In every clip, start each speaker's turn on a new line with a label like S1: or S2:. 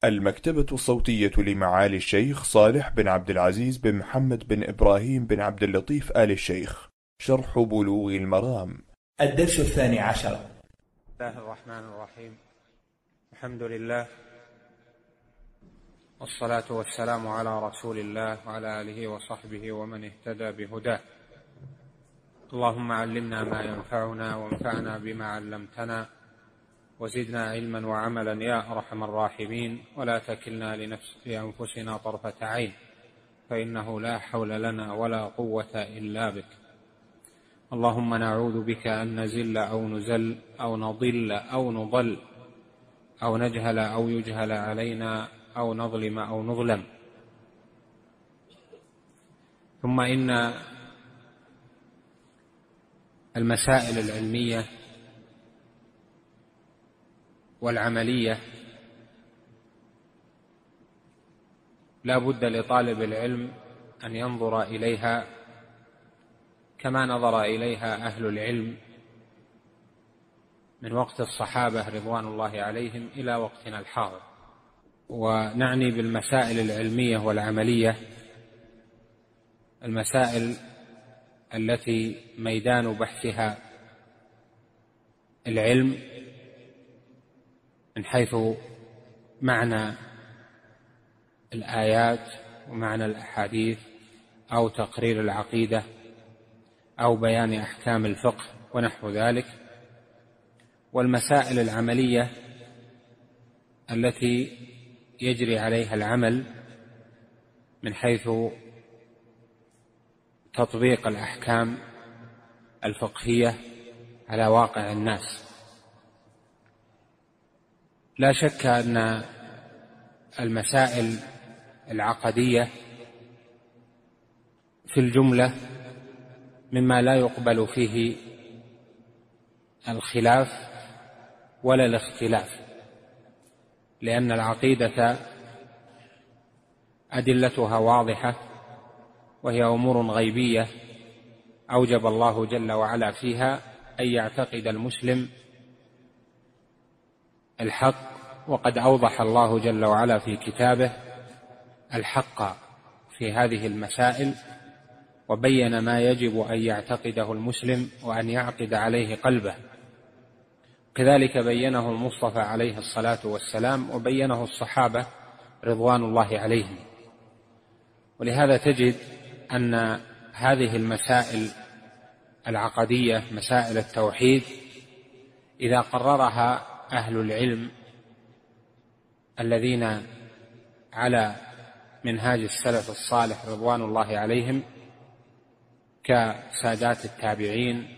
S1: المكتبة الصوتية لمعالي الشيخ صالح بن عبد العزيز بن محمد بن إبراهيم بن عبد اللطيف آل الشيخ. شرح بلوغ المرام.
S2: الدرس 12.
S3: بسم الله الرحمن الرحيم. الحمد لله والصلاة والسلام على رسول الله وعلى آله وصحبه ومن اهتدى بهداه. اللهم علمنا ما ينفعنا وانفعنا بما علمتنا وزدنا علما وعملا يا أرحم الراحمين، ولا تكلنا لأنفسنا طرفة عين، فإنه لا حول لنا ولا قوة إلا بك. اللهم نعوذ بك أن نزل أو نزل أو نضل أو نضل أو نجهل أو يجهل علينا أو نظلم أو نظلم. ثم إن المسائل العلمية والعملية لا بد لطالب العلم أن ينظر إليها كما نظر إليها أهل العلم من وقت الصحابة رضوان الله عليهم إلى وقتنا الحاضر. ونعني بالمسائل العلمية والعملية المسائل التي ميدان بحثها العلم من حيث معنى الآيات ومعنى الأحاديث أو تقرير العقيدة أو بيان أحكام الفقه ونحو ذلك، والمسائل العملية التي يجري عليها العمل من حيث تطبيق الأحكام الفقهية على واقع الناس. لا شك أن المسائل العقدية في الجملة مما لا يقبل فيه الخلاف ولا الاختلاف، لأن العقيدة أدلتها واضحة، وهي أمور غيبية أوجب الله جل وعلا فيها أن يعتقد المسلم الحق، وقد أوضح الله جل وعلا في كتابه الحق في هذه المسائل، وبين ما يجب أن يعتقده المسلم وأن يعقد عليه قلبه. كذلك بينه المصطفى عليه الصلاة والسلام، وبينه الصحابة رضوان الله عليهم. ولهذا تجد أن هذه المسائل العقدية مسائل التوحيد إذا قررها أهل العلم الذين على منهاج السلف الصالح رضوان الله عليهم كسادات التابعين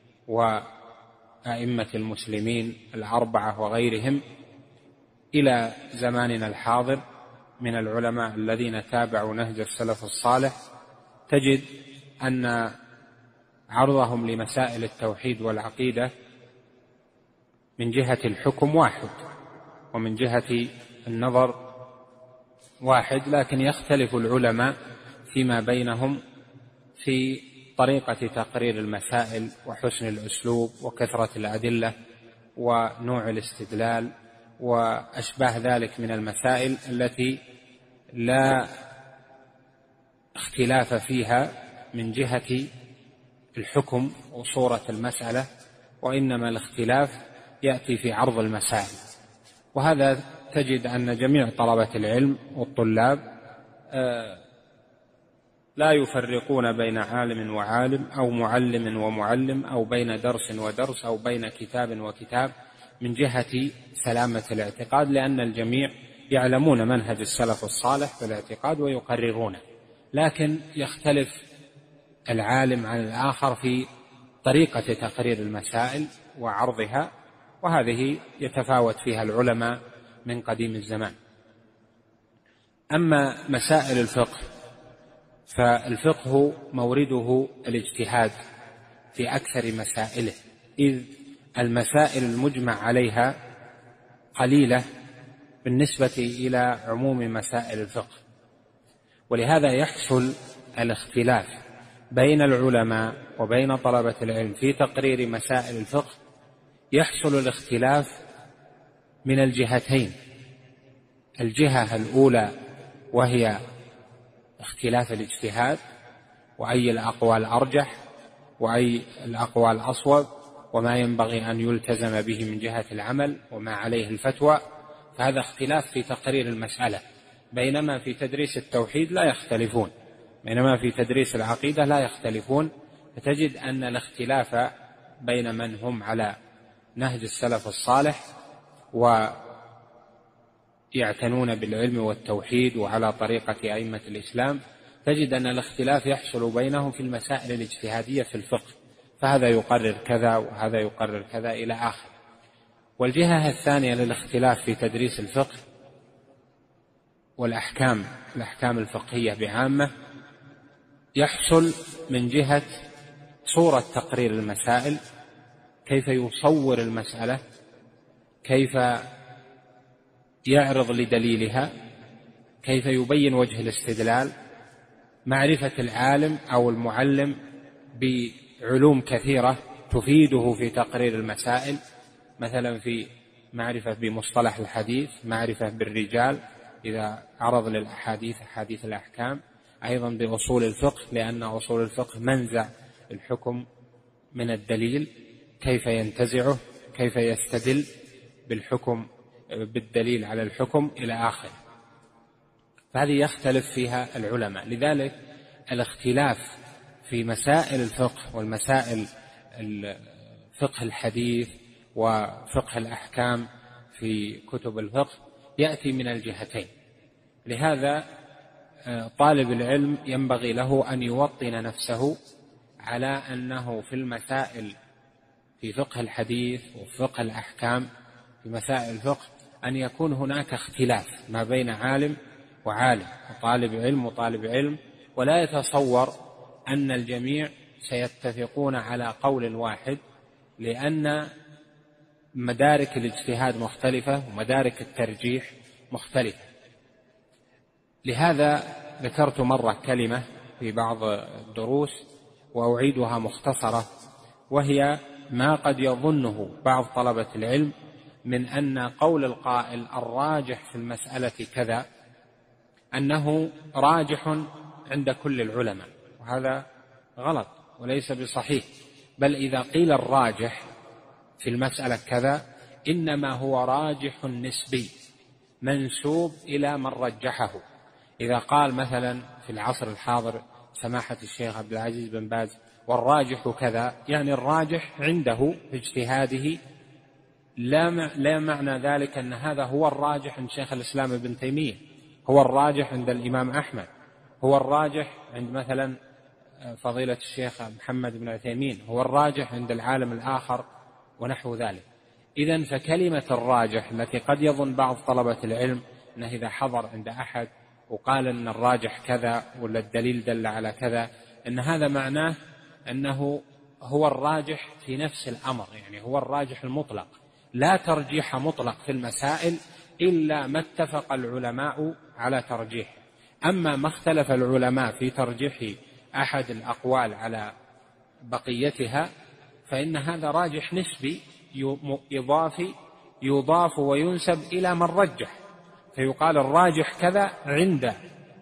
S3: وأئمة المسلمين الأربعة وغيرهم إلى زماننا الحاضر من العلماء الذين تابعوا نهج السلف الصالح، تجد أن عرضهم لمسائل التوحيد والعقيدة من جهة الحكم واحد ومن جهة النظر واحد، لكن يختلف العلماء فيما بينهم في طريقة تقرير المسائل وحسن الأسلوب وكثرة الأدلة ونوع الاستدلال وأشباه ذلك من المسائل التي لا اختلاف فيها من جهة الحكم وصورة المسألة، وإنما الاختلاف يأتي في عرض المسائل. وهذا تجد أن جميع طلبة العلم والطلاب لا يفرقون بين عالم وعالم أو معلم ومعلم أو بين درس ودرس أو بين كتاب وكتاب من جهة سلامة الاعتقاد، لأن الجميع يعلمون منهج السلف الصالح في الاعتقاد ويقررونه، لكن يختلف العالم عن الآخر في طريقة تقرير المسائل وعرضها، وهذه يتفاوت فيها العلماء من قديم الزمان. أما مسائل الفقه فالفقه مورده الاجتهاد في أكثر مسائله، إذ المسائل المجمع عليها قليلة بالنسبة إلى عموم مسائل الفقه، ولهذا يحصل الاختلاف بين العلماء وبين طلبة العلم في تقرير مسائل الفقه. يحصل الاختلاف من الجهتين، الجهة الأولى وهي اختلاف الاجتهاد، وأي الأقوال أرجح، وأي الأقوال أصوب، وما ينبغي أن يلتزم به من جهة العمل، وما عليه الفتوى. فهذا اختلاف في تقرير المسألة، بينما في تدريس التوحيد لا يختلفون، بينما في تدريس العقيدة لا يختلفون. فتجد أن الاختلاف بين من هم على نهج السلف الصالح ويعتنون بالعلم والتوحيد وعلى طريقة أئمة الإسلام، تجد أن الاختلاف يحصل بينهم في المسائل الاجتهادية في الفقه، فهذا يقرر كذا وهذا يقرر كذا إلى آخر. والجهة الثانية للاختلاف في تدريس الفقه والأحكام الفقهية بعامة يحصل من جهة صورة تقرير المسائل، كيف يصور المسألة، كيف يعرض لدليلها، كيف يبين وجه الاستدلال، معرفة العالم أو المعلم بعلوم كثيرة تفيده في تقرير المسائل، مثلا في معرفة بمصطلح الحديث، معرفة بالرجال إذا عرض للأحاديث أحاديث الأحكام، أيضا بأصول الفقه لأن أصول الفقه منزع الحكم من الدليل، كيف ينتزعه، كيف يستدل بالدليل على الحكم إلى آخره. فهذه يختلف فيها العلماء. لذلك الاختلاف في مسائل الفقه والمسائل فقه الحديث وفقه الأحكام في كتب الفقه يأتي من الجهتين. لهذا طالب العلم ينبغي له أن يوطن نفسه على أنه في المسائل في فقه الحديث وفقه الأحكام في مسائل الفقه أن يكون هناك اختلاف ما بين عالم وعالم وطالب علم وطالب علم، ولا يتصور أن الجميع سيتفقون على قول واحد، لأن مدارك الاجتهاد مختلفة ومدارك الترجيح مختلفة. لهذا ذكرت مرة كلمة في بعض الدروس وأعيدها مختصرة، وهي ما قد يظنه بعض طلبة العلم من أن قول القائل الراجح في المسألة كذا أنه راجح عند كل العلماء، وهذا غلط وليس بصحيح. بل إذا قيل الراجح في المسألة كذا إنما هو راجح نسبي منسوب إلى من رجحه. إذا قال مثلا في العصر الحاضر سماحة الشيخ عبد العزيز بن باز والراجح كذا، يعني الراجح عنده في اجتهاده، لا معنى ذلك أن هذا هو الراجح عند شيخ الإسلام ابن تيمية، هو الراجح عند الإمام أحمد، هو الراجح عند مثلا فضيلة الشيخ محمد بن عثيمين، هو الراجح عند العالم الآخر ونحو ذلك. إذن فكلمة الراجح التي قد يظن بعض طلبة العلم أنه إذا حضر عند أحد وقال أن الراجح كذا ولا الدليل دل على كذا أن هذا معناه أنه هو الراجح في نفس الأمر، يعني هو الراجح المطلق. لا ترجيح مطلق في المسائل إلا ما اتفق العلماء على ترجيح. أما ما اختلف العلماء في ترجيح أحد الأقوال على بقيتها فإن هذا راجح نسبي يضاف وينسب إلى من رجح، فيقال الراجح كذا عند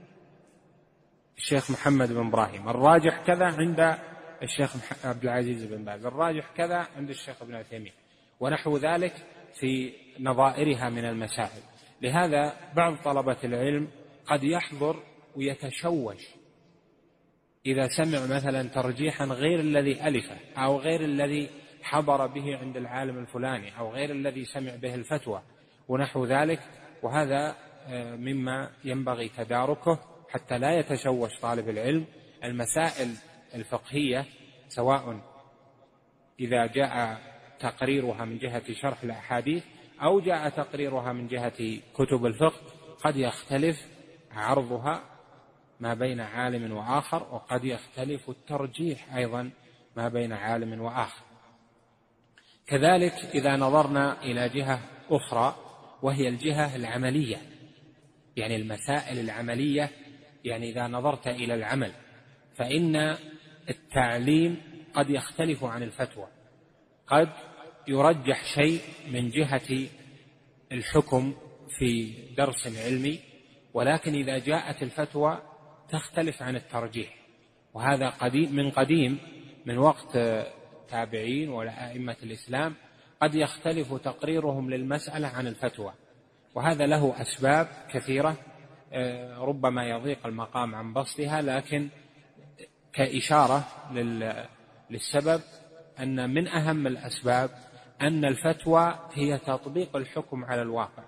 S3: الشيخ محمد بن إبراهيم، الراجح كذا عند الشيخ عبد العزيز بن باز، الراجح كذا عند الشيخ ابن عثيمين، ونحو ذلك في نظائرها من المسائل. لهذا بعض طلبة العلم قد يحضر ويتشوش إذا سمع مثلا ترجيحا غير الذي ألفه أو غير الذي حضر به عند العالم الفلاني أو غير الذي سمع به الفتوى ونحو ذلك، وهذا مما ينبغي تداركه حتى لا يتشوش طالب العلم. المسائل الفقهية سواء إذا جاء تقريرها من جهة شرح الأحاديث أو جاء تقريرها من جهة كتب الفقه قد يختلف عرضها ما بين عالم وآخر، وقد يختلف الترجيح أيضا ما بين عالم وآخر. كذلك إذا نظرنا إلى جهة أخرى وهي الجهة العملية، يعني المسائل العملية، يعني إذا نظرت إلى العمل فإن التعليم قد يختلف عن الفتوى، قد يرجح شيء من جهة الحكم في درس علمي، ولكن إذا جاءت الفتوى تختلف عن الترجيح. وهذا قديم من وقت التابعين وأئمة الإسلام قد يختلف تقريرهم للمسألة عن الفتوى، وهذا له أسباب كثيرة ربما يضيق المقام عن بسطها، لكن كإشارة للسبب أن من أهم الأسباب أن الفتوى هي تطبيق الحكم على الواقع،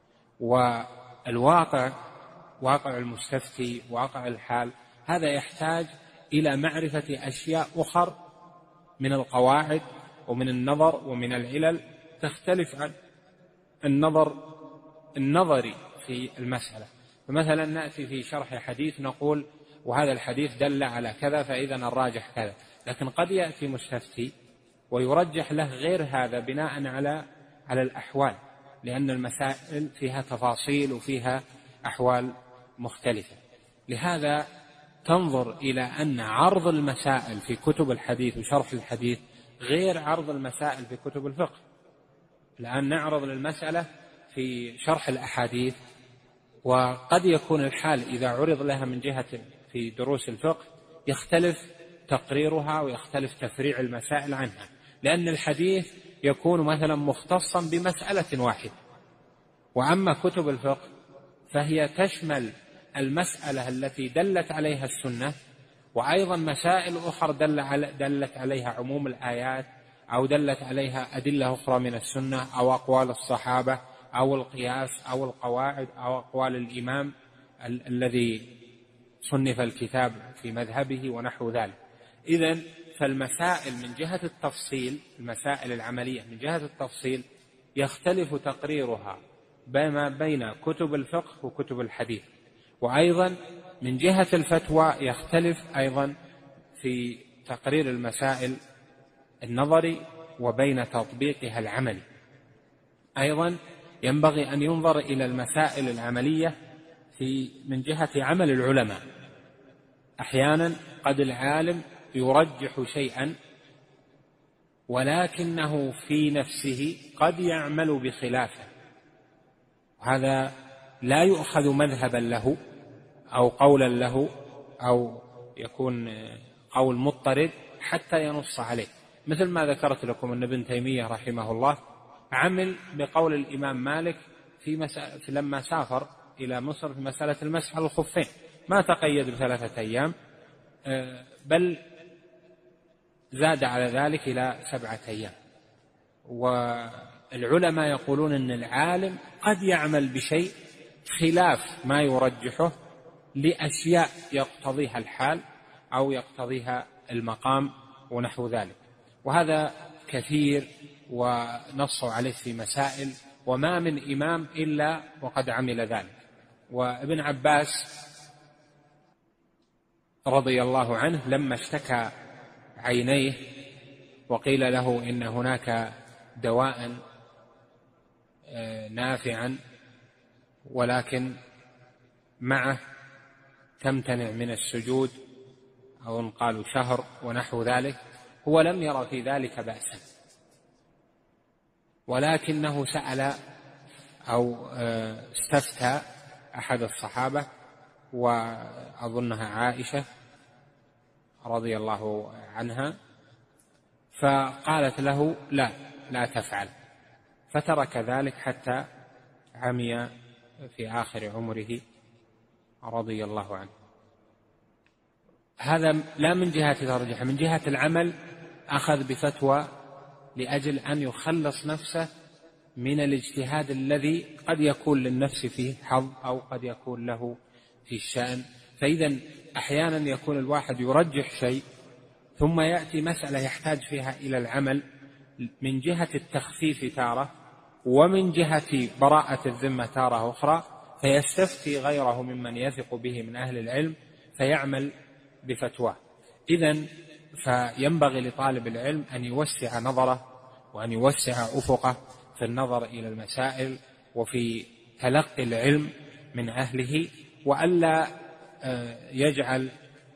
S3: والواقع واقع المستفتي واقع الحال هذا يحتاج إلى معرفة أشياء أخر من القواعد ومن النظر ومن العلل تختلف عن النظر النظري في المسألة. فمثلا نأتي في شرح حديث نقول وهذا الحديث دل على كذا فإذا الراجح كذا، لكن قد يأتي مستفتي ويرجح له غير هذا بناء على الأحوال، لأن المسائل فيها تفاصيل وفيها أحوال مختلفة. لهذا تنظر إلى أن عرض المسائل في كتب الحديث وشرح الحديث غير عرض المسائل في كتب الفقه. الآن نعرض للمسألة في شرح الأحاديث، وقد يكون الحال إذا عرض لها من جهة في دروس الفقه يختلف تقريرها ويختلف تفريع المسائل عنها، لأن الحديث يكون مثلا مختصا بمسألة واحدة، وأما كتب الفقه فهي تشمل المسألة التي دلت عليها السنة، وأيضا مسائل أخرى دلت عليها عموم الآيات أو دلت عليها أدلة أخرى من السنة أو أقوال الصحابة أو القياس أو القواعد أو أقوال الإمام الذي صنف الكتاب في مذهبه ونحو ذلك. إذن فالمسائل من جهة التفصيل، المسائل العملية من جهة التفصيل يختلف تقريرها بما بين كتب الفقه وكتب الحديث، وأيضا من جهة الفتوى يختلف أيضا في تقرير المسائل النظري وبين تطبيقها العملي. أيضا ينبغي أن ينظر إلى المسائل العملية من جهة عمل العلماء. أحيانا قد العالم يرجح شيئا ولكنه في نفسه قد يعمل بخلافه، وهذا لا يؤخذ مذهبا له أو قولا له أو يكون قول مضطرد حتى ينص عليه، مثل ما ذكرت لكم أن ابن تيمية رحمه الله عمل بقول الإمام مالك لما سافر إلى مصر في مسألة المسح على الخفين، ما تقيد ب3 أيام بل زاد على ذلك إلى 7 أيام. والعلماء يقولون أن العالم قد يعمل بشيء خلاف ما يرجحه لأشياء يقتضيها الحال أو يقتضيها المقام ونحو ذلك، وهذا كثير ونصوا عليه في مسائل، وما من إمام إلا وقد عمل ذلك. وابن عباس رضي الله عنه لما اشتكى عينيه وقيل له إن هناك دواء نافعا ولكن معه تمتنع من السجود أو قالوا شهر ونحو ذلك، هو لم يرى في ذلك بأسا، ولكنه سأل أو استفتى أحد الصحابة وأظنها عائشة رضي الله عنها، فقالت له لا تفعل، فترك ذلك حتى عمي في آخر عمره رضي الله عنه. هذا لا من جهة ترجح، من جهة العمل أخذ بفتوى لأجل أن يخلص نفسه من الاجتهاد الذي قد يكون للنفس فيه حظ أو قد يكون له في الشأن. فإذا أحيانا يكون الواحد يرجح شيء ثم يأتي مسألة يحتاج فيها إلى العمل من جهة التخفيف تارة ومن جهة براءة الذمة تارة أخرى، فيستفتي غيره ممن يثق به من أهل العلم فيعمل بفتواه. إذن فينبغي لطالب العلم أن يوسع نظره وأن يوسع أفقه في النظر إلى المسائل وفي تلقي العلم من أهله، وألا يجعل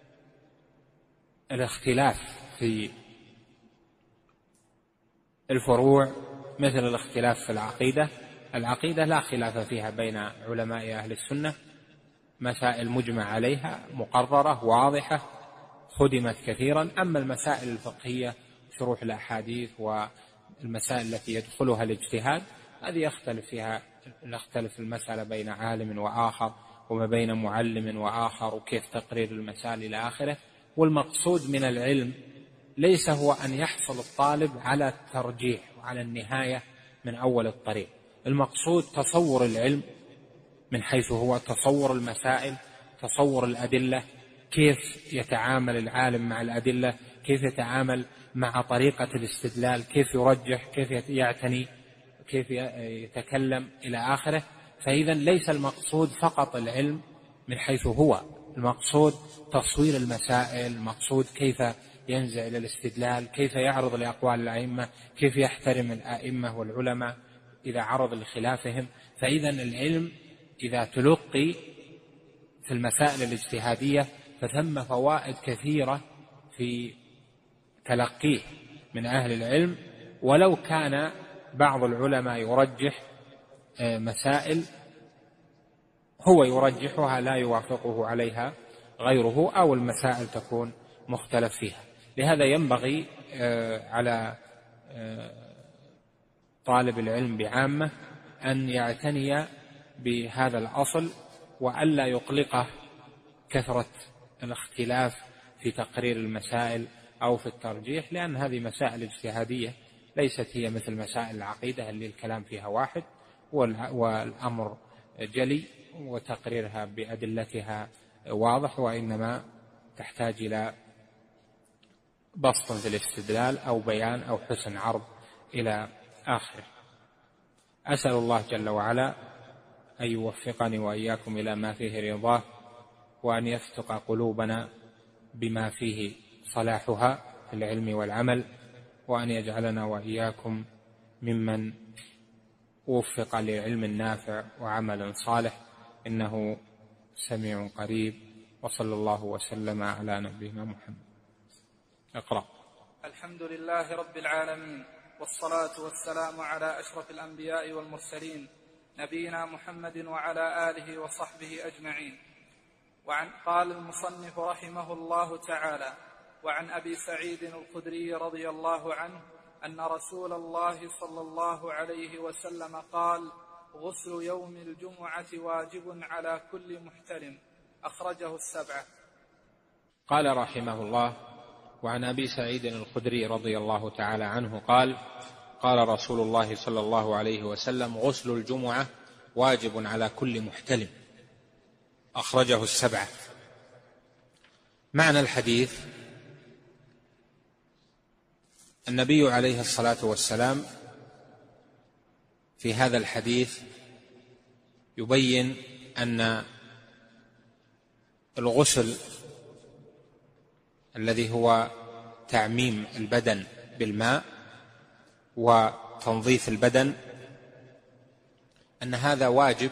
S3: الاختلاف في الفروع مثل الاختلاف في العقيدة العقيدة لا خلاف فيها بين علماء أهل السنة، مسائل مجمع عليها مقررة واضحة خدمت كثيرا. أما المسائل الفقهية شروح الأحاديث والمسائل التي يدخلها الاجتهاد هذه يختلف المسألة بين عالم وآخر، وما بين معلم وآخر، وكيف تقرير المسائل إلى آخره. والمقصود من العلم ليس هو أن يحصل الطالب على الترجيح وعلى النهاية من أول الطريق. المقصود تصور العلم من حيث هو تصور المسائل، تصور الأدلة، كيف يتعامل العالم مع الأدلة، كيف يتعامل مع طريقة الاستدلال، كيف يرجح، كيف يعتني، كيف يتكلم إلى آخره. فإذا ليس المقصود فقط العلم من حيث هو، المقصود تصوير المسائل، المقصود كيف ينزع إلى الاستدلال، كيف يعرض لأقوال الأئمة، كيف يحترم الأئمة والعلماء إذا عرض لخلافهم. فإذا العلم إذا تلقي في المسائل الاجتهادية فثم فوائد كثيرة في تلقيه من أهل العلم، ولو كان بعض العلماء يرجح مسائل هو يرجحها لا يوافقه عليها غيره، أو المسائل تكون مختلف فيها. لهذا ينبغي على طالب العلم بعامة أن يعتني بهذا الأصل، وألا يقلقه كثرة الاختلاف في تقرير المسائل أو في الترجيح، لأن هذه مسائل اجتهادية ليست هي مثل مسائل العقيدة اللي الكلام فيها واحد والأمر جلي وتقريرها بأدلتها واضح، وإنما تحتاج إلى بسط في الاستدلال أو بيان أو حسن عرض إلى آخره. أسأل الله جل وعلا أن يوفقني وإياكم إلى ما فيه رضاه، وأن يفتق قلوبنا بما فيه صلاحها في العلم والعمل، وأن يجعلنا وإياكم ممن وفق لعلم نافع وعمل صالح، إنه سميع قريب. وصلى الله وسلم على نبينا محمد. اقرأ.
S4: الحمد لله رب العالمين، والصلاة والسلام على أشرف الأنبياء والمرسلين نبينا محمد وعلى آله وصحبه أجمعين. قال المصنف رحمه الله تعالى: وعن أبي سعيد الخدري رضي الله عنه أن رسول الله صلى الله عليه وسلم قال: غسل يوم الجمعة واجب على كل محتلم، أخرجه السبعة.
S3: قال رحمه الله: وعن أبي سعيد الخدري رضي الله تعالى عنه قال: قال رسول الله صلى الله عليه وسلم: غسل الجمعة واجب على كل محتلم، أخرجه السبعة. معنى الحديث: النبي عليه الصلاة والسلام في هذا الحديث يبين أن الغسل الذي هو تعميم البدن بالماء وتنظيف البدن، أن هذا واجب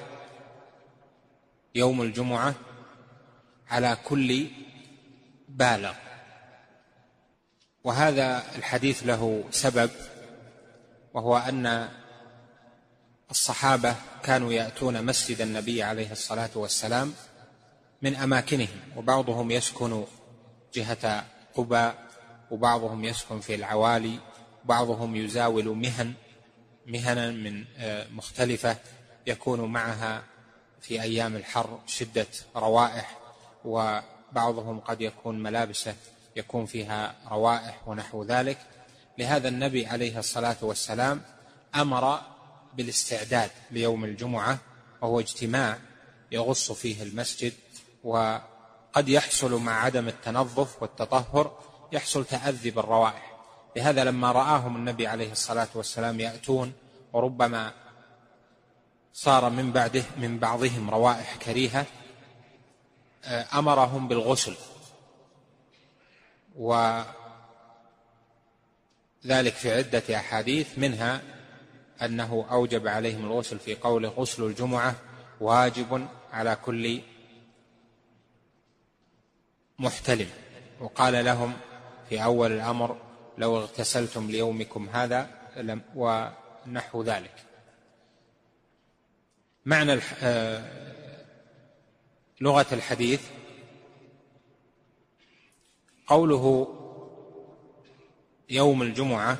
S3: يوم الجمعة على كل بالغ. وهذا الحديث له سبب، وهو أن الصحابة كانوا يأتون مسجد النبي عليه الصلاة والسلام من أماكنهم، وبعضهم يسكن جهة قباء، وبعضهم يسكن في العوالي، بعضهم يزاول مهنا من مختلفة يكون معها في أيام الحر شدة روائح، وبعضهم قد يكون ملابسه يكون فيها روائح ونحو ذلك. لهذا النبي عليه الصلاة والسلام أمر بالاستعداد ليوم الجمعة، وهو اجتماع يغص فيه المسجد، وقد يحصل مع عدم التنظف والتطهر يحصل تأذي بالروائح. لهذا لما رآهم النبي عليه الصلاة والسلام يأتون وربما صار من بعضهم روائح كريهة، أمرهم بالغسل، وذلك في عدة أحاديث، منها أنه أوجب عليهم الغسل في قوله: غسل الجمعة واجب على كل محتلم. وقال لهم في أول الأمر: لو اغتسلتم ليومكم هذا، ونحو ذلك. معنى لغة الحديث قوله يوم الجمعة،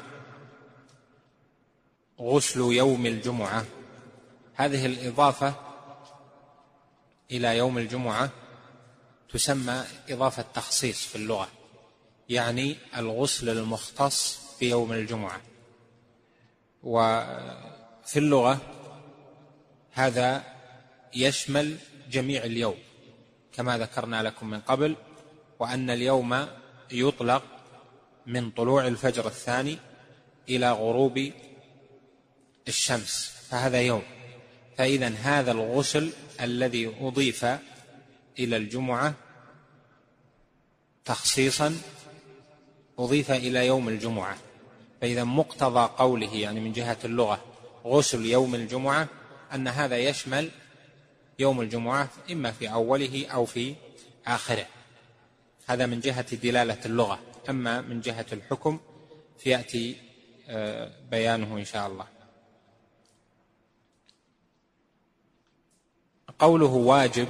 S3: غسل يوم الجمعة، هذه الإضافة إلى يوم الجمعة تسمى إضافة تخصيص في اللغة، يعني الغسل المختص بيوم الجمعة. وفي اللغة هذا يشمل جميع اليوم كما ذكرنا لكم من قبل، وأن اليوم يطلق من طلوع الفجر الثاني إلى غروب الشمس، فهذا يوم. فإذا هذا الغسل الذي أضيف إلى الجمعة تخصيصا أضيف إلى يوم الجمعة، فإذا مقتضى قوله يعني من جهة اللغة غسل يوم الجمعة أن هذا يشمل يوم الجمعة إما في أوله أو في آخره، هذا من جهة دلالة اللغة. أما من جهة الحكم فيأتي بيانه إن شاء الله. قوله واجب،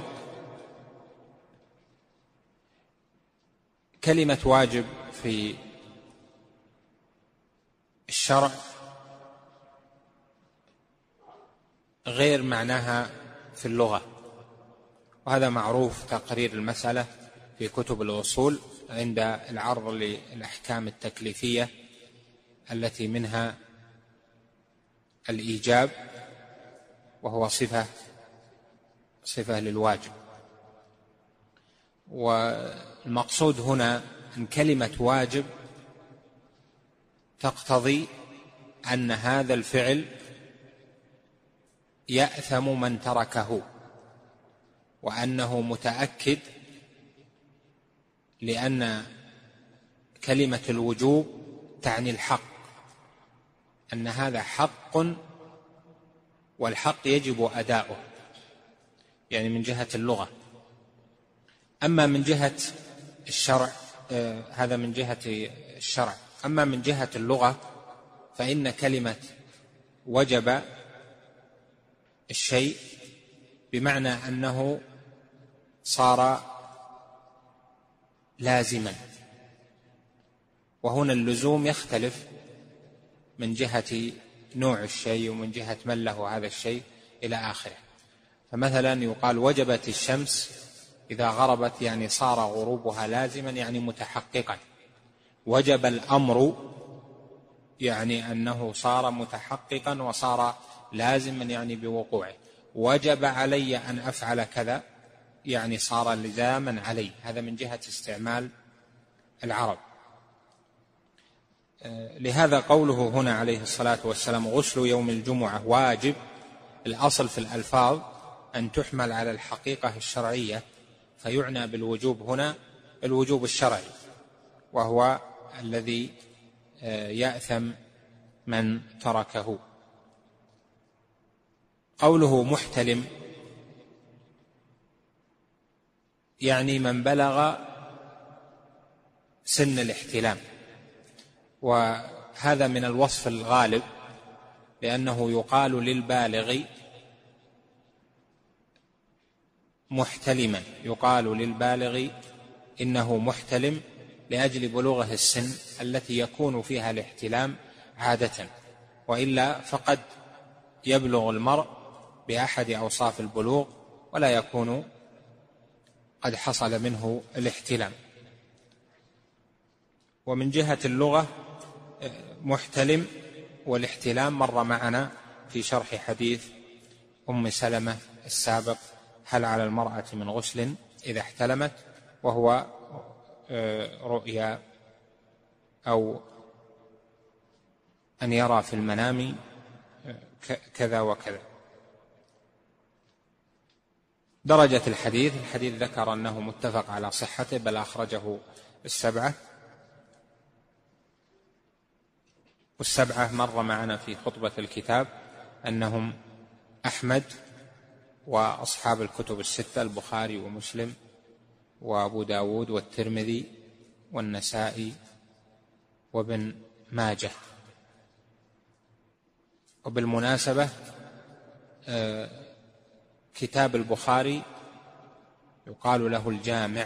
S3: كلمة واجب في الشرع غير معناها في اللغة، وهذا معروف تقرير المسألة في كتب الأصول عند العرض للأحكام التكليفية التي منها الإيجاب، وهو صفة للواجب. والمقصود هنا أن كلمة واجب تقتضي أن هذا الفعل يأثم من تركه، وأنه متأكد، لأن كلمة الوجوب تعني الحق، أن هذا حق والحق يجب أداؤه، يعني من جهة اللغة. أما من جهة الشرع هذا من جهة الشرع. أما من جهة اللغة فإن كلمة وجب الشيء بمعنى أنه صار لازما، وهنا اللزوم يختلف من جهة نوع الشيء ومن جهة من له هذا الشيء إلى آخره. فمثلا يقال وجبت الشمس إذا غربت، يعني صار غروبها لازما يعني متحققا. وجب الأمر يعني أنه صار متحققا وصار لازما يعني بوقوعه. وجب علي أن أفعل كذا يعني صار لزاما علي. هذا من جهة استعمال العرب. لهذا قوله هنا عليه الصلاة والسلام غسل يوم الجمعة واجب، الأصل في الألفاظ أن تحمل على الحقيقة الشرعية، فيعنى بالوجوب هنا الوجوب الشرعي، وهو الذي يأثم من تركه. قوله محتلم يعني من بلغ سن الاحتلام، وهذا من الوصف الغالب، لأنه يقال للبالغ محتلما، يقال للبالغ إنه محتلم لأجل بلوغه السن التي يكون فيها الاحتلام عادة، وإلا فقد يبلغ المرء بأحد أوصاف البلوغ ولا يكون قد حصل منه الاحتلام. ومن جهة اللغة محتلم والاحتلام مر معنا في شرح حديث أم سلمة السابق: هل على المرأة من غسل إذا احتلمت؟ وهو رؤيا أو أن يرى في المنام كذا وكذا. درجة الحديث ذكر أنه متفق على صحته، بل أخرجه السبعة، والسبعة مر معنا في خطبة الكتاب أنهم أحمد وأصحاب الكتب الستة: البخاري ومسلم وأبو داود والترمذي والنسائي وابن ماجه. وبالمناسبة كتاب البخاري يقال له الجامع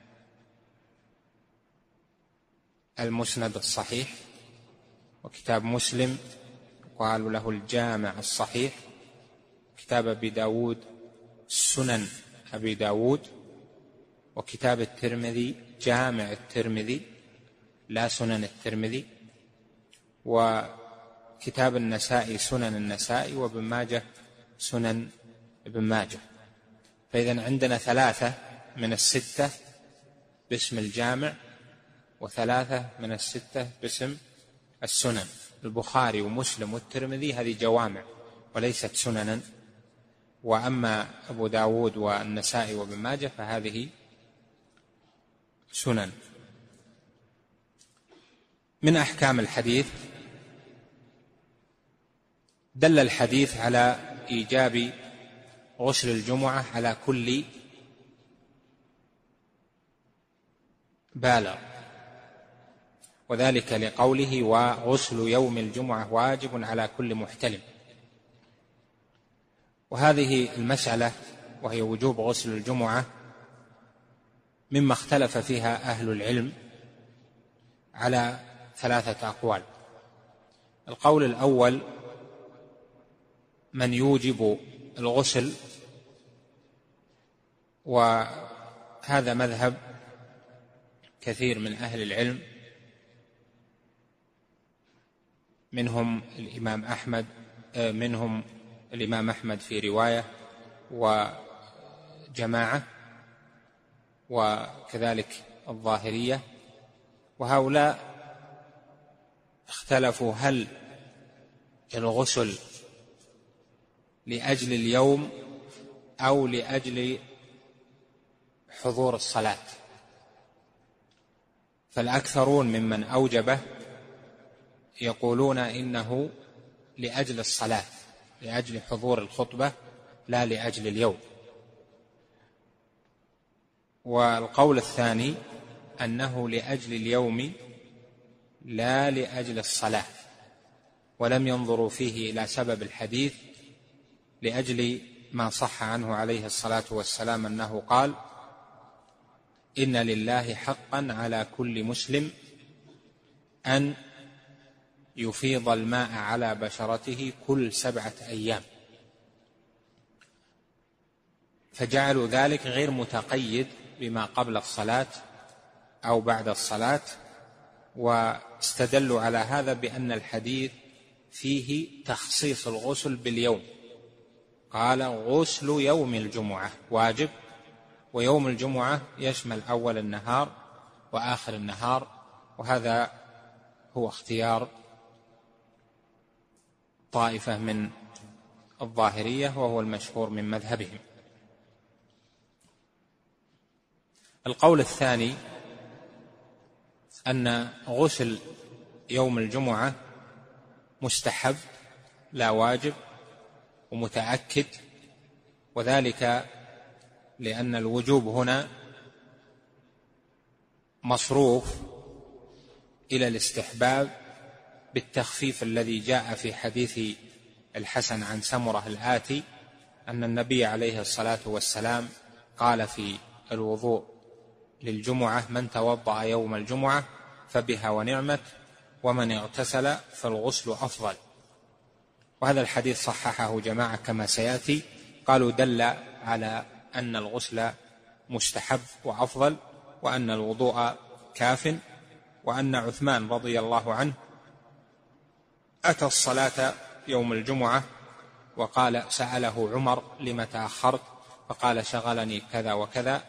S3: المسند الصحيح، وكتاب مسلم يقال له الجامع الصحيح، كتاب أبي داود سنن أبي داود، وكتاب الترمذي جامع الترمذي لا سنن الترمذي، وكتاب النسائي سنن النسائي، وابن ماجه سنن ابن ماجه. فإذن عندنا 3 من 6 باسم الجامع، و3 من 6 باسم السنن. البخاري ومسلم والترمذي هذه جوامع وليست سننا، وأما أبو داود والنسائي وابن ماجه فهذه سنن. من أحكام الحديث: دل الحديث على إيجاب غسل الجمعة على كل بالغ، وذلك لقوله: وغسل يوم الجمعة واجب على كل محتلم. وهذه المسألة وهي وجوب غسل الجمعة مما اختلف فيها أهل العلم على 3 أقوال. القول الأول من يوجب الغسل، وهذا مذهب كثير من أهل العلم، منهم الإمام أحمد في رواية وجماعة، وكذلك الظاهرية. وهؤلاء اختلفوا هل الغسل لأجل اليوم أو لأجل حضور الصلاة. فالأكثرون ممن أوجبه يقولون إنه لأجل الصلاة، لأجل حضور الخطبة، لا لأجل اليوم. والقول الثاني أنه لأجل اليوم لا لأجل الصلاة، ولم ينظروا فيه إلى سبب الحديث لأجل ما صح عنه عليه الصلاة والسلام أنه قال: إن لله حقا على كل مسلم أن يفيض الماء على بشرته كل 7 أيام. فجعلوا ذلك غير متقيد بما قبل الصلاة أو بعد الصلاة، واستدلوا على هذا بأن الحديث فيه تخصيص الغسل باليوم. قال: غسل يوم الجمعة واجب، ويوم الجمعة يشمل أول النهار وآخر النهار، وهذا هو اختيار طائفة من الظاهرية، وهو المشهور من مذهبهم. القول الثاني أن غسل يوم الجمعة مستحب لا واجب ومتأكد، وذلك لأن الوجوب هنا مصروف إلى الاستحباب بالتخفيف الذي جاء في حديث الحسن عن سمرة الآتي أن النبي عليه الصلاة والسلام قال في الوضوء للجمعة: من توضأ يوم الجمعة فبها ونعمت، ومن اغتسل فالغسل أفضل. وهذا الحديث صححه جماعة كما سيأتي، قالوا دل على أن الغسل مستحب وأفضل، وأن الوضوء كاف، وأن عثمان رضي الله عنه أتى الصلاة يوم الجمعة وقال: سأله عمر: لم تأخرت؟ فقال: شغلني كذا وكذا،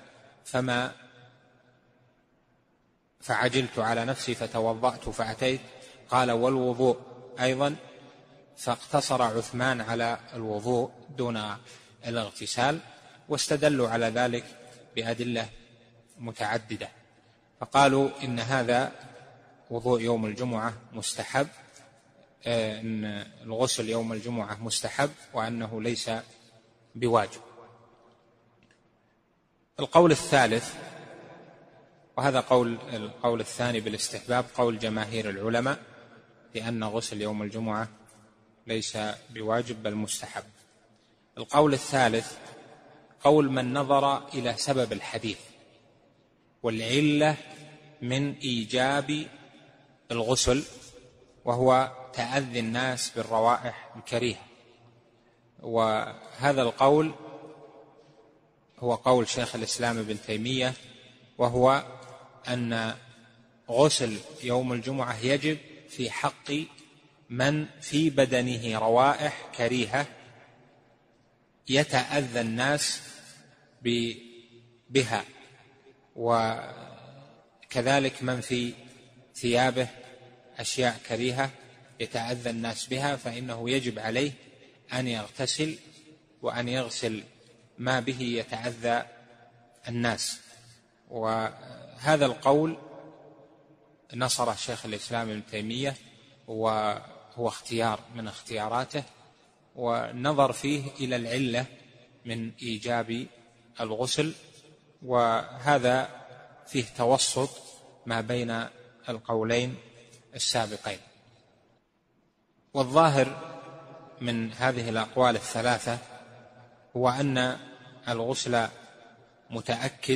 S3: فعجلت على نفسي فتوضأت فأتيت. قال: والوضوء أيضا؟ فاقتصر عثمان على الوضوء دون الاغتسال، واستدلوا على ذلك بأدلة متعددة، فقالوا إن هذا وضوء يوم الجمعة مستحب، إن الغسل يوم الجمعة مستحب، وأنه ليس بواجب. القول الثالث، وهذا القول الثاني بالاستحباب، قول جماهير العلماء لأن غسل يوم الجمعة ليس بواجب بل مستحب. القول الثالث قول من نظر إلى سبب الحديث والعلة من إيجاب الغسل، وهو تأذي الناس بالروائح الكريهة. وهذا القول هو قول شيخ الإسلام ابن تيمية، وهو أن غسل يوم الجمعة يجب في حق من في بدنه روائح كريهة يتأذى الناس بها، وكذلك من في ثيابه أشياء كريهة يتأذى الناس بها، فإنه يجب عليه أن يغتسل وأن يغسل ما به يتأذى الناس. وهذا القول نصره شيخ الإسلام ابن تيمية، وهو اختيار من اختياراته، ونظر فيه إلى العلة من إيجاب الغسل، وهذا فيه توسط ما بين القولين السابقين. والظاهر من هذه الأقوال الثلاثة هو أن الغسل متأكد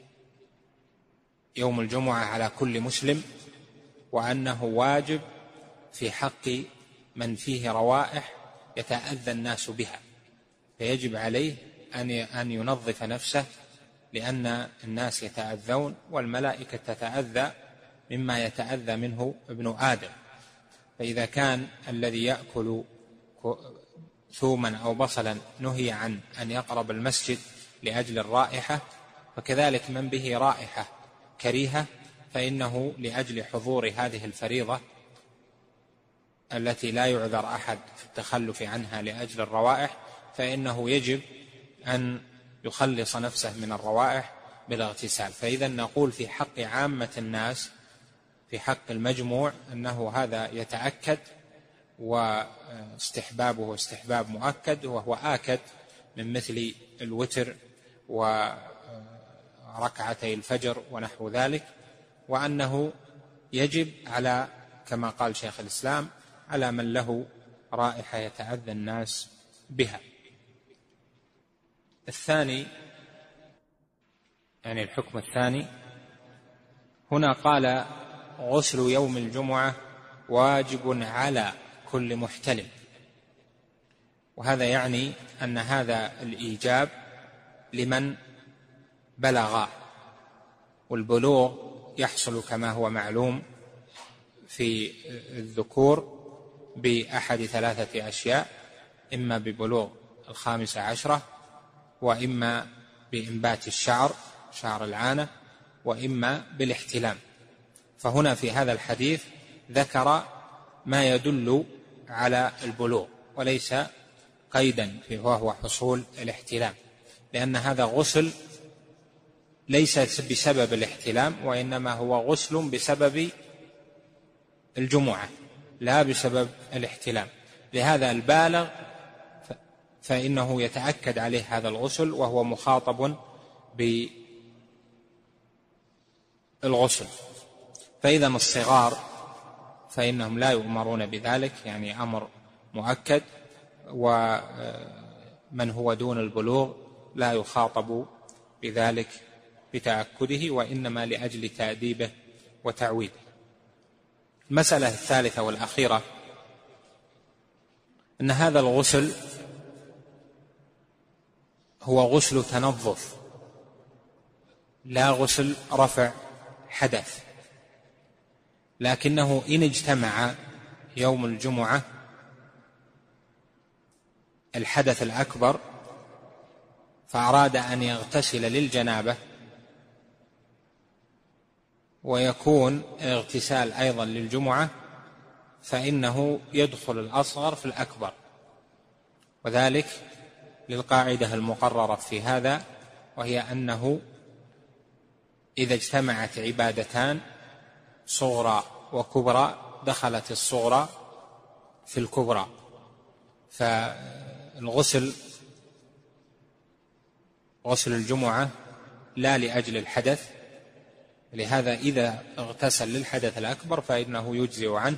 S3: يوم الجمعة على كل مسلم، وأنه واجب في حق من فيه روائح يتأذى الناس بها، فيجب عليه أن ينظف نفسه، لأن الناس يتأذون والملائكة تتأذى مما يتأذى منه ابن آدم. فإذا كان الذي يأكل ثوما أو بصلا نهي عن أن يقرب المسجد لأجل الرائحة، فكذلك من به رائحة كريهة فإنه لأجل حضور هذه الفريضة التي لا يعذر أحد في التخلف عنها لأجل الروائح، فإنه يجب أن يخلص نفسه من الروائح بالاغتسال. فإذا نقول في حق عامة الناس، في حق المجموع، أنه هذا يتأكد، واستحبابه استحباب مؤكد، وهو آكد من مثل الوتر وركعتي الفجر ونحو ذلك، وأنه يجب على، كما قال شيخ الإسلام، على من له رائحة يتأذى الناس بها. الثاني، يعني الحكم الثاني هنا قال غسل يوم الجمعة واجب على كل محتلم، وهذا يعني أن هذا الإيجاب لمن بلغ، والبلوغ يحصل كما هو معلوم في الذكور بأحد ثلاثة أشياء: إما ببلوغ 15، وإما بإنبات الشعر، شعر العانة، وإما بالاحتلام. فهنا في هذا الحديث ذكر ما يدل على البلوغ وليس قيدا وهو حصول الاحتلام، لأن هذا غسل ليس بسبب الاحتلام، وإنما هو غسل بسبب الجمعة لا بسبب الاحتلام. لهذا البالغ فإنه يتأكد عليه هذا الغسل وهو مخاطب بالغسل. فإذا الصغار فإنهم لا يؤمرون بذلك، يعني أمر مؤكد، ومن هو دون البلوغ لا يخاطب بذلك بتأكده، وإنما لأجل تأديبه وتعويده. المسألة الثالثة والأخيرة أن هذا الغسل هو غسل تنظف، لا غسل رفع حدث، لكنه إن اجتمع يوم الجمعة الحدث الأكبر فأراد أن يغتسل للجنابة، ويكون اغتسال أيضا للجمعة، فإنه يدخل الأصغر في الأكبر، وذلك للقاعدة المقررة في هذا، وهي أنه إذا اجتمعت عبادتان صغرى وكبرى دخلت الصغرى في الكبرى. فالغسل غسل الجمعة لا لأجل الحدث، لهذا إذا اغتسل للحدث الأكبر فإنه يجزئ عنه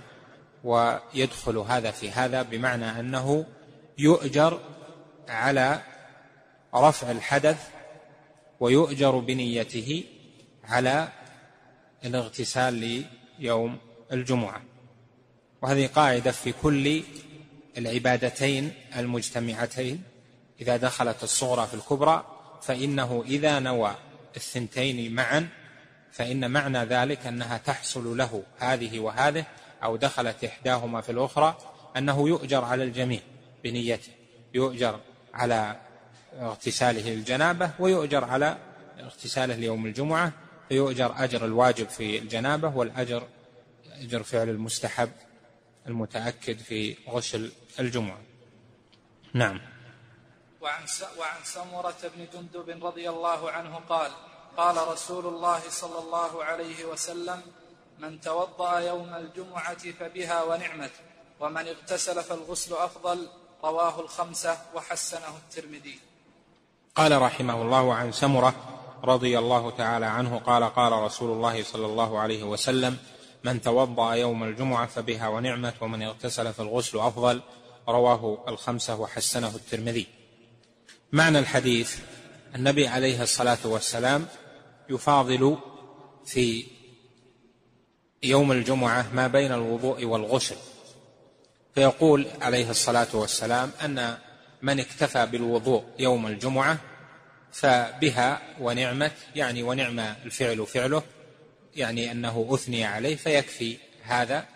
S3: ويدخل هذا في هذا، بمعنى أنه يؤجر على رفع الحدث ويؤجر بنيته على الاغتسال ليوم الجمعة. وهذه قاعدة في كل العبادتين المجتمعتين، إذا دخلت الصغرى في الكبرى فإنه إذا نوى الثنتين معا فإن معنى ذلك أنها تحصل له هذه وهذه، أو دخلت إحداهما في الأخرى، أنه يؤجر على الجميع بنيته، يؤجر على اغتساله الجنابة ويؤجر على اغتساله ليوم الجمعة، فيؤجر أجر الواجب في الجنابة والأجر أجر فعل المستحب المتأكد في غسل الجمعة. نعم.
S4: وعن سمرة بن جندب رضي الله عنه قال: قال رسول الله صلى الله عليه وسلم: من توضأ يوم الجمعة فبها ونعمت، ومن اغتسل فالغسل أفضل. رواه الخمسة وحسنه الترمذي.
S3: قال رحمه الله: عن سمرة رضي الله تعالى عنه قال: قال رسول الله صلى الله عليه وسلم: من توضأ يوم الجمعة فبها ونعمت، ومن اغتسل فالغسل أفضل. رواه الخمسة وحسنه الترمذي. معنى الحديث: النبي عليه الصلاة والسلام يفاضل في يوم الجمعة ما بين الوضوء والغسل، فيقول عليه الصلاة والسلام أن من اكتفى بالوضوء يوم الجمعة فبها ونعمت، يعني ونعم الفعل فعله، يعني أنه أثني عليه فيكفي هذا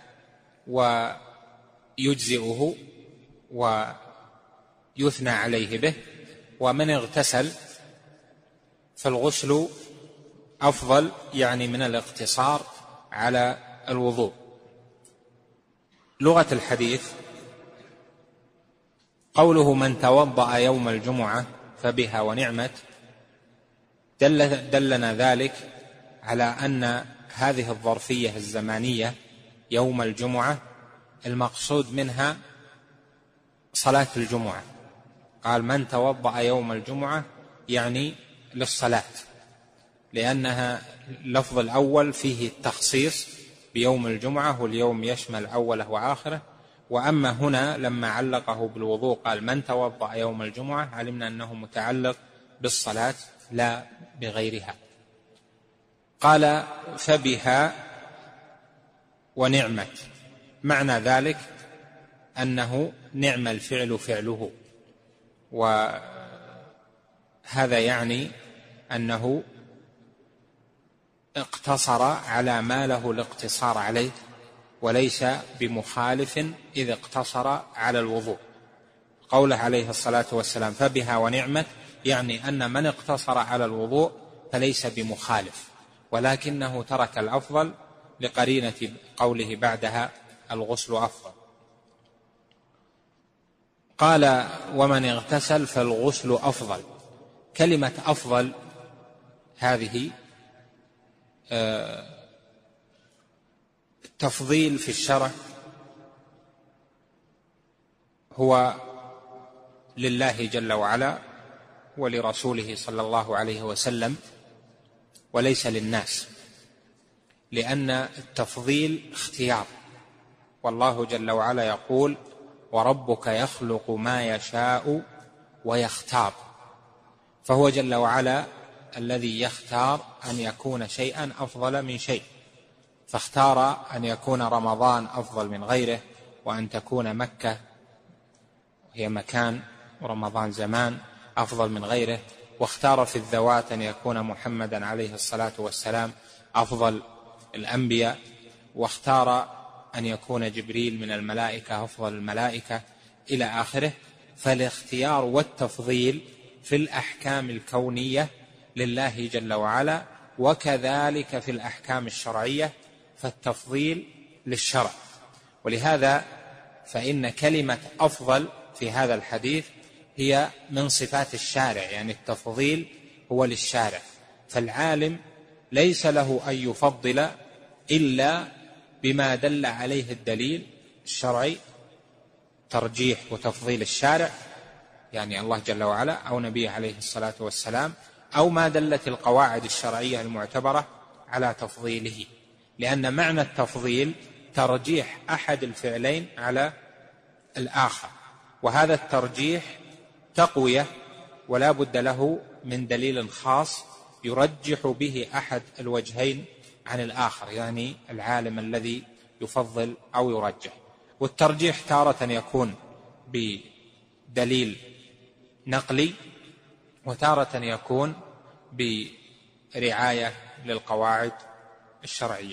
S3: ويجزئه ويثنى عليه به. ومن اغتسل فالغسل أفضل، يعني من الاقتصار على الوضوء. لغة الحديث: قوله من توضأ يوم الجمعة فبها ونعمت دلنا ذلك على أن هذه الظرفية الزمانية يوم الجمعة المقصود منها صلاة الجمعة. قال: من توضأ يوم الجمعة يعني للصلاة، لأنها اللفظ الأول فيه التخصيص بيوم الجمعة، واليوم يشمل أوله وآخره. وأما هنا لما علقه بالوضوء قال: من توضأ يوم الجمعة، علمنا أنه متعلق بالصلاة لا بغيرها. قال: فبها ونعمت، معنى ذلك أنه نعم الفعل فعله، وهذا يعني أنه اقتصر على ما له الاقتصار عليه، وليس بمخالف إذ اقتصر على الوضوء. قوله عليه الصلاة والسلام فبها ونعمت، يعني أن من اقتصر على الوضوء فليس بمخالف، ولكنه ترك الأفضل لقرينة قوله بعدها الغسل أفضل. قال: ومن اغتسل فالغسل أفضل. كلمة أفضل هذه التفضيل في الشرع هو لله جل وعلا ولرسوله صلى الله عليه وسلم، وليس للناس، لأن التفضيل اختيار، والله جل وعلا يقول: وربك يخلق ما يشاء ويختار. فهو جل وعلا الذي يختار أن يكون شيئا أفضل من شيء، فاختار أن يكون رمضان أفضل من غيره، وأن تكون مكة هي مكان ورمضان زمان أفضل من غيره، واختار في الذوات أن يكون محمدا عليه الصلاة والسلام أفضل الأنبياء، واختار أن يكون جبريل من الملائكة أفضل الملائكة إلى آخره. فالاختيار والتفضيل في الأحكام الكونية لله جل وعلا، وكذلك في الأحكام الشرعية، فالتفضيل للشرع. ولهذا فإن كلمة أفضل في هذا الحديث هي من صفات الشارع، يعني التفضيل هو للشارع، فالعالم ليس له أن يفضل إلا بما دل عليه الدليل الشرعي، ترجيح وتفضيل الشارع يعني الله جل وعلا أو نبيه عليه الصلاة والسلام، أو ما دلت القواعد الشرعية المعتبرة على تفضيله، لأن معنى التفضيل ترجيح أحد الفعلين على الآخر، وهذا الترجيح تقوية ولا بد له من دليل خاص يرجح به أحد الوجهين عن الآخر، يعني العالم الذي يفضل أو يرجح. والترجيح تارة يكون بدليل نقلي، وتارة يكون برعاية للقواعد الشرعية.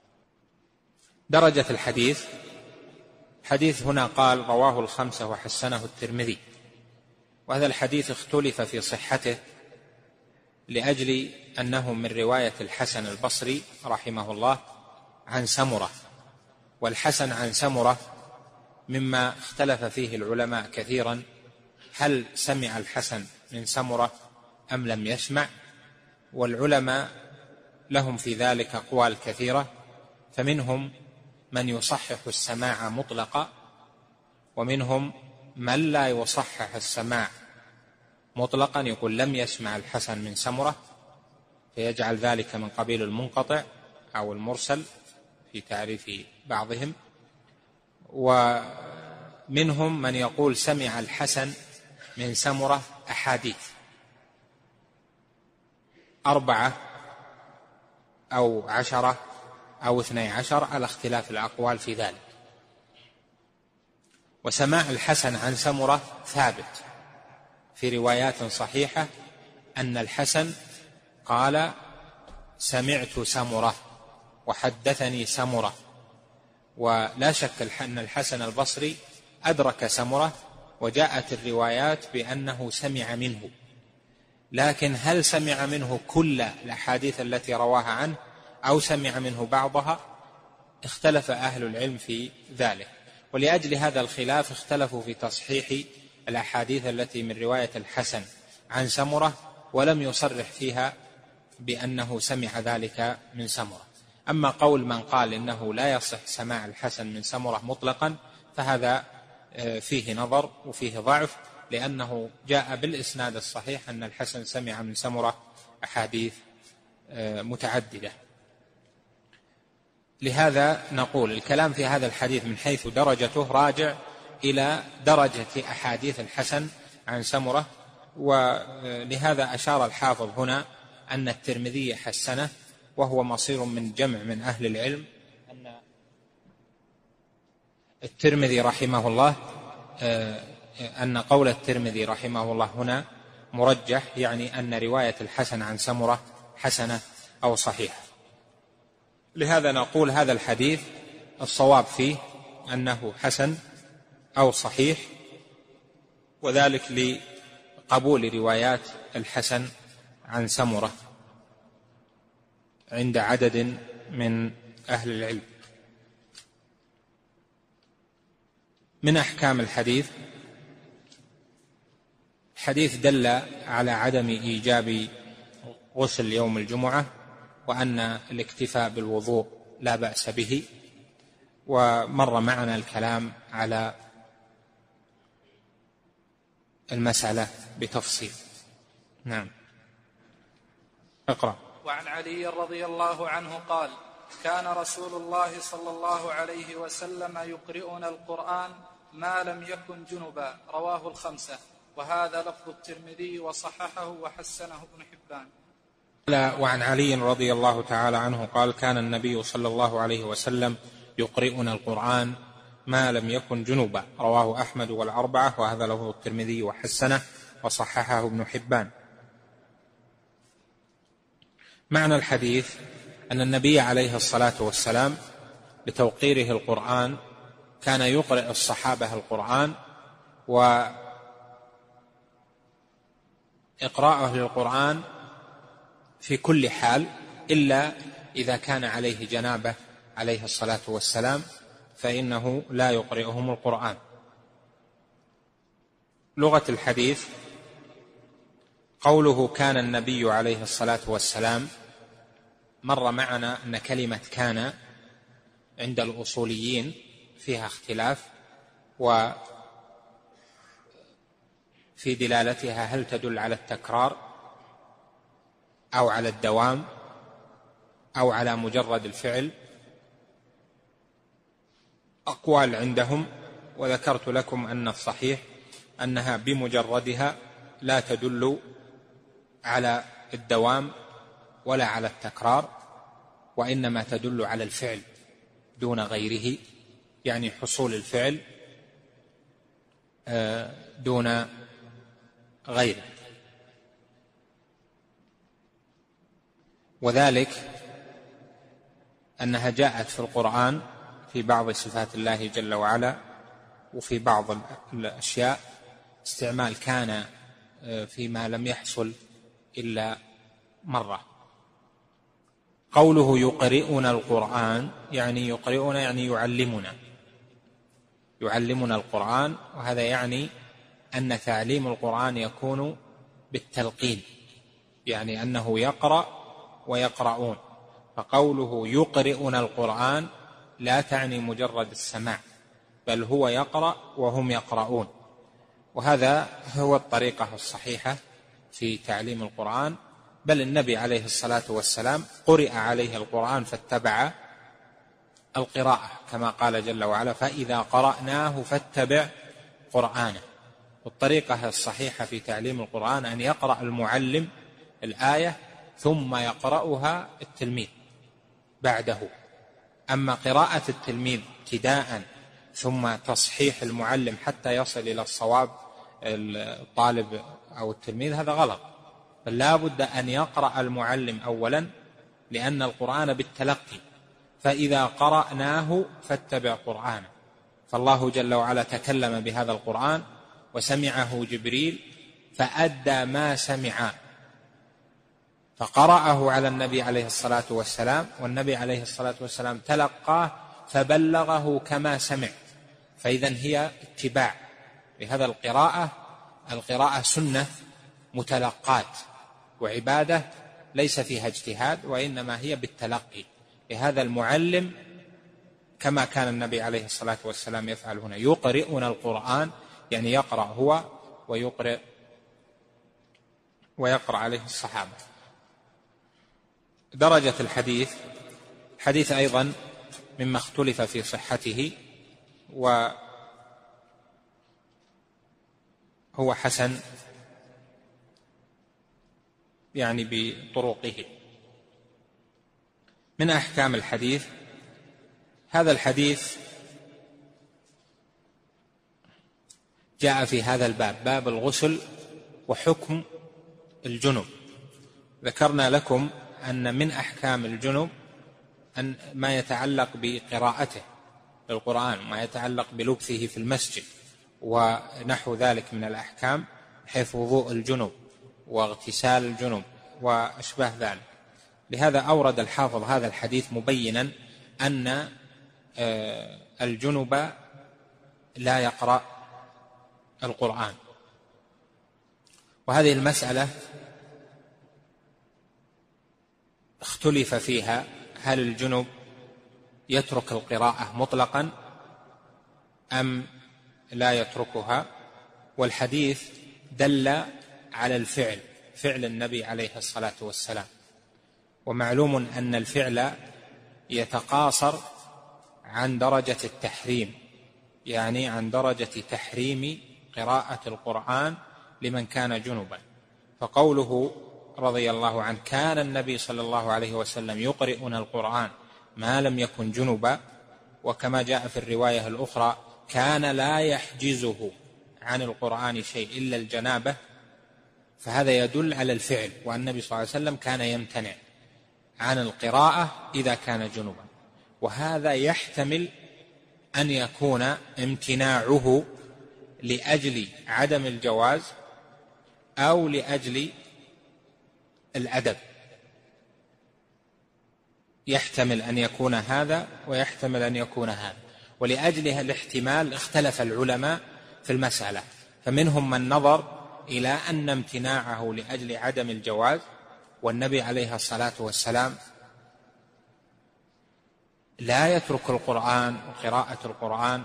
S3: درجة الحديث، حديث هنا قال رواه الخمسة وحسنه الترمذي، وهذا الحديث اختلف في صحته لأجل أنه من رواية الحسن البصري رحمه الله عن سمرة، والحسن عن سمرة مما اختلف فيه العلماء كثيرا، هل سمع الحسن من سمرة أم لم يسمع؟ والعلماء لهم في ذلك أقوال كثيرة، فمنهم من يصحح السماع مطلقا، ومنهم من لا يصحح السماع مطلقا، يقول لم يسمع الحسن من سمرة، فيجعل ذلك من قبيل المنقطع أو المرسل في تعريف بعضهم. ومنهم من يقول سمع الحسن من سمرة أحاديث 4 أو 10 أو 12 على اختلاف الأقوال في ذلك. وسماع الحسن عن سمرة ثابت في روايات صحيحة أن الحسن قال سمعت سمرة وحدثني سمرة، ولا شك أن الحسن البصري أدرك سمرة، وجاءت الروايات بأنه سمع منه، لكن هل سمع منه كل الأحاديث التي رواها عنه أو سمع منه بعضها؟ اختلف أهل العلم في ذلك، ولأجل هذا الخلاف اختلفوا في تصحيح الأحاديث التي من رواية الحسن عن سمرة، ولم يصرح فيها بأنه سمع ذلك من سمرة. أما قول من قال إنه لا يصح سماع الحسن من سمرة مطلقا فهذا فيه نظر وفيه ضعف، لأنه جاء بالإسناد الصحيح أن الحسن سمع من سمرة أحاديث متعددة. لهذا نقول الكلام في هذا الحديث من حيث درجته راجع إلى درجة أحاديث الحسن عن سمرة، ولهذا أشار الحافظ هنا أن الترمذي حسنه، وهو مصير من جمع من أهل العلم أن الترمذي رحمه الله أن قول الترمذي رحمه الله هنا مرجح، يعني أن رواية الحسن عن سمرة حسنة أو صحيحة. لهذا نقول هذا الحديث الصواب فيه أنه حسن أو صحيح، وذلك لقبول روايات الحسن عن سمرة عند عدد من أهل العلم. من أحكام الحديث، حديث دل على عدم إيجاب غسل يوم الجمعة، وأن الاكتفاء بالوضوء لا بأس به، ومر معنا الكلام على المسألة بتفصيل. نعم، اقرأ.
S4: وعن علي رضي الله عنه قال: كان رسول الله صلى الله عليه وسلم يقرئنا القرآن ما لم يكن جنبا، رواه الخمسة، وهذا لفظ الترمذي وصححه وحسنه ابن حبان.
S3: وعن علي رضي الله تعالى عنه قال: كان النبي صلى الله عليه وسلم يقرئنا القرآن ما لم يكن جنبا، رواه أحمد والأربعة، وهذا لفظ الترمذي وحسنه وصححه ابن حبان. معنى الحديث أن النبي عليه الصلاة والسلام لتوقيره القرآن كان يقرئ الصحابة القرآن، وإقراءه للقرآن في كل حال إلا إذا كان عليه جنابة عليه الصلاة والسلام، فإنه لا يقرئهم القرآن. لغة الحديث قوله كان النبي عليه الصلاة والسلام، مر معنا أن كلمة كان عند الأصوليين فيها اختلاف، وفي دلالتها هل تدل على التكرار أو على الدوام أو على مجرد الفعل. أقوال عندهم، وذكرت لكم أن الصحيح أنها بمجردها لا تدل على الدوام ولا على التكرار، وإنما تدل على الفعل دون غيره، يعني حصول الفعل دون غيره. وذلك أنها جاءت في القرآن في بعض صفات الله جل وعلا، وفي بعض الأشياء استعمال كان فيما لم يحصل إلا مرة. قوله يقرئنا القرآن يعني يقرئنا يعني يعلمنا القرآن، وهذا يعني أن تعليم القرآن يكون بالتلقين، يعني أنه يقرأ ويقرؤون. فقوله يقرئنا القرآن لا تعني مجرد السماع، بل هو يقرأ وهم يقرؤون، وهذا هو الطريقة الصحيحة في تعليم القرآن. بل النبي عليه الصلاة والسلام قرئ عليه القرآن فاتبع القراءة، كما قال جل وعلا فإذا قرأناه فاتبع قرآنه. والطريقة الصحيحة في تعليم القرآن أن يقرأ المعلم الآية ثم يقرأها التلميذ بعده. أما قراءة التلميذ ابتداء ثم تصحيح المعلم حتى يصل إلى الصواب الطالب أو التلميذ، هذا غلط، بل لا بد أن يقرأ المعلم أولا، لأن القرآن بالتلقي، فإذا قرأناه فاتبع قرآنه. فالله جل وعلا تكلم بهذا القرآن وسمعه جبريل فأدى ما سمع، فقرأه على النبي عليه الصلاة والسلام، والنبي عليه الصلاة والسلام تلقاه فبلغه كما سمع. فإذن هي اتباع. لهذا القراءة سنة متلقات وعبادة ليس فيها اجتهاد، وإنما هي بالتلقي. لهذا المعلم كما كان النبي عليه الصلاة والسلام يفعل هنا، يقرئنا القرآن يعني يقرأ هو ويقرأ عليه الصحابة. درجة الحديث أيضا مما اختلف في صحته، وهو حسن يعني بطرقه. من أحكام الحديث، هذا الحديث جاء في هذا الباب، باب الغسل وحكم الجنب. ذكرنا لكم أن من أحكام الجنب أن ما يتعلق بقراءته للقرآن، ما يتعلق بلبثه في المسجد ونحو ذلك من الأحكام، حيث وضوء الجنب واغتسال الجنب وأشباه ذلك. لهذا أورد الحافظ هذا الحديث مبينا أن الجنب لا يقرأ القرآن. وهذه المسألة اختلف فيها، هل الجنب يترك القراءة مطلقا أم لا يتركها؟ والحديث دل على فعل النبي عليه الصلاة والسلام، ومعلوم أن الفعل يتقاصر عن درجة التحريم، يعني عن درجة تحريم قراءة القرآن لمن كان جنبا. فقوله رضي الله عنه كان النبي صلى الله عليه وسلم يقرئنا القرآن ما لم يكن جنبا، وكما جاء في الرواية الأخرى كان لا يحجزه عن القرآن شيء إلا الجنابة، فهذا يدل على الفعل، وأن النبي صلى الله عليه وسلم كان يمتنع عن القراءة إذا كان جنبا. وهذا يحتمل أن يكون امتناعه لأجل عدم الجواز أو لأجل الأدب، يحتمل أن يكون هذا ويحتمل أن يكون هذا، ولأجلها الاحتمال اختلف العلماء في المسألة، فمنهم من نظر إلى أن امتناعه لأجل عدم الجواز، والنبي عليه الصلاة والسلام لا يترك القرآن وقراءة القرآن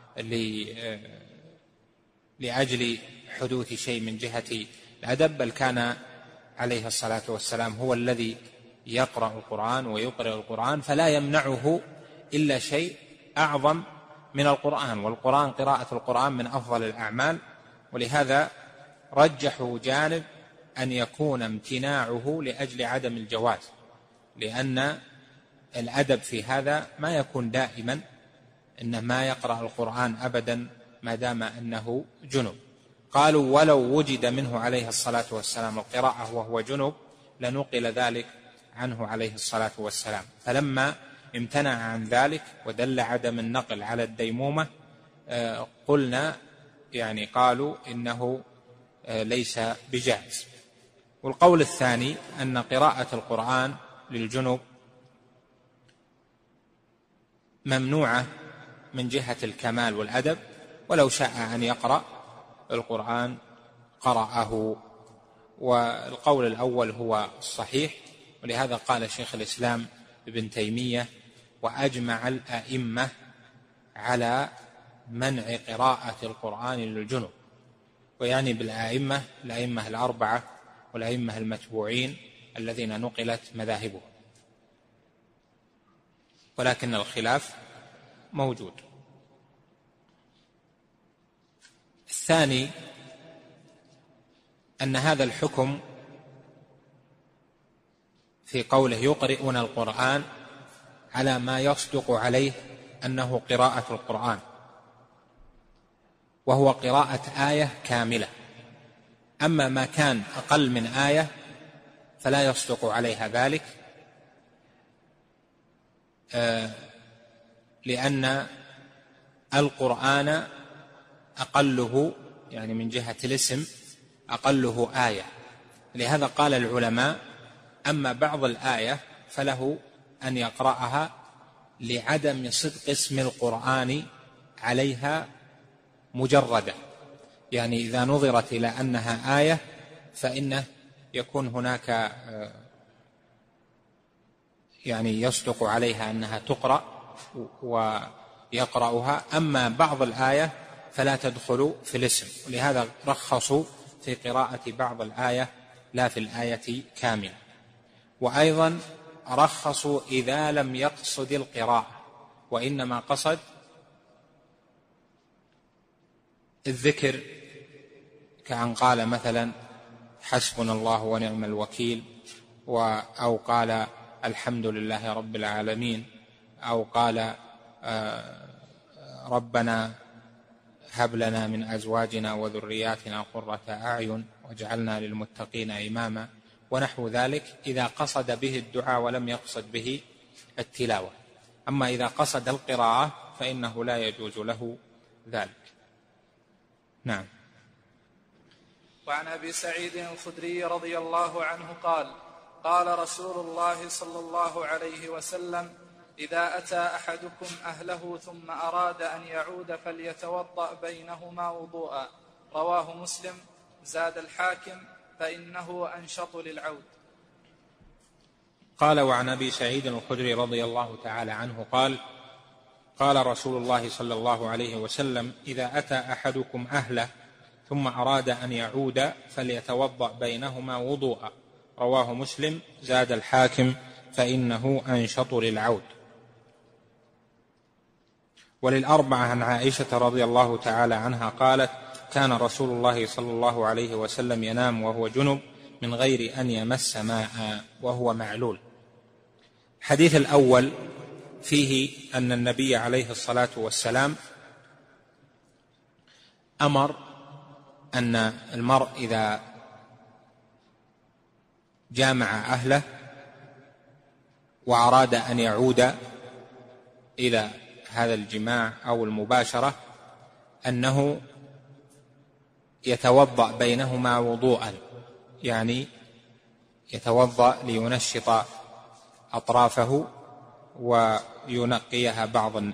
S3: لأجل حدوث شيء من جهة الأدب، بل كان عليه الصلاة والسلام هو الذي يقرأ القرآن ويقرأ القرآن، فلا يمنعه إلا شيء أعظم من القرآن، والقرآن قراءة القرآن من أفضل الأعمال. ولهذا رجحوا جانب أن يكون امتناعه لأجل عدم الجواز، لأن الأدب في هذا ما يكون دائما، إنه ما يقرأ القرآن أبدا ما دام أنه جنب. قالوا ولو وجد منه عليه الصلاة والسلام القراءة وهو جنب لنقل ذلك عنه عليه الصلاة والسلام، فلما امتنع عن ذلك ودل عدم النقل على الديمومة قلنا يعني قالوا إنه ليس بجائز. والقول الثاني أن قراءة القرآن للجنب ممنوعة من جهة الكمال والأدب، ولو شاء أن يقرأ القرآن قرأه. والقول الأول هو الصحيح، ولهذا قال شيخ الإسلام ابن تيمية وأجمع الأئمة على منع قراءة القرآن للجنب، ويعني بالأئمة الأئمة الأربعة والأئمة المتبوعين الذين نقلت مذاهبهم، ولكن الخلاف موجود. الثاني أن هذا الحكم في قوله يقرؤون القرآن على ما يصدق عليه أنه قراءة القرآن، وهو قراءة آية كاملة. أما ما كان أقل من آية فلا يصدق عليها ذلك، لأن القرآن أقله يعني من جهة الاسم أقله آية. لهذا قال العلماء أما بعض الآية فله أن يقرأها لعدم صدق اسم القرآن عليها مجردة، يعني إذا نظرت إلى أنها آية فإنه يكون هناك يعني يصدق عليها أنها تقرأ ويقرأها. أما بعض الآية فلا تدخل في الاسم، ولهذا رخصوا في قراءة بعض الآية لا في الآية كاملة. وأيضا رخصوا إذا لم يقصد القراءة وإنما قصد الذكر، كأن قال مثلا حسبنا الله ونعم الوكيل، أو قال الحمد لله رب العالمين، أو قال ربنا هب لنا من أزواجنا وذرياتنا قرة أعين واجعلنا للمتقين إماما ونحو ذلك، إذا قصد به الدعاء ولم يقصد به التلاوة. أما إذا قصد القراءة فإنه لا يجوز له ذلك. نعم.
S4: وعن أبي سعيد الخدري رضي الله عنه قال قال رسول الله صلى الله عليه وسلم إذا أتى أحدكم أهله ثم أراد أن يعود فليتوضأ بينهما وضوءا، رواه مسلم. زاد الحاكم فإنه أنشط للعود.
S3: قال وعن أبي سعيد الخدري رضي الله تعالى عنه قال قال رسول الله صلى الله عليه وسلم إذا أتى أحدكم أهله ثم أراد أن يعود فليتوضأ بينهما وضوءا، رواه مسلم. زاد الحاكم فإنه أنشط للعود. وللأربعة عن عائشة رضي الله تعالى عنها قالت كان رسول الله صلى الله عليه وسلم ينام وهو جنب من غير أن يمس ماء وهو معلول. الحديث الأول فيه أن النبي عليه الصلاة والسلام أمر أن المرء إذا جامع أهله وأراد أن يعود إلى هذا الجماع أو المباشرة أنه يتوضأ بينهما وضوءا، يعني يتوضأ لينشط أطرافه وينقيها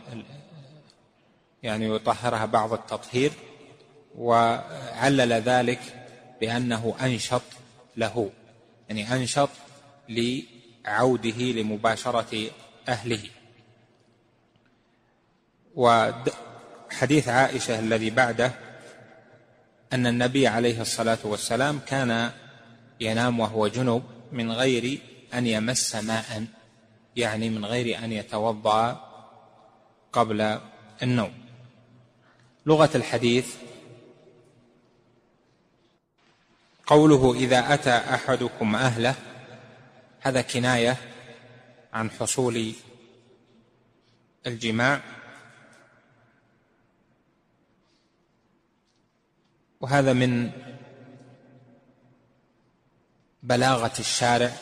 S3: يعني يطهرها بعض التطهير، وعلل ذلك بأنه أنشط له، يعني أنشط لعوده لمباشرة أهله. وحديث عائشة الذي بعده أن النبي عليه الصلاة والسلام كان ينام وهو جنب من غير أن يمس ماء، يعني من غير أن يتوضأ قبل النوم. لغة الحديث قوله إذا أتى أحدكم أهله، هذا كناية عن حصول الجماع، وهذا من بلاغة الشارع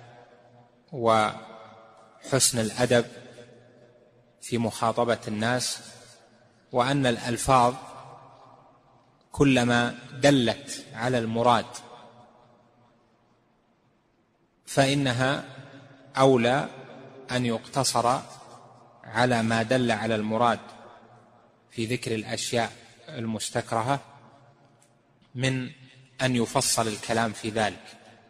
S3: وحسن الأدب في مخاطبة الناس، وأن الألفاظ كلما دلت على المراد فإنها أولى أن يقتصر على ما دل على المراد في ذكر الأشياء المستكرهة من أن يفصل الكلام في ذلك.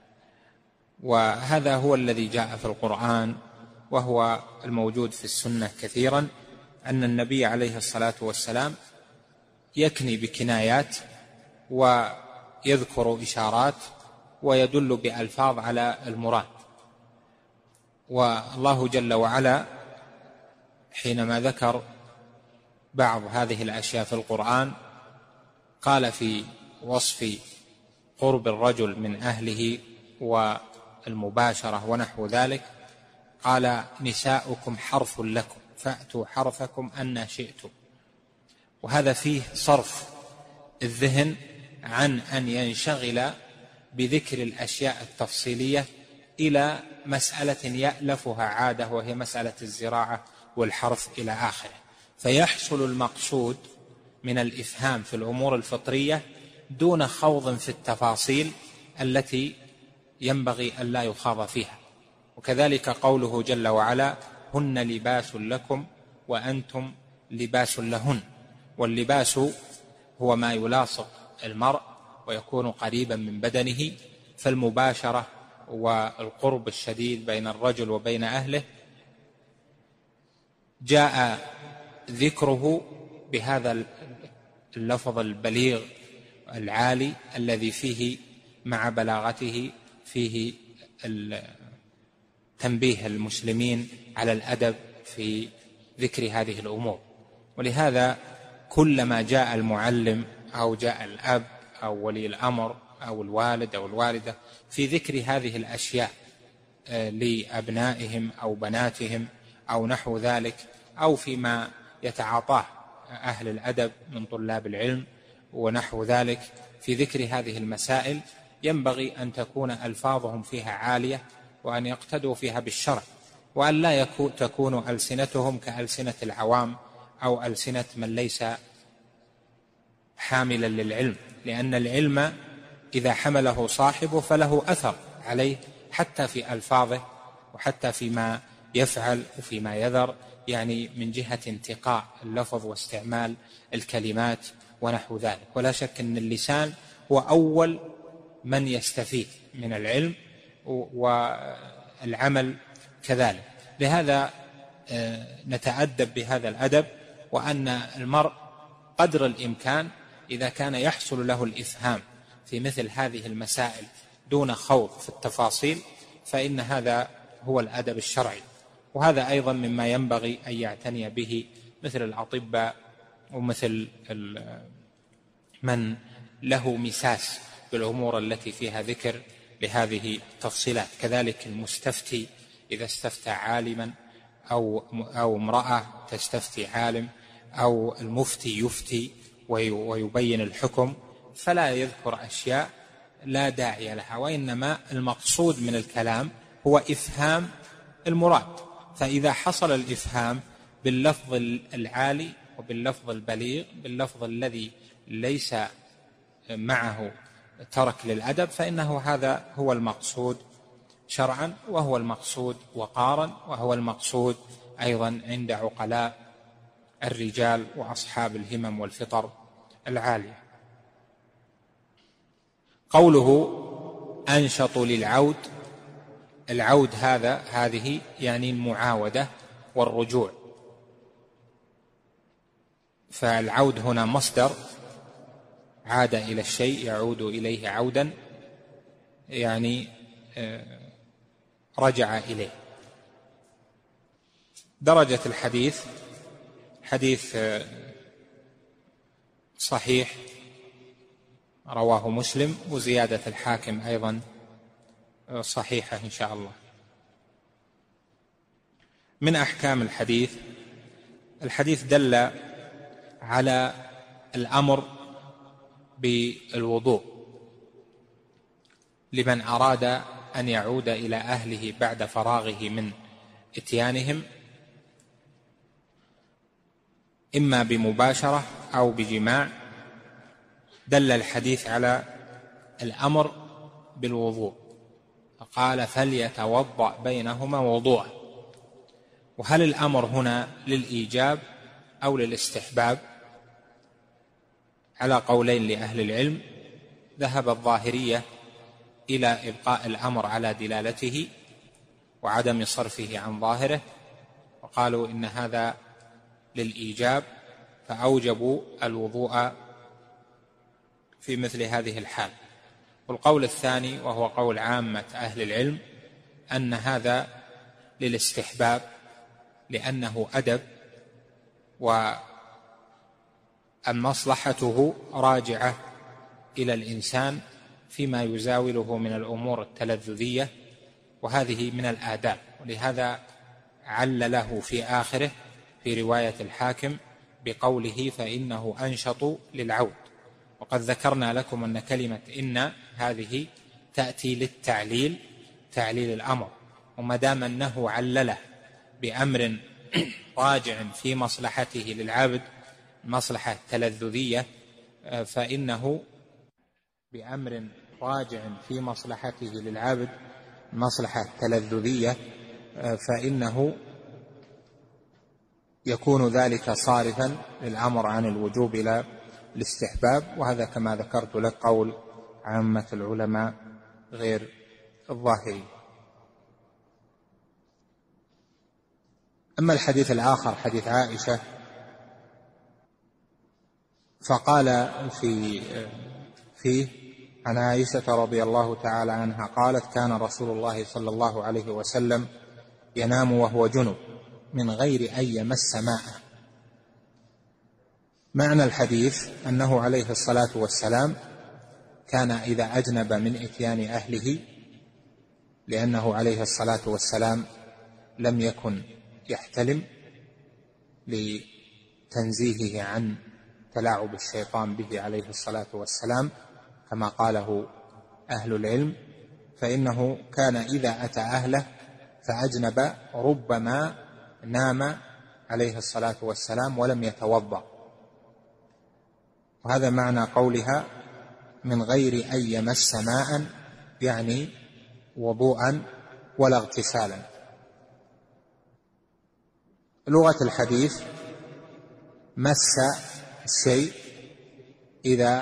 S3: وهذا هو الذي جاء في القرآن وهو الموجود في السنة كثيرا، أن النبي عليه الصلاة والسلام يكني بكنايات ويذكر إشارات ويدل بألفاظ على المراد. والله جل وعلا حينما ذكر بعض هذه الأشياء في القرآن قال في وصف قرب الرجل من أهله والمباشرة ونحو ذلك، قال نساؤكم حرث لكم فأتوا حرثكم أن شئتم. وهذا فيه صرف الذهن عن أن ينشغل بذكر الأشياء التفصيلية إلى مسألة يألفها عادة، وهي مسألة الزراعة والحرث إلى آخره، فيحصل المقصود من الإفهام في الأمور الفطرية دون خوض في التفاصيل التي ينبغي أن لا يخاض فيها. وكذلك قوله جل وعلا هن لباس لكم وأنتم لباس لهن، واللباس هو ما يلاصق المرء ويكون قريبا من بدنه، فالمباشرة والقرب الشديد بين الرجل وبين أهله جاء ذكره بهذا اللفظ البليغ العالي الذي فيه مع بلاغته فيه تنبيه المسلمين على الأدب في ذكر هذه الأمور. ولهذا كلما جاء المعلم أو جاء الأب أو ولي الأمر أو الوالد أو الوالدة في ذكر هذه الأشياء لأبنائهم أو بناتهم أو نحو ذلك، أو فيما يتعاطاه أهل الأدب من طلاب العلم ونحو ذلك، في ذكر هذه المسائل ينبغي أن تكون ألفاظهم فيها عالية، وأن يقتدوا فيها بالشرع، وأن لا تكون ألسنتهم كألسنة العوام أو ألسنة من ليس حاملا للعلم، لأن العلم إذا حمله صاحبه فله أثر عليه حتى في ألفاظه وحتى فيما يفعل وفيما يذر، يعني من جهة انتقاء اللفظ واستعمال الكلمات ونحو ذلك. ولا شك أن اللسان هو أول من يستفيد من العلم والعمل كذلك. لهذا نتأدب بهذا الأدب، وأن المرء قدر الإمكان إذا كان يحصل له الإفهام في مثل هذه المسائل دون خوض في التفاصيل فإن هذا هو الأدب الشرعي. وهذا أيضا مما ينبغي أن يعتني به مثل الأطباء ومثل من له مساس بالأمور التي فيها ذكر لهذه التفصيلات. كذلك المستفتي إذا استفتى عالما أو امرأة تستفتي عالم، أو المفتي يفتي ويبين الحكم، فلا يذكر أشياء لا داعي لها، وإنما المقصود من الكلام هو إفهام المراد. فإذا حصل الإفهام باللفظ العالي وباللفظ البليغ باللفظ الذي ليس معه ترك للأدب، فإنه هذا هو المقصود شرعا، وهو المقصود وقارا، وهو المقصود أيضا عند عقلاء الرجال وأصحاب الهمم والفطر العالية. قوله أنشط للعود، العود هذه يعني المعاودة والرجوع، فالعود هنا مصدر عاد إلى الشيء يعود إليه عودا، يعني رجع إليه. درجة الحديث حديث صحيح رواه مسلم، وزيادة الحاكم أيضا صحيحة إن شاء الله. من أحكام الحديث دل على الأمر بالوضوء لمن أراد أن يعود إلى أهله بعد فراغه من إتيانهم، إما بمباشرة أو بجماع. دل الحديث على الأمر بالوضوء، فقال فليتوضأ بينهما وضوءا. وهل الأمر هنا للإيجاب أو للاستحباب؟ على قولين لأهل العلم. ذهب الظاهرية إلى إبقاء الأمر على دلالته وعدم صرفه عن ظاهره، وقالوا إن هذا للإيجاب، فأوجبوا الوضوء في مثل هذه الحال. والقول الثاني وهو قول عامة أهل العلم أن هذا للاستحباب، لأنه أدب ومصلحته راجعة إلى الإنسان فيما يزاوله من الأمور التلذذية، وهذه من الآداب. ولهذا علله في آخره في رواية الحاكم بقوله فإنه أنشط للعود. وقد ذكرنا لكم أن كلمة إن هذه تأتي للتعليل، تعليل الأمر، وما دام أنه علله بأمر راجع في مصلحته للعبد، مصلحة تلذذية، فإنه بأمر راجع في مصلحته للعبد مصلحة تلذذية، فإنه يكون ذلك صارفا للأمر عن الوجوب إلى الاستحباب. وهذا كما ذكرت لك قول عامة العلماء غير الظاهري. أما الحديث الآخر حديث عائشة، فقال فيه عن عائشة رضي الله تعالى عنها قالت كان رسول الله صلى الله عليه وسلم ينام وهو جنب من غير أن يمس ماء. معنى الحديث أنه عليه الصلاة والسلام كان إذا أجنب من إتيان أهله، لأنه عليه الصلاة والسلام لم يكن يحتلم لتنزيهه عن تلاعب الشيطان به عليه الصلاة والسلام كما قاله أهل العلم، فإنه كان إذا أتى أهله فأجنب ربما نام عليه الصلاة والسلام ولم يتوضأ. وهذا معنى قولها من غير أن يمس ماء، يعني وضوءا ولا اغتسالا. لغة الحديث مس الشيء إذا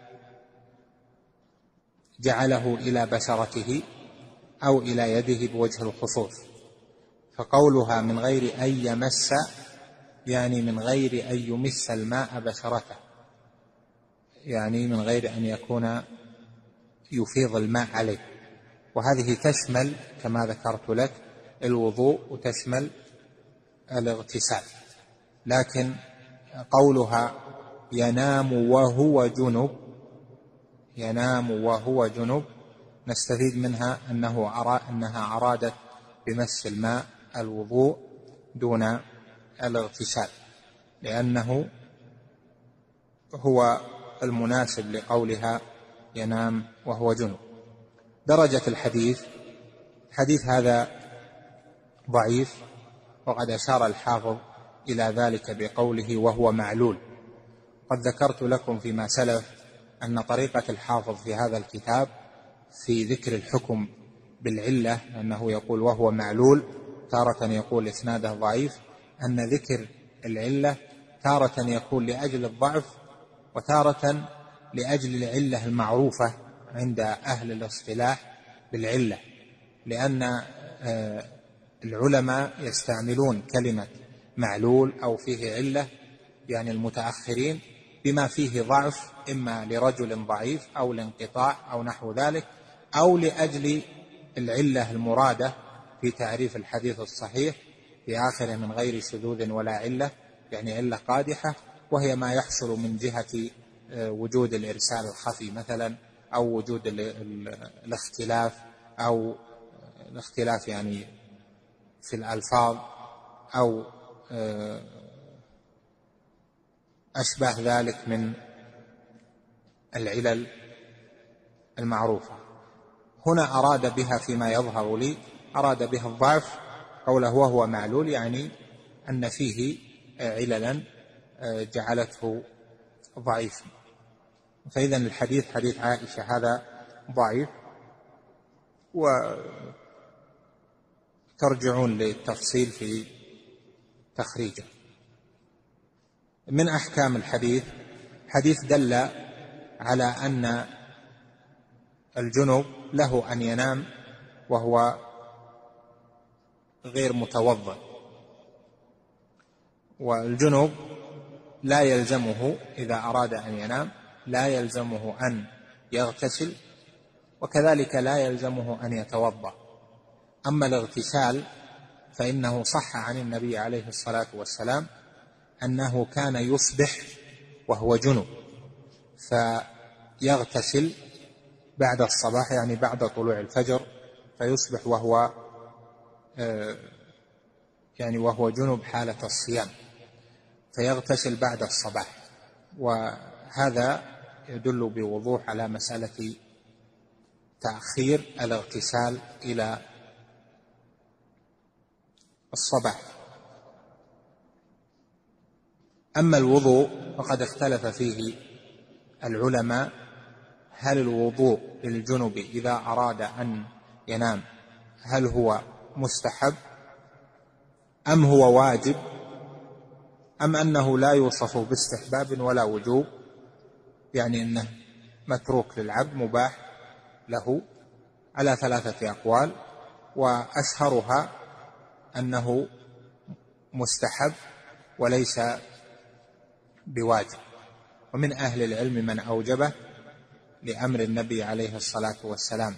S3: جعله إلى بشرته أو إلى يده بوجه الخصوص، فقولها من غير أن يمس يعني من غير أن يمس الماء بشرته، يعني من غير أن يكون يفيض الماء عليه. وهذه تشمل كما ذكرت لك الوضوء وتشمل الاغتسال. لكن قولها ينام وهو جنب، ينام وهو جنب، نستفيد منها أنها أرادت بمس الماء الوضوء دون الاغتسال، لأنه هو المناسب لقولها ينام وهو جنب. درجة الحديث هذا ضعيف، وقد أشار الحافظ إلى ذلك بقوله وهو معلول. قد ذكرت لكم فيما سلف أن طريقة الحافظ في هذا الكتاب في ذكر الحكم بالعلة أنه يقول وهو معلول، تارة يقول إسناده ضعيف، أن ذكر العلة تارة يكون لأجل الضعف وتارة لأجل العلة المعروفة عند أهل الاصطلاح بالعلة، لأن العلماء يستعملون كلمة معلول أو فيه علة، يعني المتأخرين، بما فيه ضعف إما لرجل ضعيف أو لانقطاع أو نحو ذلك، أو لأجل العلة المرادة في تعريف الحديث الصحيح في آخره من غير شذوذ ولا علة، يعني علة قادحة، وهي ما يحصل من جهة وجود الإرسال الخفي مثلا، أو وجود الاختلاف، أو الاختلاف يعني في الألفاظ، أو أشبه ذلك من العلل المعروفة. هنا أراد بها فيما يظهر لي، أراد بها الضعف، قوله وهو معلول، يعني أن فيه عللا جعلته ضعيفا. فإذا الحديث حديث عائشة هذا ضعيف، وترجعون للتفصيل في تخريجه. من أحكام الحديث، حديث دل على أن الجنب له أن ينام وهو غير متوضئ، والجنب لا يلزمه إذا أراد أن ينام لا يلزمه أن يغتسل، وكذلك لا يلزمه أن يتوضأ. أما الاغتسال فإنه صح عن النبي عليه الصلاة والسلام أنه كان يصبح وهو جنب، فيغتسل بعد الصباح، يعني بعد طلوع الفجر، فيصبح وهو جنب حالة الصيام، فيغتسل بعد الصباح. وهذا يدل بوضوح على مسألة تأخير الاغتسال إلى الصباح. أما الوضوء فقد اختلف فيه العلماء، هل الوضوء للجنب إذا أراد أن ينام هل هو مستحب أم هو واجب، أم أنه لا يوصف باستحباب ولا وجوب، يعني أنه متروك للعبد مباح له، على 3 أقوال، وأشهرها أنه مستحب وليس بواجب. ومن أهل العلم من أوجبه لأمر النبي عليه الصلاة والسلام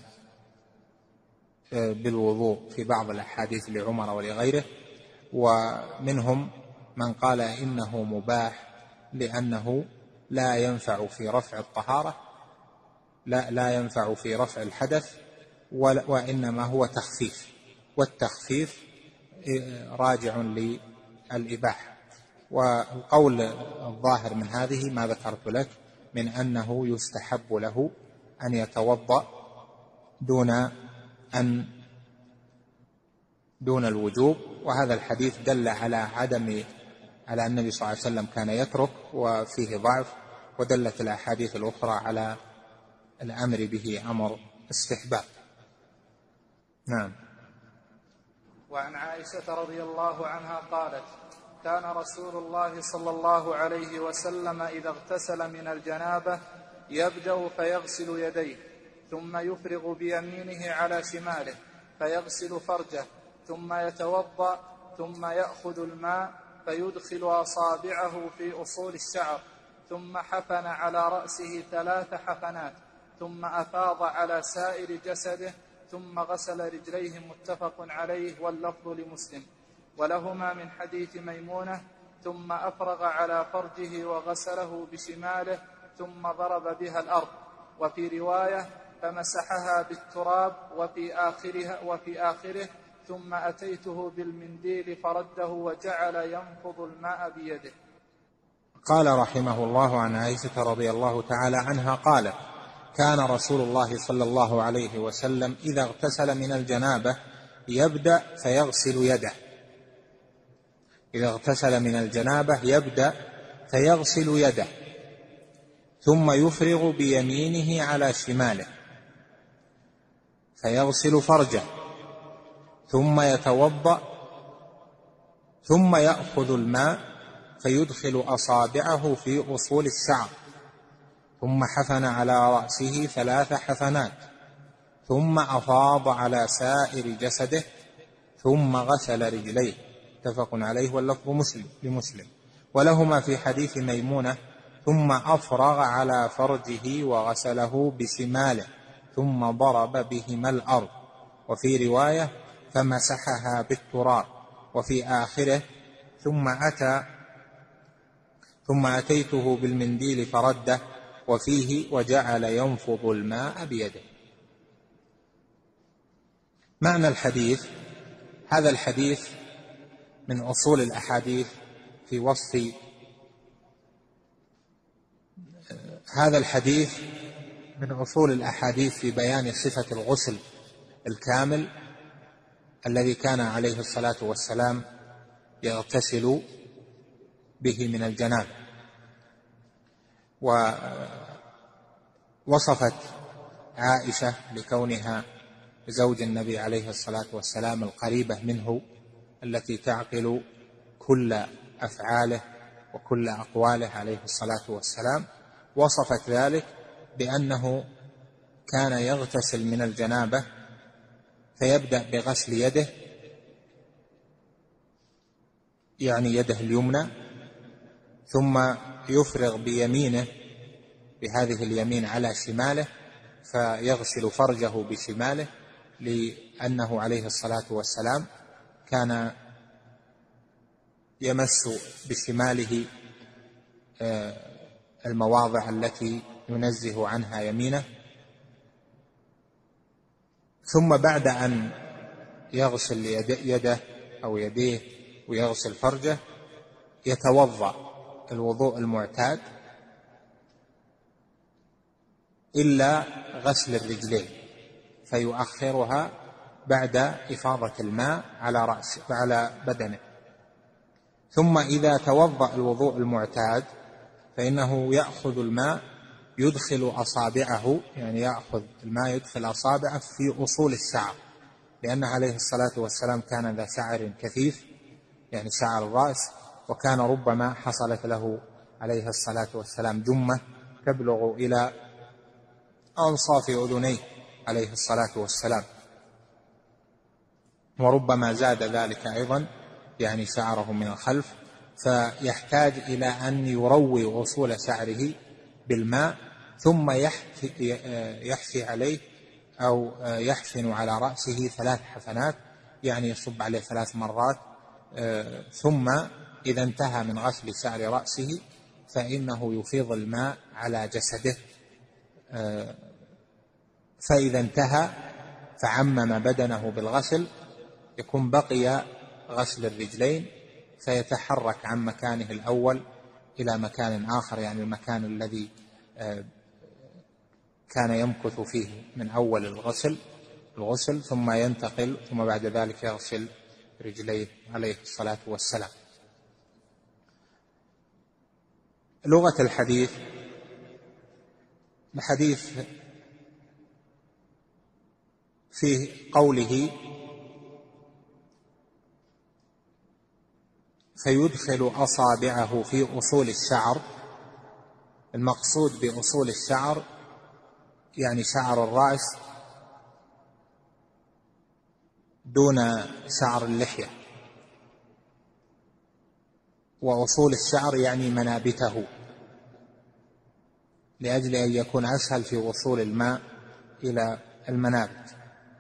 S3: بالوضوء في بعض الأحاديث لعمر ولغيره، ومنهم من قال إنه مباح لأنه لا ينفع في رفع الطهارة، لا ينفع في رفع الحدث، وإنما هو تخفيف، والتخفيف راجع للإباحة. والقول الظاهر من هذه ما ذكرت لك من أنه يستحب له أن يتوضأ دون الوجوب. وهذا الحديث دل على على النبي صلى الله عليه وسلم كان يترك وفيه ضعف، ودلت الأحاديث الأخرى على الأمر به أمر استحباب. نعم.
S4: وعن عائشة رضي الله عنها قالت: كان رسول الله صلى الله عليه وسلم إذا اغتسل من الجنابة يبدأ فيغسل يديه، ثم يفرغ بيمينه على شماله فيغسل فرجه، ثم يتوضأ، ثم يأخذ الماء فيدخل أصابعه في أصول الشعر، ثم حفن على رأسه 3 حفنات، ثم أفاض على سائر جسده، ثم غسل رجليه. متفق عليه، واللفظ لمسلم. ولهما من حديث ميمونة: ثم أفرغ على فرجه وغسله بشماله ثم ضرب بها الأرض. وفي رواية: فمسحها بالتراب. وفي آخره: ثم أتيته بالمنديل فرده وجعل ينفض الماء بيده.
S3: قال رحمه الله عن عائشة رضي الله تعالى عنها قالت: كان رسول الله صلى الله عليه وسلم إذا اغتسل من الجنابة يبدأ فيغسل يده. إذا اغتسل من الجنابة يبدأ فيغسل يده، ثم يفرغ بيمينه على شماله فيغسل فرجه، ثم يتوضأ، ثم يأخذ الماء فيدخل أصابعه في أصول الشعر، ثم حفن على رأسه 3 حفنات، ثم أفاض على سائر جسده، ثم غسل رجليه. متفق عليه، واللفظ لمسلم. ولهما في حديث ميمونة: ثم أفرغ على فرجه وغسله بشماله ثم ضرب بهما الأرض. وفي رواية: فمسحها بالتراب. وفي آخره: ثم أتيته بالمنديل فرده وفيه وجعل ينفض الماء بيده. معنى الحديث: هذا الحديث من أصول الأحاديث في وصف هذا الحديث من أصول الأحاديث في بيان صفة الغسل الكامل الذي كان عليه الصلاة والسلام يغتسل به من الجنابة. ووصفت عائشة لكونها زوج النبي عليه الصلاة والسلام القريبة منه التي تعقل كل أفعاله وكل أقواله عليه الصلاة والسلام، وصفت ذلك بأنه كان يغتسل من الجنابة فيبدأ بغسل يده، يعني يده اليمنى، ثم يفرغ بيمينه بهذه اليمين على شماله فيغسل فرجه بشماله، لأنه عليه الصلاة والسلام كان يمس بشماله المواضع التي ينزه عنها يمينه. ثم بعد أن يغسل يده أو يديه ويغسل فرجه يتوضأ الوضوء المعتاد إلا غسل الرجلين، فيؤخرها بعد إفاضة الماء على رأسه وعلى بدنه. ثم إذا توضأ الوضوء المعتاد فإنه يأخذ الماء يدخل أصابعه، يعني يأخذ الماء يدخل أصابعه في أصول الشعر، لأن عليه الصلاة والسلام كان ذا شعر كثيف، يعني شعر الرأس، وكان ربما حصلت له عليه الصلاة والسلام جمة تبلغ إلى أنصاف أذنيه عليه الصلاة والسلام، وربما زاد ذلك أيضا يعني شعره من الخلف، فيحتاج إلى أن يروي أصول شعره بالماء ثم يحفي عليه أو يحفن على رأسه 3 حفنات، يعني يصب عليه 3 مرات. ثم إذا انتهى من غسل شعر رأسه فإنه يفيض الماء على جسده، فإذا انتهى فعمم بدنه بالغسل يكون بقي غسل الرجلين، فيتحرك عن مكانه الأول إلى مكان آخر، يعني المكان الذي كان يمكث فيه من أول الغسل ثم ينتقل، ثم بعد ذلك يغسل رجليه عليه الصلاة والسلام. لغة الحديث: الحديث في قوله فيدخل أصابعه في أصول الشعر، المقصود بأصول الشعر يعني شعر الرأس دون شعر اللحية، وأصول الشعر يعني منابته، لأجل أن يكون أسهل في وصول الماء إلى المنابت.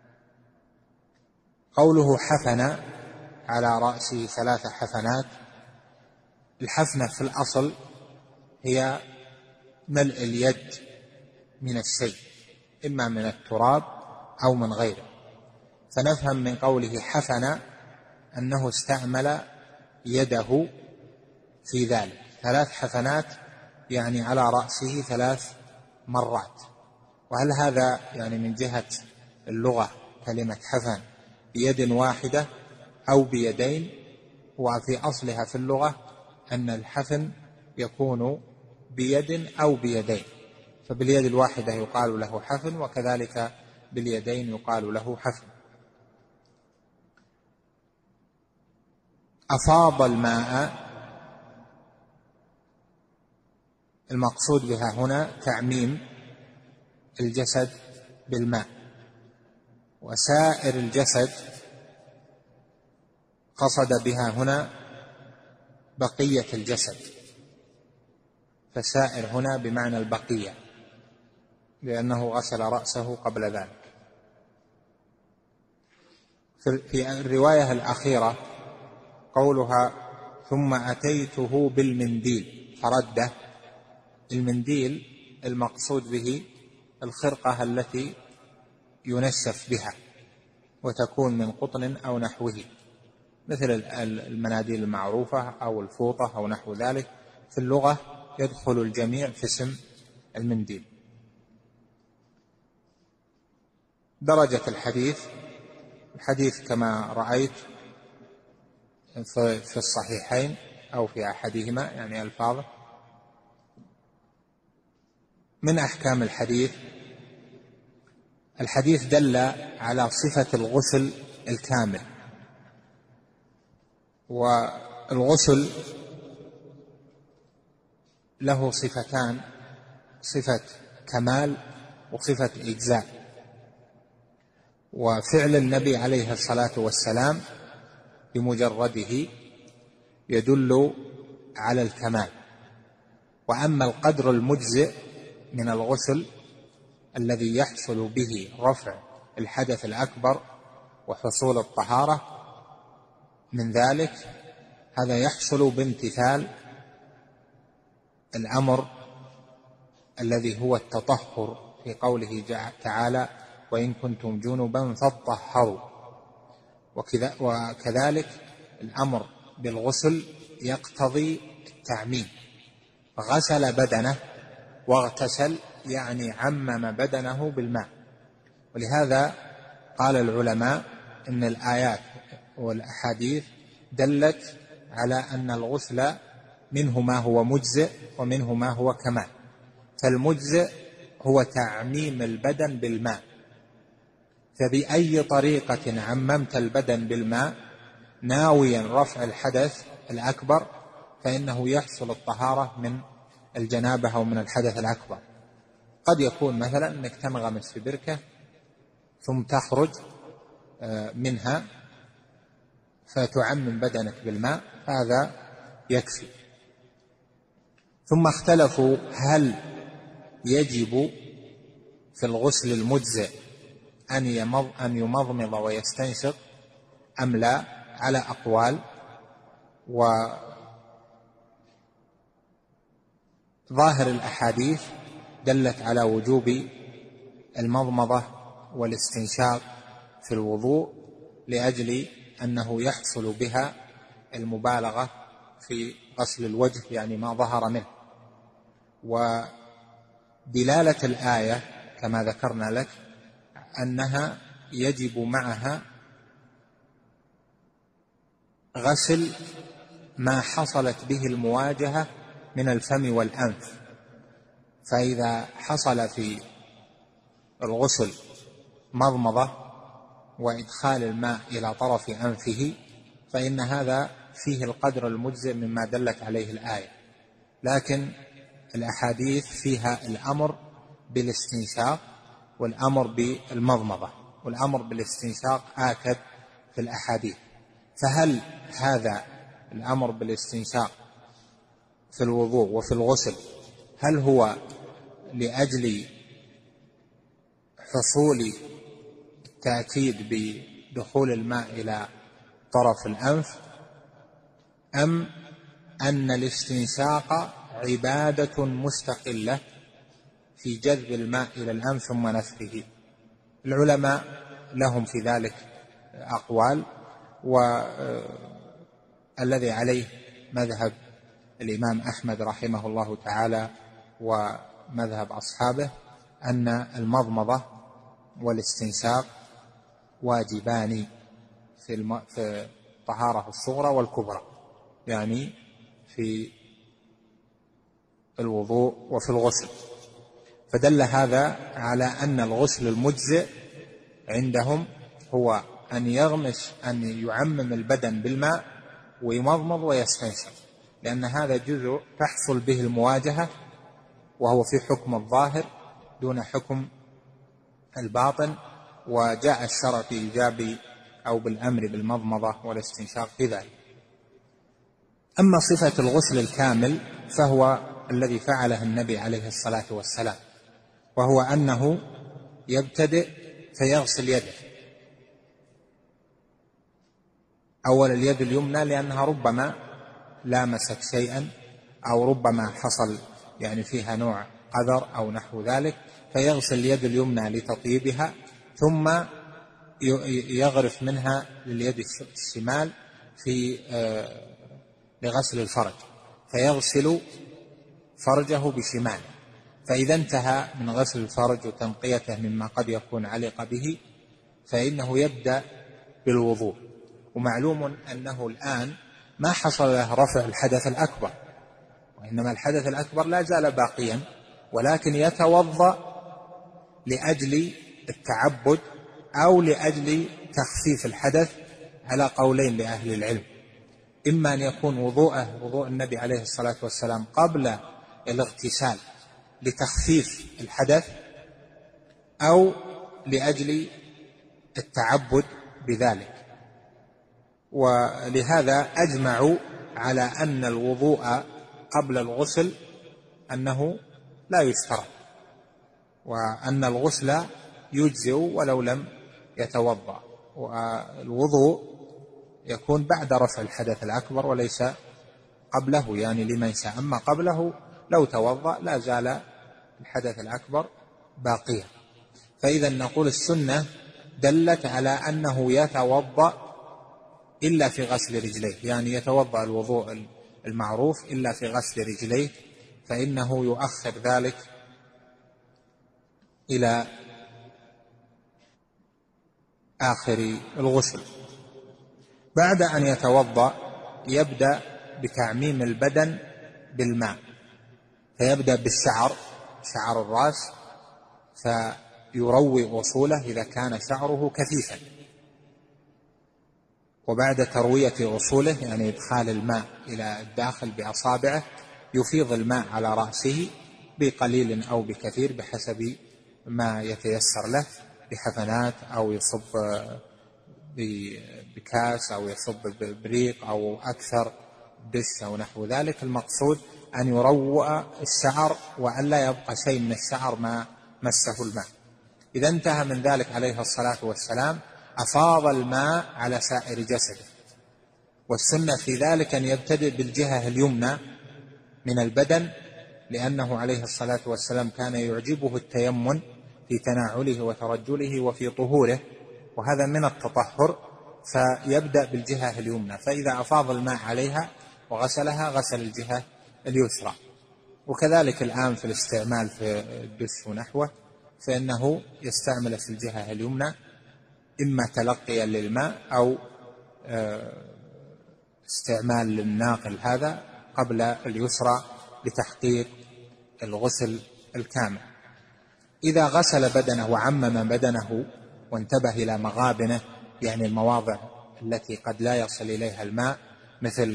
S3: قوله حفن على رأسه 3 حفنات، الحفنة في الأصل هي ملء اليد من الشيء، إما من التراب أو من غيره، فنفهم من قوله حفن أنه استعمل يده في ذلك. 3 حفنات يعني على رأسه 3 مرات. وهل هذا يعني من جهة اللغة كلمة حفن بيد واحدة أو بيدين؟ وفي أصلها في اللغة أن الحفن يكون بيد أو بيدين، فباليد الواحدة يقال له حفن، وكذلك باليدين يقال له حفن. أفاض الماء، المقصود بها هنا تعميم الجسد بالماء، وسائر الجسد قصد بها هنا بقية الجسد، فسائر هنا بمعنى البقية، لأنه غسل رأسه قبل ذلك. في الرواية الأخيرة قولها ثم أتيته بالمنديل فرده، المنديل المقصود به الخرقة التي ينشف بها وتكون من قطن أو نحوه، مثل المناديل المعروفة أو الفوطة أو نحو ذلك. في اللغة يدخل الجميع في اسم المنديل. درجة الحديث كما رأيت في الصحيحين أو في أحدهما، يعني ألفاظه. من أحكام الحديث دل على صفة الغسل الكامل، والغسل له صفتان: صفة كمال وصفة إجزاء. وفعل النبي عليه الصلاة والسلام بمجرده يدل على الكمال. وأما القدر المجزئ من الغسل الذي يحصل به رفع الحدث الأكبر وحصول الطهارة من ذلك، هذا يحصل بامتثال الأمر الذي هو التطهر في قوله تعالى: وإن كنتم جنبا فاطهروا. وكذلك الأمر بالغسل يقتضي التعميم، غسل بدنه واغتسل يعني عمم بدنه بالماء. ولهذا قال العلماء إن الآيات والأحاديث دلت على أن الغسل منه ما هو مجزئ ومنه ما هو كمال. فالمجزئ هو تعميم البدن بالماء، فبأي طريقة عممت البدن بالماء ناويا رفع الحدث الأكبر فإنه يحصل الطهارة من الجنابة أو من الحدث الأكبر. قد يكون مثلا أنك تنغمس في بركة ثم تخرج منها فتعمم بدنك بالماء، هذا يكفي. ثم اختلفوا هل يجب في الغسل المجزئ أن يمضمض ويستنشق أم لا، على أقوال. وظاهر الأحاديث دلت على وجوب المضمضة والاستنشاق في الوضوء، لأجل أنه يحصل بها المبالغة في غسل الوجه، يعني ما ظهر منه. ودلالة الآية كما ذكرنا لك أنها يجب معها غسل ما حصلت به المواجهة من الفم والأنف. فإذا حصل في الغسل مضمضة وإدخال الماء إلى طرف أنفه فإن هذا فيه القدر المجزئ مما دلت عليه الآية. لكن الأحاديث فيها الأمر بالاستنشاق والأمر بالمضمضة، والأمر بالاستنشاق آكد في الأحاديث. فهل هذا الأمر بالاستنشاق في الوضوء وفي الغسل هل هو لأجل حصول التأكيد بدخول الماء إلى طرف الأنف، أم أن الاستنشاق عبادة مستقلة في جذب الماء إلى الأنف ثم نفخه؟ العلماء لهم في ذلك أقوال، والذي عليه مذهب الإمام أحمد رحمه الله تعالى ومذهب أصحابه أن المضمضة والاستنشاق واجبان في الطهارة الصغرى والكبرى، يعني في الوضوء وفي الغسل. فدل هذا على أن الغسل المجزئ عندهم هو أن يغمس، أن يعمم البدن بالماء ويمضمض ويستنشق، لأن هذا جزء تحصل به المواجهة وهو في حكم الظاهر دون حكم الباطن، وجاء الشرع في إيجاب أو بالأمر بالمضمضة والاستنشاق في ذلك. أما صفة الغسل الكامل فهو الذي فعله النبي عليه الصلاة والسلام، وهو أنه يبتدئ فيغسل يده، أول اليد اليمنى لأنها ربما لامست شيئا أو ربما حصل يعني فيها نوع
S5: قذر أو نحو ذلك، فيغسل اليد اليمنى لتطيبها، ثم يغرف منها لليد الشمال لغسل الفرج، فيغسل فرجه بشماله. فإذا انتهى من غسل الفرج وتنقيته مما قد يكون علق به فإنه يبدأ بالوضوء. ومعلوم أنه الآن ما حصل له رفع الحدث الأكبر، وإنما الحدث الأكبر لا زال باقيا، ولكن يتوضأ لأجل التعبد أو لأجل تخفيف الحدث على قولين لأهل العلم، إما أن يكون وضوء النبي عليه الصلاة والسلام قبل الاغتسال لتخفيف الحدث، أو لأجل التعبد بذلك. ولهذا أجمعوا على أن الوضوء قبل الغسل أنه لا يشترط، وأن الغسل يجزئ ولو لم يتوضأ، والوضوء يكون بعد رفع الحدث الأكبر وليس قبله، يعني لمن شاء. أما قبله لو توضأ لا زال الحدث الأكبر باقيا. فإذا نقول السنة دلت على أنه يتوضأ إلا في غسل رجليه، يعني يتوضأ الوضوء المعروف إلا في غسل رجليه، فإنه يؤخر ذلك إلى آخر الغسل. بعد أن يتوضأ يبدأ بتعميم البدن بالماء، فيبدأ بالشعر، شعر الرأس، فيروي أصوله إذا كان شعره كثيفا، وبعد تروية أصوله يعني إدخال الماء إلى الداخل بأصابعه يفيض الماء على رأسه بقليل أو بكثير بحسب ما يتيسر له، بحفنات أو يصب بكاس أو يصب ببريق أو أكثر دش أو نحو ذلك. المقصود أن يروى الشعر وأن لا يبقى شيء من الشعر ما مسه الماء. إذا انتهى من ذلك عليه الصلاة والسلام أفاض الماء على سائر جسده، والسنة في ذلك أن يبتدئ بالجهة اليمنى من البدن، لأنه عليه الصلاة والسلام كان يعجبه التيمم في تناعله وترجله وفي طهوره، وهذا من التطهر، فيبدأ بالجهة اليمنى، فإذا أفاض الماء عليها وغسلها غسل الجهة اليسرى. وكذلك الآن في الاستعمال في الدش ونحوه فإنه يستعمل في الجهة اليمنى، إما تلقيا للماء أو استعمال للناقل هذا قبل اليسرى لتحقيق الغسل الكامل. إذا غسل بدنه وعمم بدنه وانتبه إلى مغابنه، يعني المواضع التي قد لا يصل إليها الماء مثل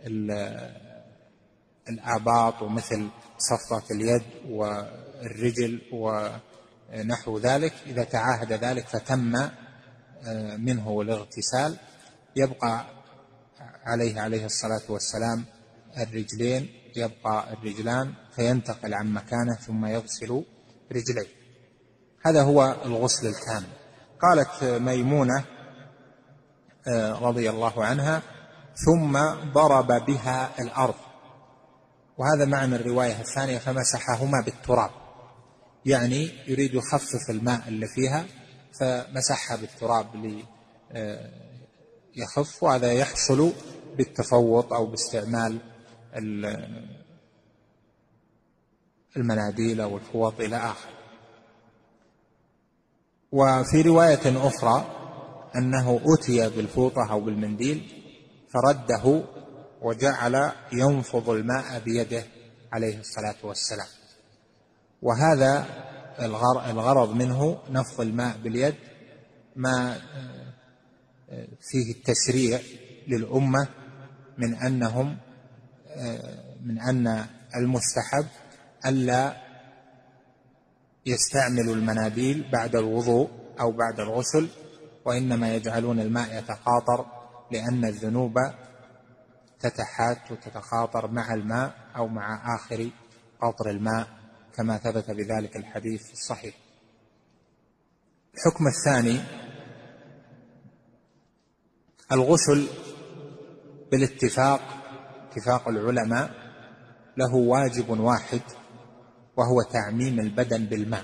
S5: الآباط ومثل صفرة اليد والرجل ونحو ذلك، إذا تعاهد ذلك فتم منه الاغتسال، يبقى عليه الصلاة والسلام الرجلين، يبقى الرجلان، فينتقل عن مكانه ثم يغسل رجليه. هذا هو الغسل الكامل. قالت ميمونة رضي الله عنها: ثم ضرب بها الأرض، وهذا معنى الرواية الثانية فمسحهما بالتراب، يعني يريد يخفف الماء اللي فيها فمسحها بالتراب ليخف، وهذا يحصل بالتفوط أو باستعمال المناديل أو الفوط إلى آخر. وفي رواية أخرى أنه أتي بالفوطة أو بالمنديل فرده وجعل ينفض الماء بيده عليه الصلاة والسلام، وهذا الغرض منه نفض الماء باليد ما فيه التشريع للأمة من أن المستحب ألا يستعملوا المناديل بعد الوضوء أو بعد الغسل، وإنما يجعلون الماء يتقاطر، لأن الذنوب تتحات وتتخاطر مع الماء أو مع آخر قطر الماء، كما ثبت بذلك الحديث الصحيح. الحكم الثاني: الغسل بالاتفاق، اتفاق العلماء، له واجب واحد، وهو تعميم البدن بالماء.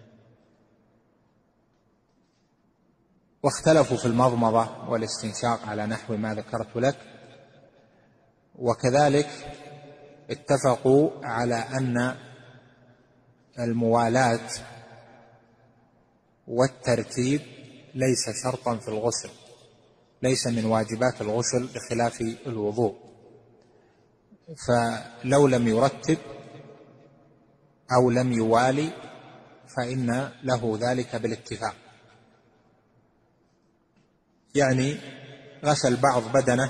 S5: واختلفوا في المضمضة والاستنشاق على نحو ما ذكرت لك، وكذلك اتفقوا على أن الموالاة والترتيب ليس شرطا في الغسل، ليس من واجبات الغسل بخلاف الوضوء، فلو لم يرتب أو لم يوالي فإن له ذلك بالاتفاق. يعني غسل بعض بدنه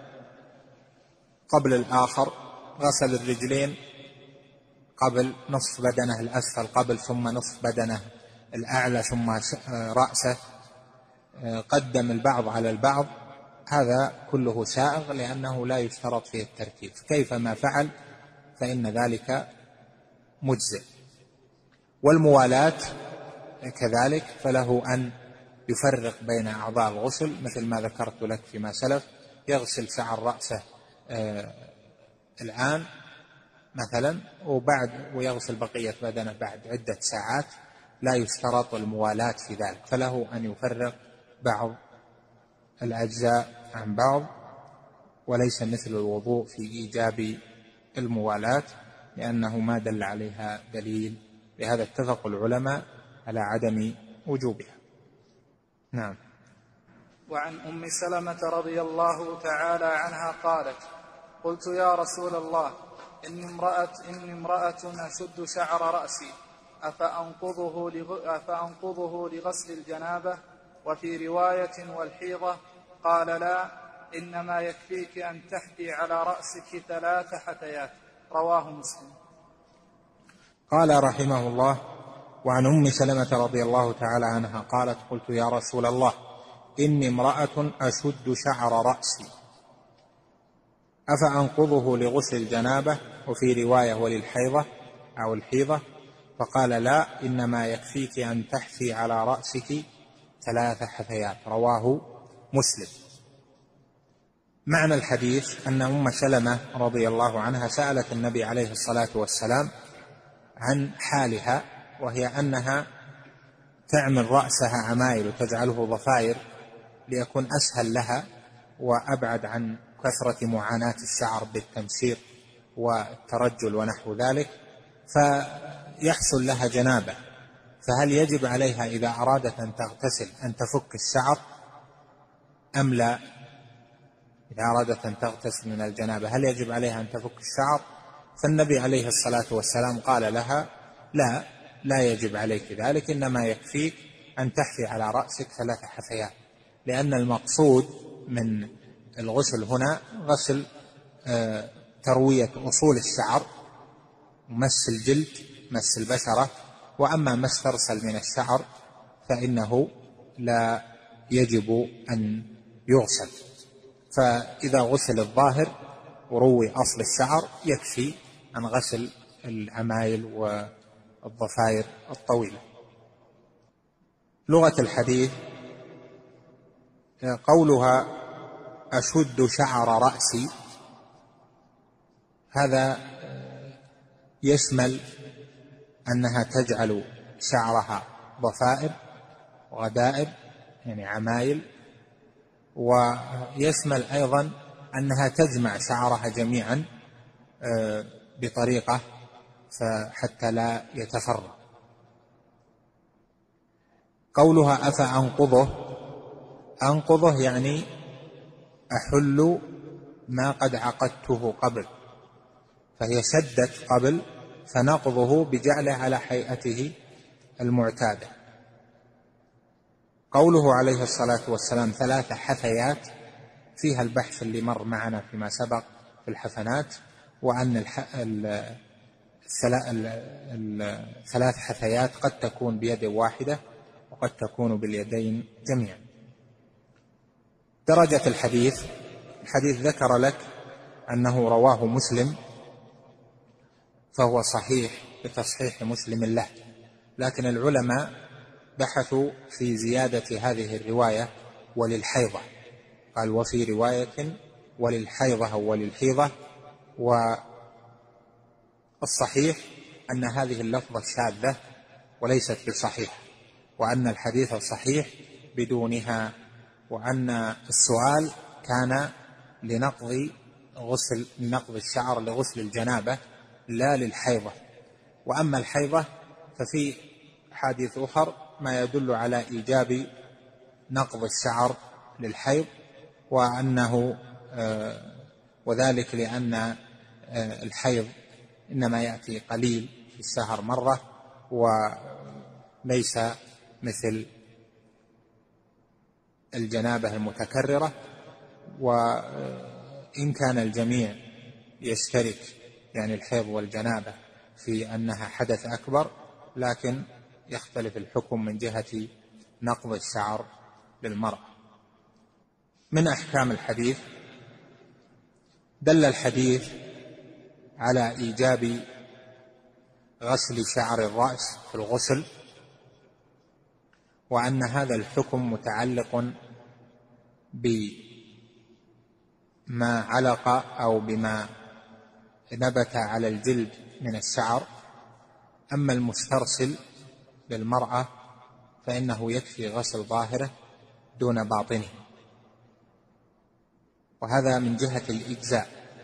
S5: قبل الآخر، غسل الرجلين قبل نصف بدنه الأسفل قبل، ثم نصف بدنه الأعلى، ثم رأسه، قدم البعض على البعض، هذا كله سائغ لأنه لا يشترط فيه الترتيب، كيفما فعل فإن ذلك مجزئ. والموالاة كذلك فله أن يفرق بين أعضاء الغسل مثل ما ذكرت لك فيما سلف، يغسل شعر رأسه الآن مثلا ويغسل بقية بدنه بعد عدة ساعات، لا يشترط الموالاة في ذلك، فله أن يفرق بعض الأجزاء عن بعض، وليس مثل الوضوء في إيجاب الموالاة لأنه ما دل عليها دليل، لهذا اتفق العلماء على عدم وجوبها. نعم.
S4: وعن أم سلمة رضي الله تعالى عنها قالت: قلت يا رسول الله إني امرأة أشد شعر رأسي أفأنقضه لغسل الجنابة؟ وفي رواية والحيضة. قال: لا، إنما يكفيك أن تحثي على رأسك 3 حثيات. رواه مسلم.
S5: قال رحمه الله: وعن أم سلمة رضي الله تعالى عنها قالت: قلت يا رسول الله إني امرأة أشد شعر رأسي أفأنقضه لغسل الجنابة؟ وفي رواية وللحيضة أو الحيضة. فقال: لا، إنما يكفيك أن تحثي على رأسك 3 حثيات. رواه مسلم. معنى الحديث أن أم سلمة رضي الله عنها سألت النبي عليه الصلاة والسلام عن حالها، وهي أنها تعمل رأسها عمايل وتجعله ضفائر ليكون أسهل لها وأبعد عن كثرة معاناة الشعر بالتمسير والترجل ونحو ذلك، فيحصل لها جنابة. فهل يجب عليها إذا أرادت أن تغتسل أن تفك الشعر أم لا؟ إذا أرادت أن تغتسل من الجنابة هل يجب عليها أن تفك الشعر؟ فالنبي عليه الصلاة والسلام قال لها: لا يجب عليك ذلك، إنما يكفيك أن تحثي على رأسك 3 حثيات، لأن المقصود من الغسل هنا غسل تروية أصول الشعر، مس الجلد، مس البشرة. وأما ما استرسل من الشعر فإنه لا يجب أن يغسل، فإذا غسل الظاهر وروي أصل الشعر يكفي عن غسل العمايل والضفائر الطويلة. لغة الحديث قولها أشد شعر رأسي، هذا يشمل أنها تجعل شعرها ضفائر وغدائر يعني عمايل، ويشمل أيضا أنها تجمع شعرها جميعا بطريقة حتى لا يتفرق. قولها أنقضه يعني أحل ما قد عقدته قبل، فهي شدت قبل فنقضه بجعله على هيئته المعتادة. قوله عليه الصلاة والسلام 3 حثيات فيها البحث اللي مر معنا فيما سبق في الحفنات، وأن 3 حثيات قد تكون بيد واحدة وقد تكون باليدين جميعا. درجة الحديث ذكر لك أنه رواه مسلم، فهو صحيح بتصحيح مسلم له، لكن العلماء بحثوا في زيادة هذه الرواية وللحيضة، قال: وفي رواية وللحيضة أو وللحيضة. والصحيح أن هذه اللفظة شاذة وليست بصحيحة، وأن الحديث الصحيح بدونها، وأن السؤال كان لنقض الشعر لغسل الجنابة لا للحيضة. وأما الحيضة ففي حديث أخر ما يدل على إيجاب نقض الشعر للحيض، وذلك لأن الحيض إنما يأتي قليل في الشهر مرة، وليس مثل الجنابة المتكررة. وإن كان الجميع يشترك يعني الحيض والجنابة في أنها حدث أكبر، لكن يختلف الحكم من جهة نقض الشعر للمرأة. من أحكام الحديث: دل الحديث على إيجاب غسل شعر الرأس في الغسل، وأن هذا الحكم متعلق بما علق أو بما نبت على الجلد من الشعر. أما المسترسل للمرأة فإنه يكفي غسل ظاهره دون باطنه، وهذا من جهة الإجزاء.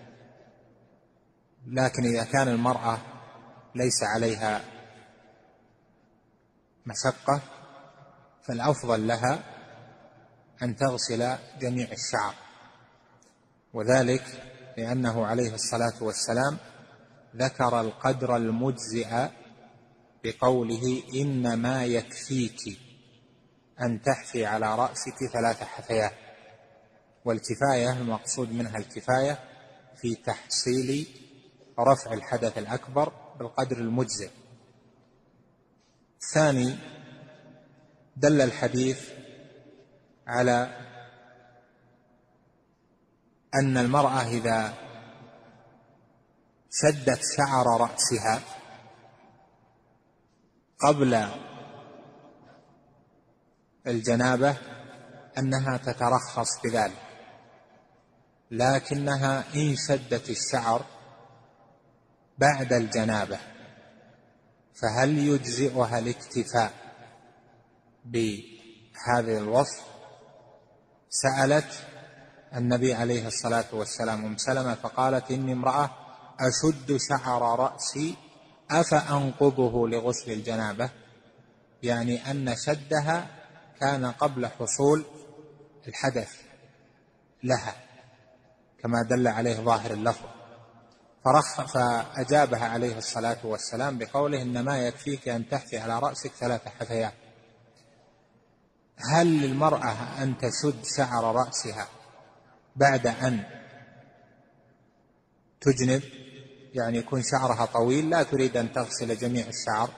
S5: لكن إذا كان المرأة ليس عليها مشقة فالأفضل لها أن تغسل جميع الشعر، وذلك لأنه عليه الصلاة والسلام ذكر القدر المجزئ بقوله: إنما يكفيك أن تحفي على رأسك 3 حثيات. والكفاية المقصود منها الكفاية في تحصيل رفع الحدث الأكبر بالقدر المجزئ. ثاني، دل الحديث على أن المرأة إذا شدت شعر رأسها قبل الجنابة أنها تترخص بذلك، لكنها إن شدت الشعر بعد الجنابة فهل يجزئها الاكتفاء بهذا الوصف؟ سألت النبي عليه الصلاة والسلام أم سلمة فقالت: إني امرأة أشد شعر رأسي أفأنقضه لغسل الجنابة، يعني أن شدها كان قبل حصول الحدث لها كما دل عليه ظاهر اللفظ. فأجابها عليه الصلاة والسلام بقوله: إنما يكفيك أن تحفي على رأسك 3 حثيات. هل للمرأة أن تشد شعر رأسها بعد أن تجنب، يعني يكون شعرها طويل لا تريد أن تغسل جميع الشعر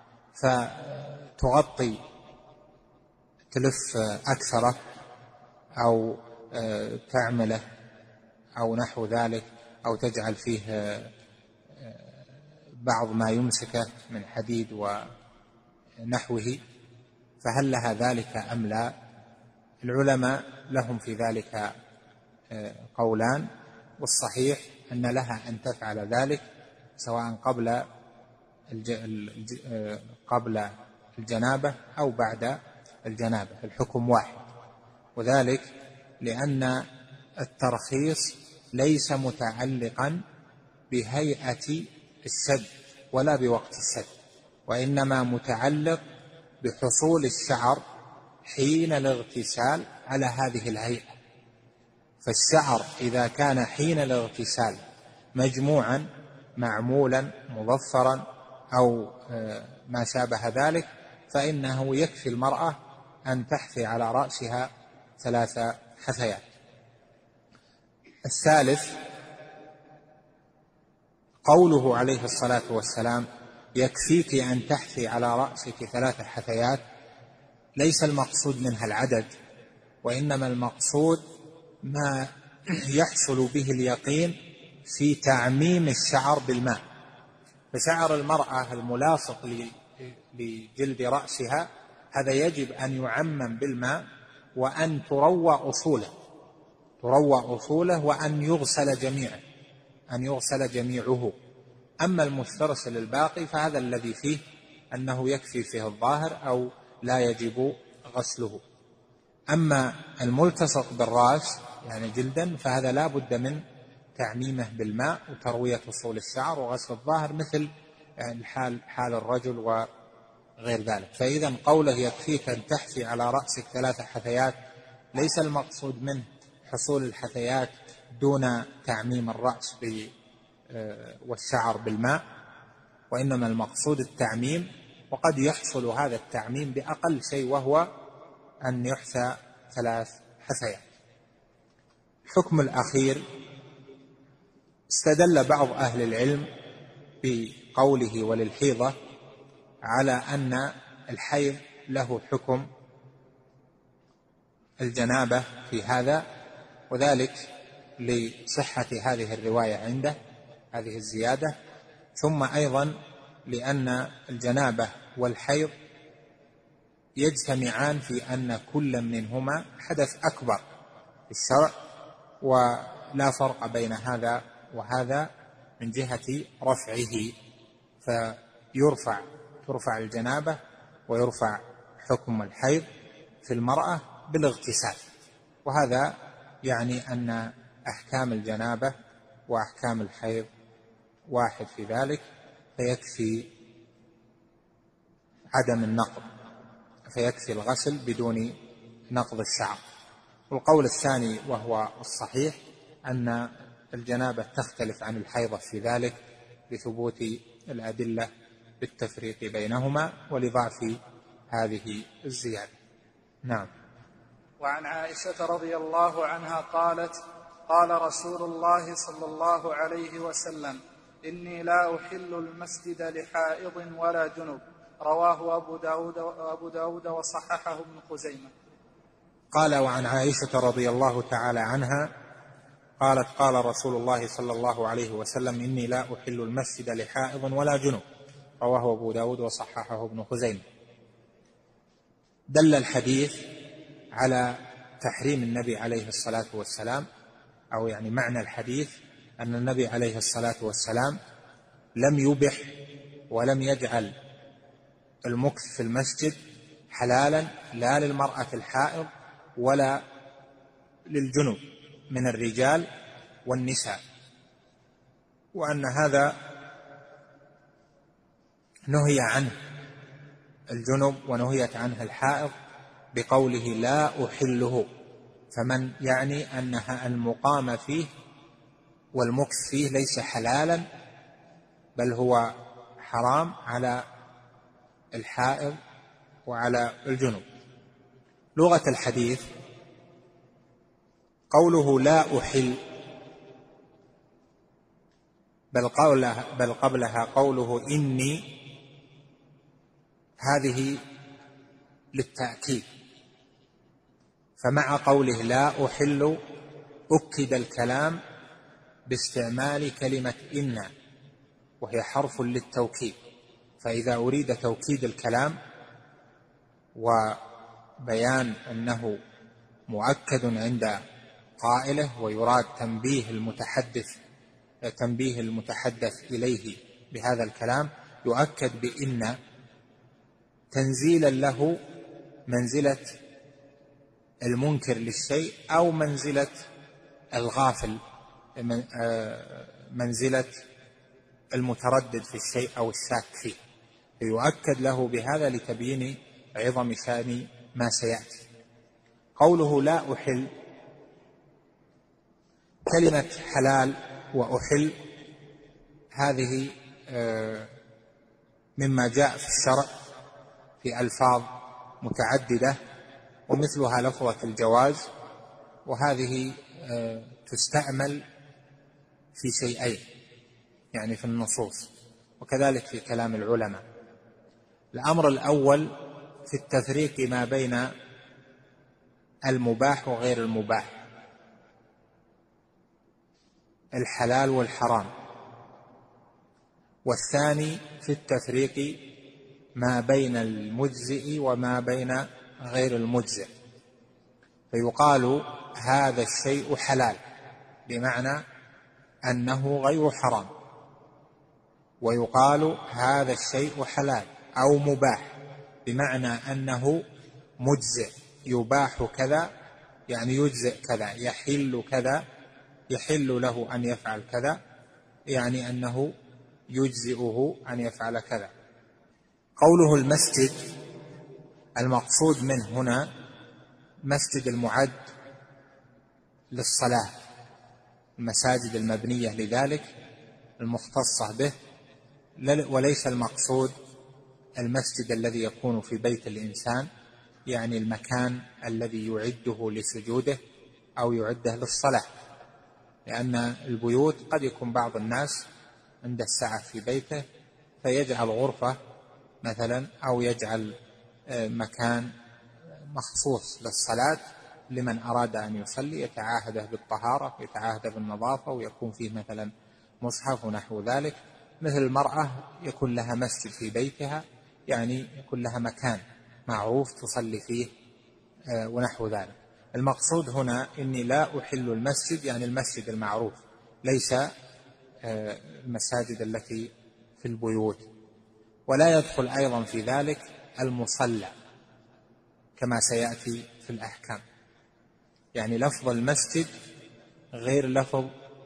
S5: فتغطي تلف أكثره أو تعمله أو نحو ذلك، أو تجعل فيه بعض ما يمسكه من حديد ونحوه، فهل لها ذلك أم لا؟ العلماء لهم في ذلك قولان، والصحيح أن لها أن تفعل ذلك سواء قبل الجنابة أو بعد الجنابة، الحكم واحد. وذلك لأن الترخيص ليس متعلقا بهيئة السد ولا بوقت السد، وإنما متعلق بحصول الشعر حين الاغتسال على هذه الهيئة. فالشعر إذا كان حين الاغتسال مجموعا معمولا مظفرا أو ما شابه ذلك فإنه يكفي المرأة أن تحفي على رأسها 3 حثيات. الثالث، قوله عليه الصلاة والسلام: يكفيك أن تحفي على رأسك 3 حثيات، ليس المقصود منها العدد، وإنما المقصود ما يحصل به اليقين في تعميم الشعر بالماء. فشعر المرأة الملاصق لجلد رأسها هذا يجب أن يعمم بالماء، وأن تروى أصوله، وأن يغسل جميعه، أما المسترسل الباقي فهذا الذي فيه أنه يكفي فيه الظاهر أو لا يجب غسله. أما الملتصق بالرأس يعني جلدا فهذا لا بد من تعميمه بالماء وتروية أصول الشعر وغسل الظاهر مثل يعني حال الرجل وغير ذلك. فإذا قوله يكفيك أن تحثي على رأسك 3 حثيات ليس المقصود منه حصول الحثيات دون تعميم الرأس والشعر بالماء، وإنما المقصود التعميم، وقد يحصل هذا التعميم بأقل شيء وهو أن يحثى 3 حثيات. الحكم الأخير استدل بعض أهل العلم بقوله وللحيضة على أن الحيض له حكم الجنابة في هذا، وذلك لصحة هذه الرواية عنده هذه الزيادة، ثم أيضا لأن الجنابة والحيض يجتمعان في أن كل منهما حدث أكبر في الشرع، ولا فرق بين هذا وهذا من جهة رفعه، ترفع الجنابة ويرفع حكم الحيض في المرأة بالاغتسال، وهذا يعني أن أحكام الجنابة وأحكام الحيض واحد في ذلك، فيكفي عدم النقض، فيكفي الغسل بدون نقض الشعر. والقول الثاني وهو الصحيح أن الجنابة تختلف عن الحيضة في ذلك لثبوت الأدلة بالتفريق بينهما ولضعف هذه الزيادة. نعم.
S4: وعن عائشة رضي الله عنها قالت: قال رسول الله صلى الله عليه وسلم: إني لا أحل المسجد لحائض ولا جنب. رواه أبو داود وصححه ابن خزيمة.
S5: قال: وعن عائشة رضي الله تعالى عنها قالت: قال رسول الله صلى الله عليه وسلم: إني لا أحل المسجد لحائض ولا جنب. رواه أبو داود وصححه ابن خزيمة. دل الحديث على تحريم النبي عليه الصلاة والسلام، أو يعني معنى الحديث أن النبي عليه الصلاة والسلام لم يبح ولم يجعل المكث في المسجد حلالا لا للمرأة الحائض ولا للجنب من الرجال والنساء، وأن هذا نهي عنه الجنب ونهيت عنه الحائض بقوله لا أحله، فمن يعني أنها المقام فيه والمكث فيه ليس حلالا بل هو حرام على الحائض وعلى الجنب. لغة الحديث قوله لا أحل بل قبلها قوله إني، هذه للتأكيد، فمع قوله لا أحل أكد الكلام باستعمال كلمة إن، وهي حرف للتوكيد، فإذا أريد توكيد الكلام وبيان أنه مؤكد عند قائله ويراد تنبيه المتحدث إليه بهذا الكلام، يؤكد بإن تنزيلا له منزلة المنكر للشيء أو منزلة الغافل، منزلة المتردد في الشيء أو الشاك فيه، فيؤكد له بهذا لتبيين عظم شأن ما سيأتي. قوله لا أحل، كلمة حلال وأحل هذه مما جاء في الشرع في ألفاظ متعددة، ومثلها لفظة الجواز، وهذه تستعمل في شيئين يعني في النصوص وكذلك في كلام العلماء. الأمر الأول في التفريق ما بين المباح وغير المباح، الحلال والحرام، والثاني في التفريق ما بين المجزئ وما بين غير المجزئ، فيقال هذا الشيء حلال بمعنى أنه غير حرام، ويقال هذا الشيء حلال أو مباح، بمعنى أنه مجزئ، يباح كذا يعني يجزئ كذا، يحل كذا يحل له أن يفعل كذا، يعني أنه يجزئه أن يفعل كذا. قوله المسجد، المقصود منه هنا مسجد المعد للصلاة، المساجد المبنية لذلك المختصة به، وليس المقصود المسجد الذي يكون في بيت الإنسان، يعني المكان الذي يعده لسجوده أو يعده للصلاة، لأن البيوت قد يكون بعض الناس عنده سعة في بيته فيجعل غرفة مثلا أو يجعل مكان مخصوص للصلاة لمن أراد أن يصلي، يتعاهده بالطهارة ويتعاهده بالنظافة، ويكون فيه مثلا مصحف ونحو ذلك. مثل المرأة يكون لها مسجد في بيتها، يعني يكون لها مكان معروف تصلي فيه ونحو ذلك. المقصود هنا إني لا أحل المسجد يعني المسجد المعروف، ليس المساجد التي في البيوت. ولا يدخل أيضا في ذلك المصلى كما سيأتي في الأحكام، يعني لفظ المسجد غير لفظ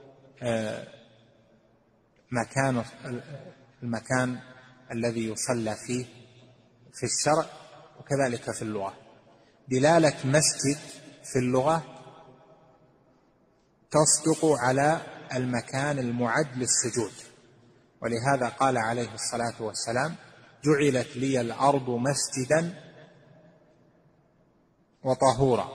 S5: المكان الذي يصلى فيه في الشرع، وكذلك في اللغة. دلالة مسجد في اللغة تصدق على المكان المعد للسجود، ولهذا قال عليه الصلاة والسلام: جعلت لي الأرض مسجدا وطهورا،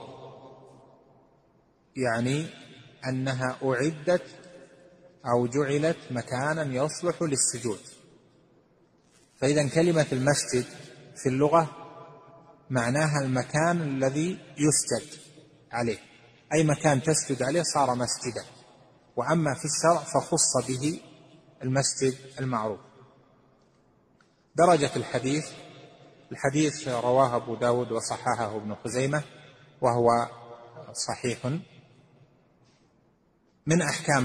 S5: يعني أنها أعدت أو جعلت مكانا يصلح للسجود. فإذا كلمة المسجد في اللغة معناها المكان الذي يسجد عليه، أي مكان تسجد عليه صار مسجدا. وأما في الشرع فخص به المسجد المعروف. درجة الحديث رواه أبو داود وصححه ابن خزيمة وهو صحيح. من أحكام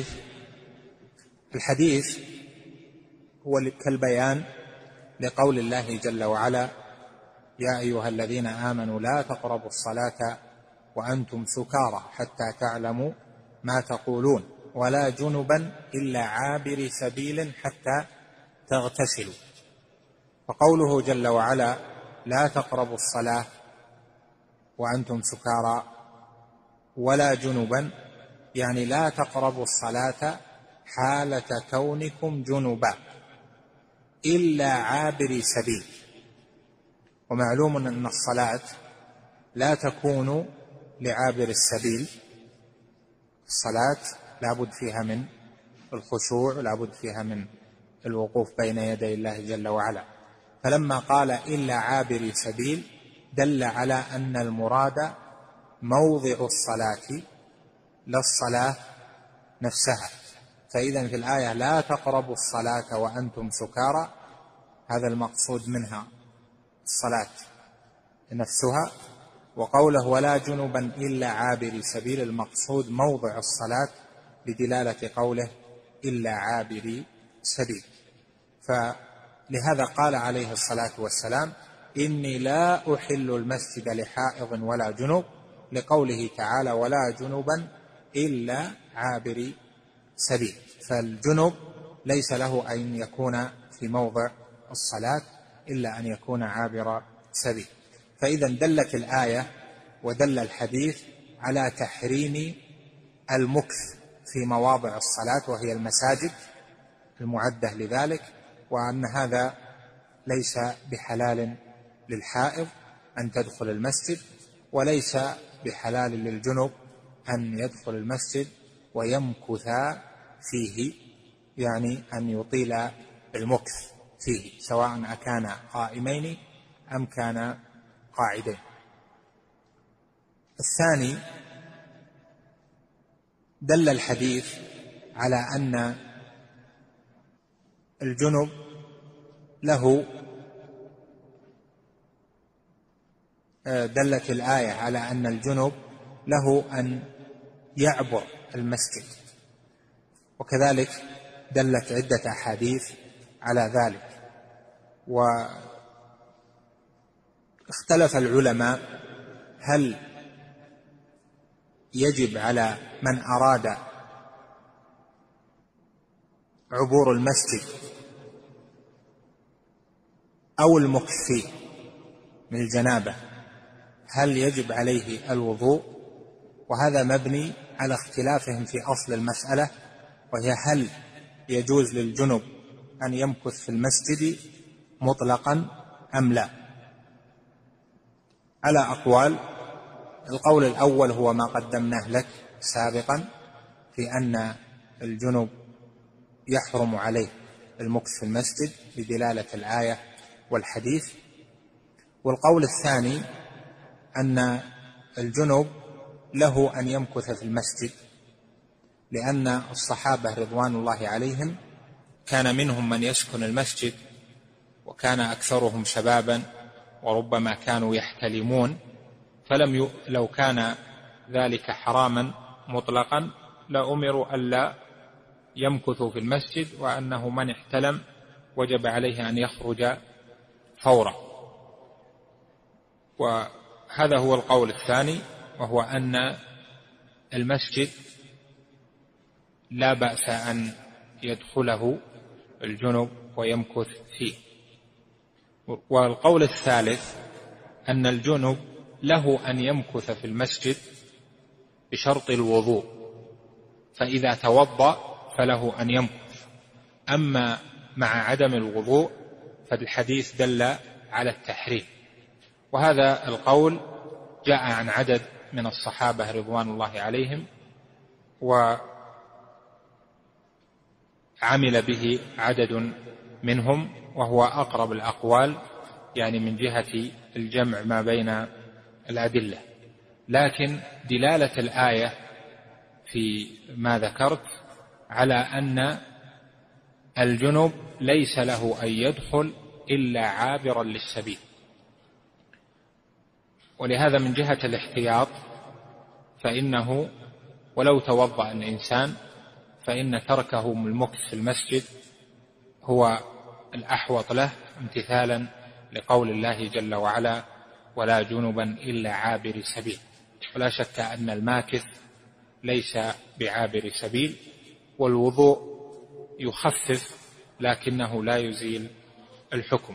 S5: الحديث هو كالبيان لقول الله جل وعلا: يا أيها الذين آمنوا لا تقربوا الصلاة وأنتم سكارى حتى تعلموا ما تقولون ولا جنبا إلا عابري سبيل حتى تغتسلوا. فقوله جل وعلا لا تقربوا الصلاة وأنتم سكارى ولا جنبا، يعني لا تقربوا الصلاة حالة كونكم جنبا إلا عابري سبيل. ومعلوم أن الصلاة لا تكون لعابر السبيل، الصلاة لابد فيها من الخشوع، لابد فيها من الوقوف بين يدي الله جل وعلا. فلما قال إلا عابري سبيل دل على أن المراد موضع الصلاة لا الصلاة نفسها. فإذا في الآية لا تقربوا الصلاة وأنتم سكارى، هذا المقصود منها الصلاة نفسها. وقوله ولا جنبا إلا عابري سبيل، المقصود موضع الصلاة بدلالة قوله إلا عابري سبيل. فلهذا قال عليه الصلاة والسلام: إني لا أحل المسجد لحائض ولا جنب، لقوله تعالى ولا جنبا إلا عابري سبيل. فالجنب ليس له أن يكون في موضع الصلاة إلا أن يكون عابر سبيل. فإذا دلت الآية ودل الحديث على تحريم المكث في مواضع الصلاة وهي المساجد المعدة لذلك، وأن هذا ليس بحلال للحائض أن تدخل المسجد، وليس بحلال للجنب أن يدخل المسجد ويمكث فيه، يعني أن يطيل المكث فيه سواء أكان قائمين أم كان قاعدين. الثاني، دل الحديث على أن الجنب له، دلت الآية على أن الجنب له أن يعبر المسجد، وكذلك دلت عدة أحاديث على ذلك. واختلف العلماء هل يجب على من أراد عبور المسجد أو المكث فيه من الجنابة هل يجب عليه الوضوء؟ وهذا مبني على اختلافهم في أصل المسألة، وهي هل يجوز للجنب أن يمكث في المسجد مطلقا أم لا؟ على أقوال. القول الأول هو ما قدمناه لك سابقا في أن الجنب يحرم عليه المكث في المسجد بدلالة الآية والحديث. والقول الثاني أن الجنب له أن يمكث في المسجد، لأن الصحابة رضوان الله عليهم كان منهم من يسكن المسجد، وكان أكثرهم شبابا، وربما كانوا يحتلمون، لو كان ذلك حراما مطلقا لأمروا ألا يمكثوا في المسجد، وأنه من احتلم وجب عليه أن يخرج فورا. وهذا هو القول الثاني، وهو أن المسجد لا بأس أن يدخله الجنب ويمكث فيه. والقول الثالث أن الجنب له أن يمكث في المسجد بشرط الوضوء، فإذا توضأ فله أن يمكث. أما مع عدم الوضوء فالحديث دل على التحريم. وهذا القول جاء عن عدد من الصحابة رضوان الله عليهم، وعمل به عدد منهم، وهو أقرب الأقوال يعني من جهة الجمع ما بين الأدلة. لكن دلالة الآية في ما ذكرت على أن الجنب ليس له أن يدخل إلا عابرا للسبيل، ولهذا من جهة الاحتياط فإنه ولو توضأ الإنسان فإن تركه المكث في المسجد هو الأحوط له، امتثالا لقول الله جل وعلا: ولا جنبا إلا عابر سبيل. ولا شك أن الماكث ليس بعابر سبيل، والوضوء يخفف لكنه لا يزيل الحكم.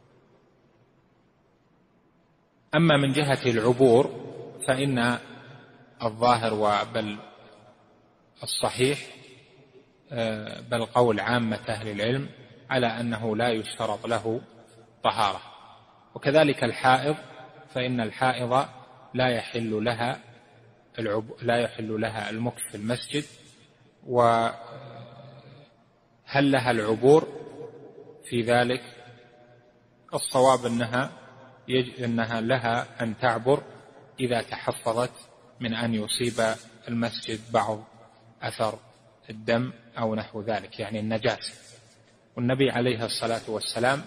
S5: أما من جهة العبور فإن الظاهر بل الصحيح بل قول عامة أهل العلم على أنه لا يشترط له طهارة. وكذلك الحائض، فإن الحائض لا يحل لها المكث في المسجد. وهل لها العبور في ذلك؟ الصواب أنها لها أن تعبر إذا تحفظت من أن يصيب المسجد بعض أثر الدم أو نحو ذلك، يعني النجاسة. والنبي عليه الصلاة والسلام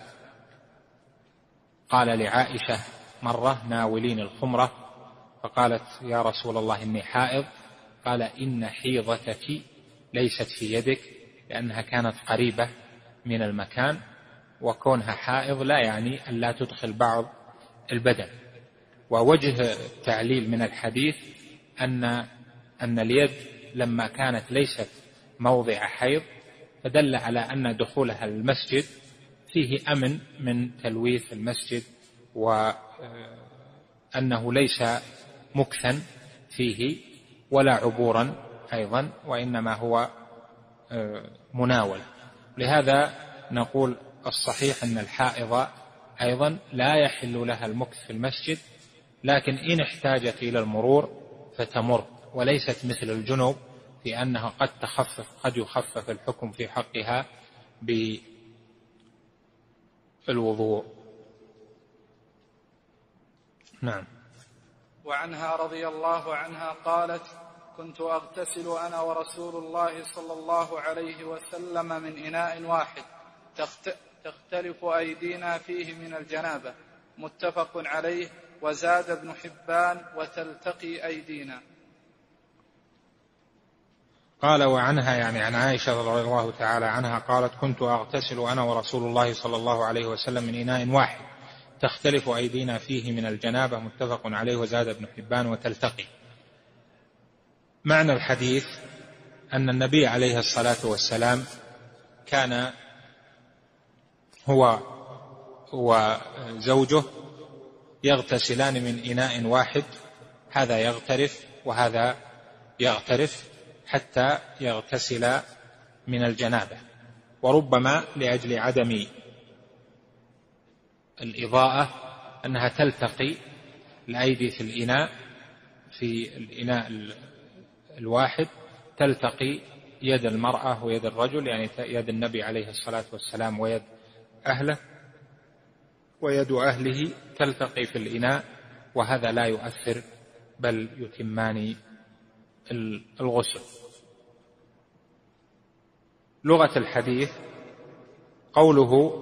S5: قال لعائشة مرة: ناولين الخمرة، فقالت: يا رسول الله إني حائض. قال: إن حيضتك ليست في يدك، لأنها كانت قريبة من المكان، وكونها حائض لا يعني أن لا تدخل بعض البدن. ووجه التعليل من الحديث أن اليد لما كانت ليست موضع حيض فدل على أن دخولها المسجد فيه أمن من تلويث المسجد، وأنه ليس مكثا فيه ولا عبورا أيضا، وإنما هو مناول. لهذا نقول الصحيح أن الحائض أيضا لا يحل لها المكث في المسجد، لكن إن احتاجت إلى المرور فتمر، وليست مثل الجنوب في أنها قد يخفف الحكم في حقها بالوضوء. نعم.
S4: وعنها رضي الله عنها قالت: كنت أغتسل أنا ورسول الله صلى الله عليه وسلم من إناء واحد تختلف أيدينا فيه من الجنابة. متفق عليه. وزاد ابن حبان: وتلتقي أيدينا.
S5: قال وعنها يعني عن عائشة رضي الله تعالى عنها قالت كنت أغتسل أنا ورسول الله صلى الله عليه وسلم من إناء واحد تختلف أيدينا فيه من الجنابة، متفق عليه، وزاد ابن حبان وتلتقي. معنى الحديث أن النبي عليه الصلاة والسلام كان هو وزوجه يغتسلان من إناء واحد، هذا يغترف وهذا يغترف حتى يغتسل من الجنابة. وربما لأجل عدم الإضاءة أنها تلتقي الأيدي في الإناء الواحد، تلتقي يد المرأة ويد الرجل، يعني يد النبي عليه الصلاة والسلام ويد أهله ويد أهله تلتقي في الإناء، وهذا لا يؤثر بل يتمان الغسل. لغة الحديث قوله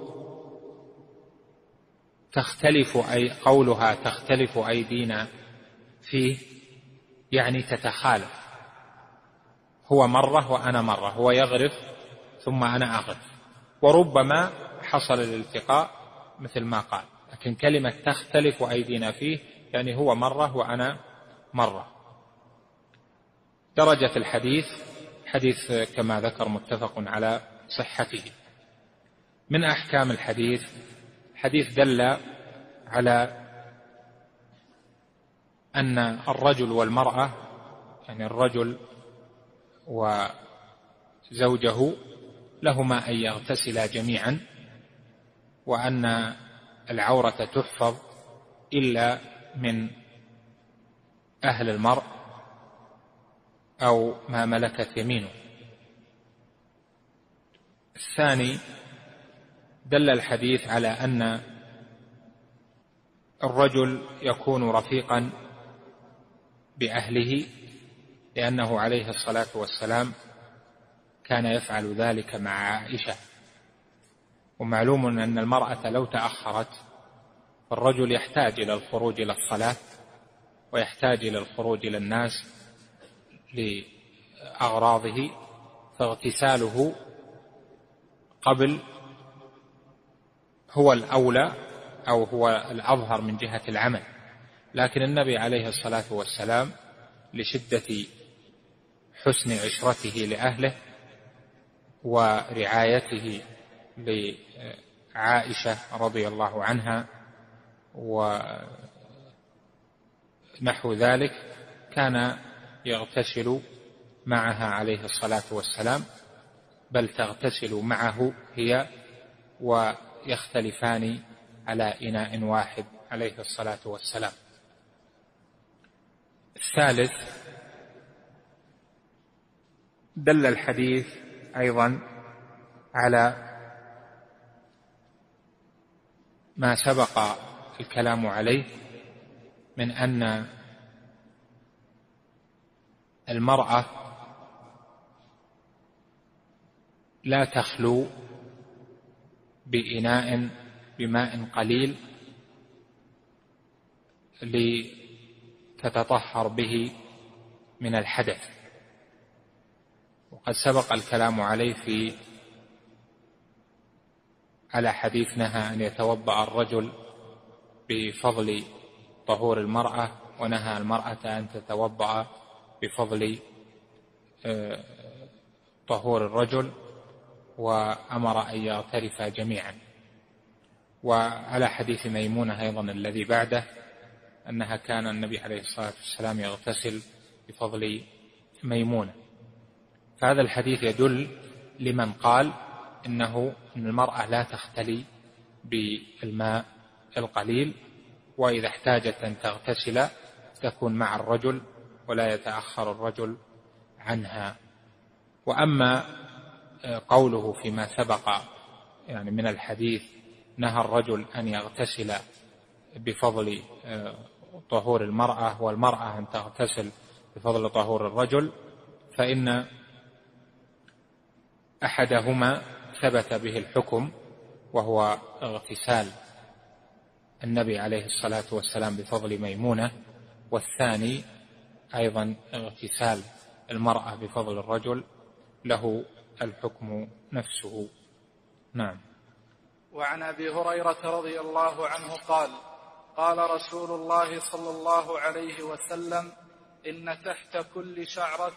S5: قولها تختلف أيدينا فيه يعني تتخالف، هو مرة وأنا مرة، هو يغرف ثم أنا أغرف، وربما حصل الالتقاء مثل ما قال، لكن كلمة تختلف أيدينا فيه يعني هو مرة وأنا مرة. درجة الحديث حديث كما ذكر متفق على صحته. من أحكام الحديث دل على أن الرجل والمرأة، يعني الرجل وزوجه، لهما أن يغتسلا جميعا، وأن العورة تحفظ إلا من أهل المرء أو ما ملكت يمينه. الثاني دل الحديث على أن الرجل يكون رفيقا بأهله، لأنه عليه الصلاة والسلام كان يفعل ذلك مع عائشة. ومعلوم أن المرأة لو تأخرت فالرجل يحتاج إلى الخروج إلى الصلاة ويحتاج إلى الخروج إلى الناس لأغراضه، فاغتساله قبل هو الأولى أو هو الأظهر من جهة العمل. لكن النبي عليه الصلاة والسلام لشدة حسن عشرته لأهله ورعايته لعائشة رضي الله عنها ونحو ذلك كان يغتسل معها عليه الصلاة والسلام، بل تغتسل معه هي، ويختلفان على إناء واحد عليه الصلاة والسلام. الثالث دل الحديث أيضا على ما سبق الكلام عليه من أن المرأة لا تخلو بإناء بماء قليل لتتطهر به من الحدث، وقد سبق الكلام عليه على حديث نهى أن يتوضأ الرجل بفضل طهور المرأة، ونهى المرأة أن تتوضأ بفضل طهور الرجل، وأمر أن يغترفا جميعا. وعلى حديث ميمونة أيضا الذي بعده أنها كان النبي عليه الصلاة والسلام يغتسل بفضل ميمونة. فهذا الحديث يدل لمن قال إن المرأة لا تختلي بالماء القليل، وإذا احتاجت أن تغتسل تكون مع الرجل ولا يتأخر الرجل عنها. وأما قوله فيما سبق يعني من الحديث نهى الرجل أن يغتسل بفضل طهور المرأة والمرأة أن تغتسل بفضل طهور الرجل، فإن أحدهما ثبت به الحكم وهو اغتسال النبي عليه الصلاة والسلام بفضل ميمونة، والثاني أيضا اغتسال
S3: المرأة بفضل الرجل له الحكم نفسه. نعم.
S4: وعن أبي هريرة رضي الله عنه قال: قال رسول الله صلى الله عليه وسلم: إن تحت كل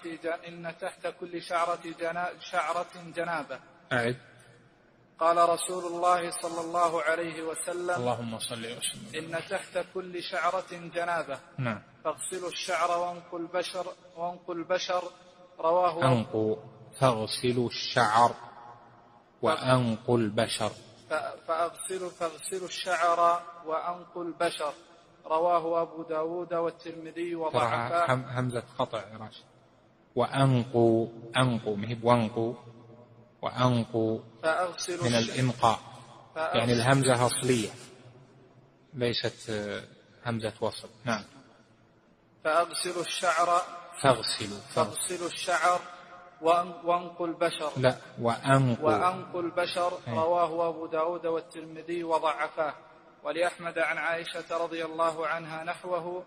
S4: شعرة جنابة.
S3: أعد.
S4: قال رسول الله صلى الله عليه وسلم:
S3: اللهم صل وسلم.
S4: إن تحت كل شعرة جنابة.
S3: نعم.
S4: فاغسلوا الشعر وانقوا البشر. رواه
S3: أنقوا، فاغسلوا الشعر وأنقوا البشر.
S4: فاغسلوا الشعر وأنقوا البشر. رواه أبو داود والترمذي وضعفاه.
S3: همزة قطع يا راشد. وأنقوا، أنقوا مهب وانقوا، وأنقوا من الإنقاء، يعني الهمزة أصلية ليست همزة وصل. نعم.
S4: فاغسلوا الشعر، فاغسلوا الشعر وانقوا البشر.
S3: لا، وأنقوا
S4: البشر. رواه أبو داود والترمذي وضعفاه. ولأحمد عن عائشة رضي الله عنها نحوه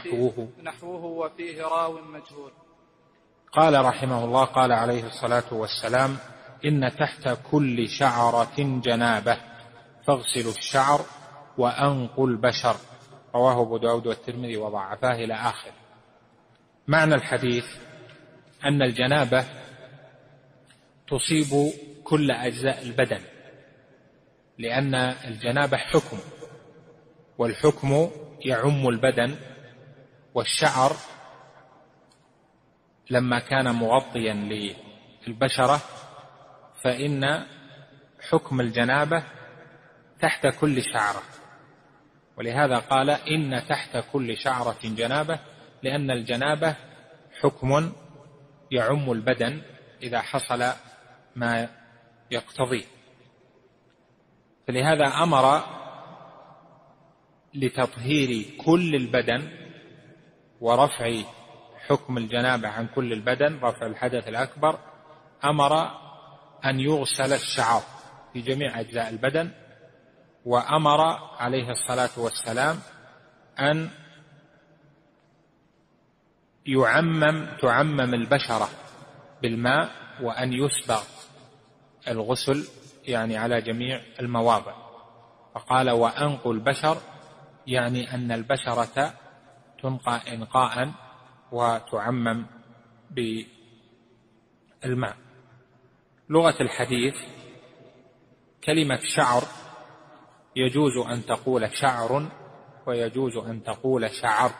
S4: وفيه راو مجهول.
S3: قال رحمه الله: قال عليه الصلاة والسلام: إن تحت كل شعرة جنابة فاغسلوا الشعر وأنقوا البشر. رواه أبو داود والترمذي وضعفاه إلى آخر. معنى الحديث أن الجنابة تصيب كل أجزاء البدن، لأن الجنابة حكم، والحكم يعم البدن. والشعر لما كان مغطيا للبشرة فإن حكم الجنابة تحت كل شعرة، ولهذا قال: إن تحت كل شعرة جنابة، لأن الجنابة حكم يعم البدن إذا حصل ما يقتضيه. فلهذا أمر لتطهير كل البدن ورفع حكم الجنابة عن كل البدن، رفع الحدث الأكبر، أمر أن يغسل الشعر في جميع أجزاء البدن، وأمر عليه الصلاة والسلام أن تعمم البشرة بالماء، وأن يسبغ الغسل يعني على جميع المواضع. فقال: وأنقوا البشر، يعني أن البشرة تنقى إنقاء وتعمم بالماء. لغة الحديث كلمة شعر يجوز أن تقول شعر ويجوز أن تقول شعر،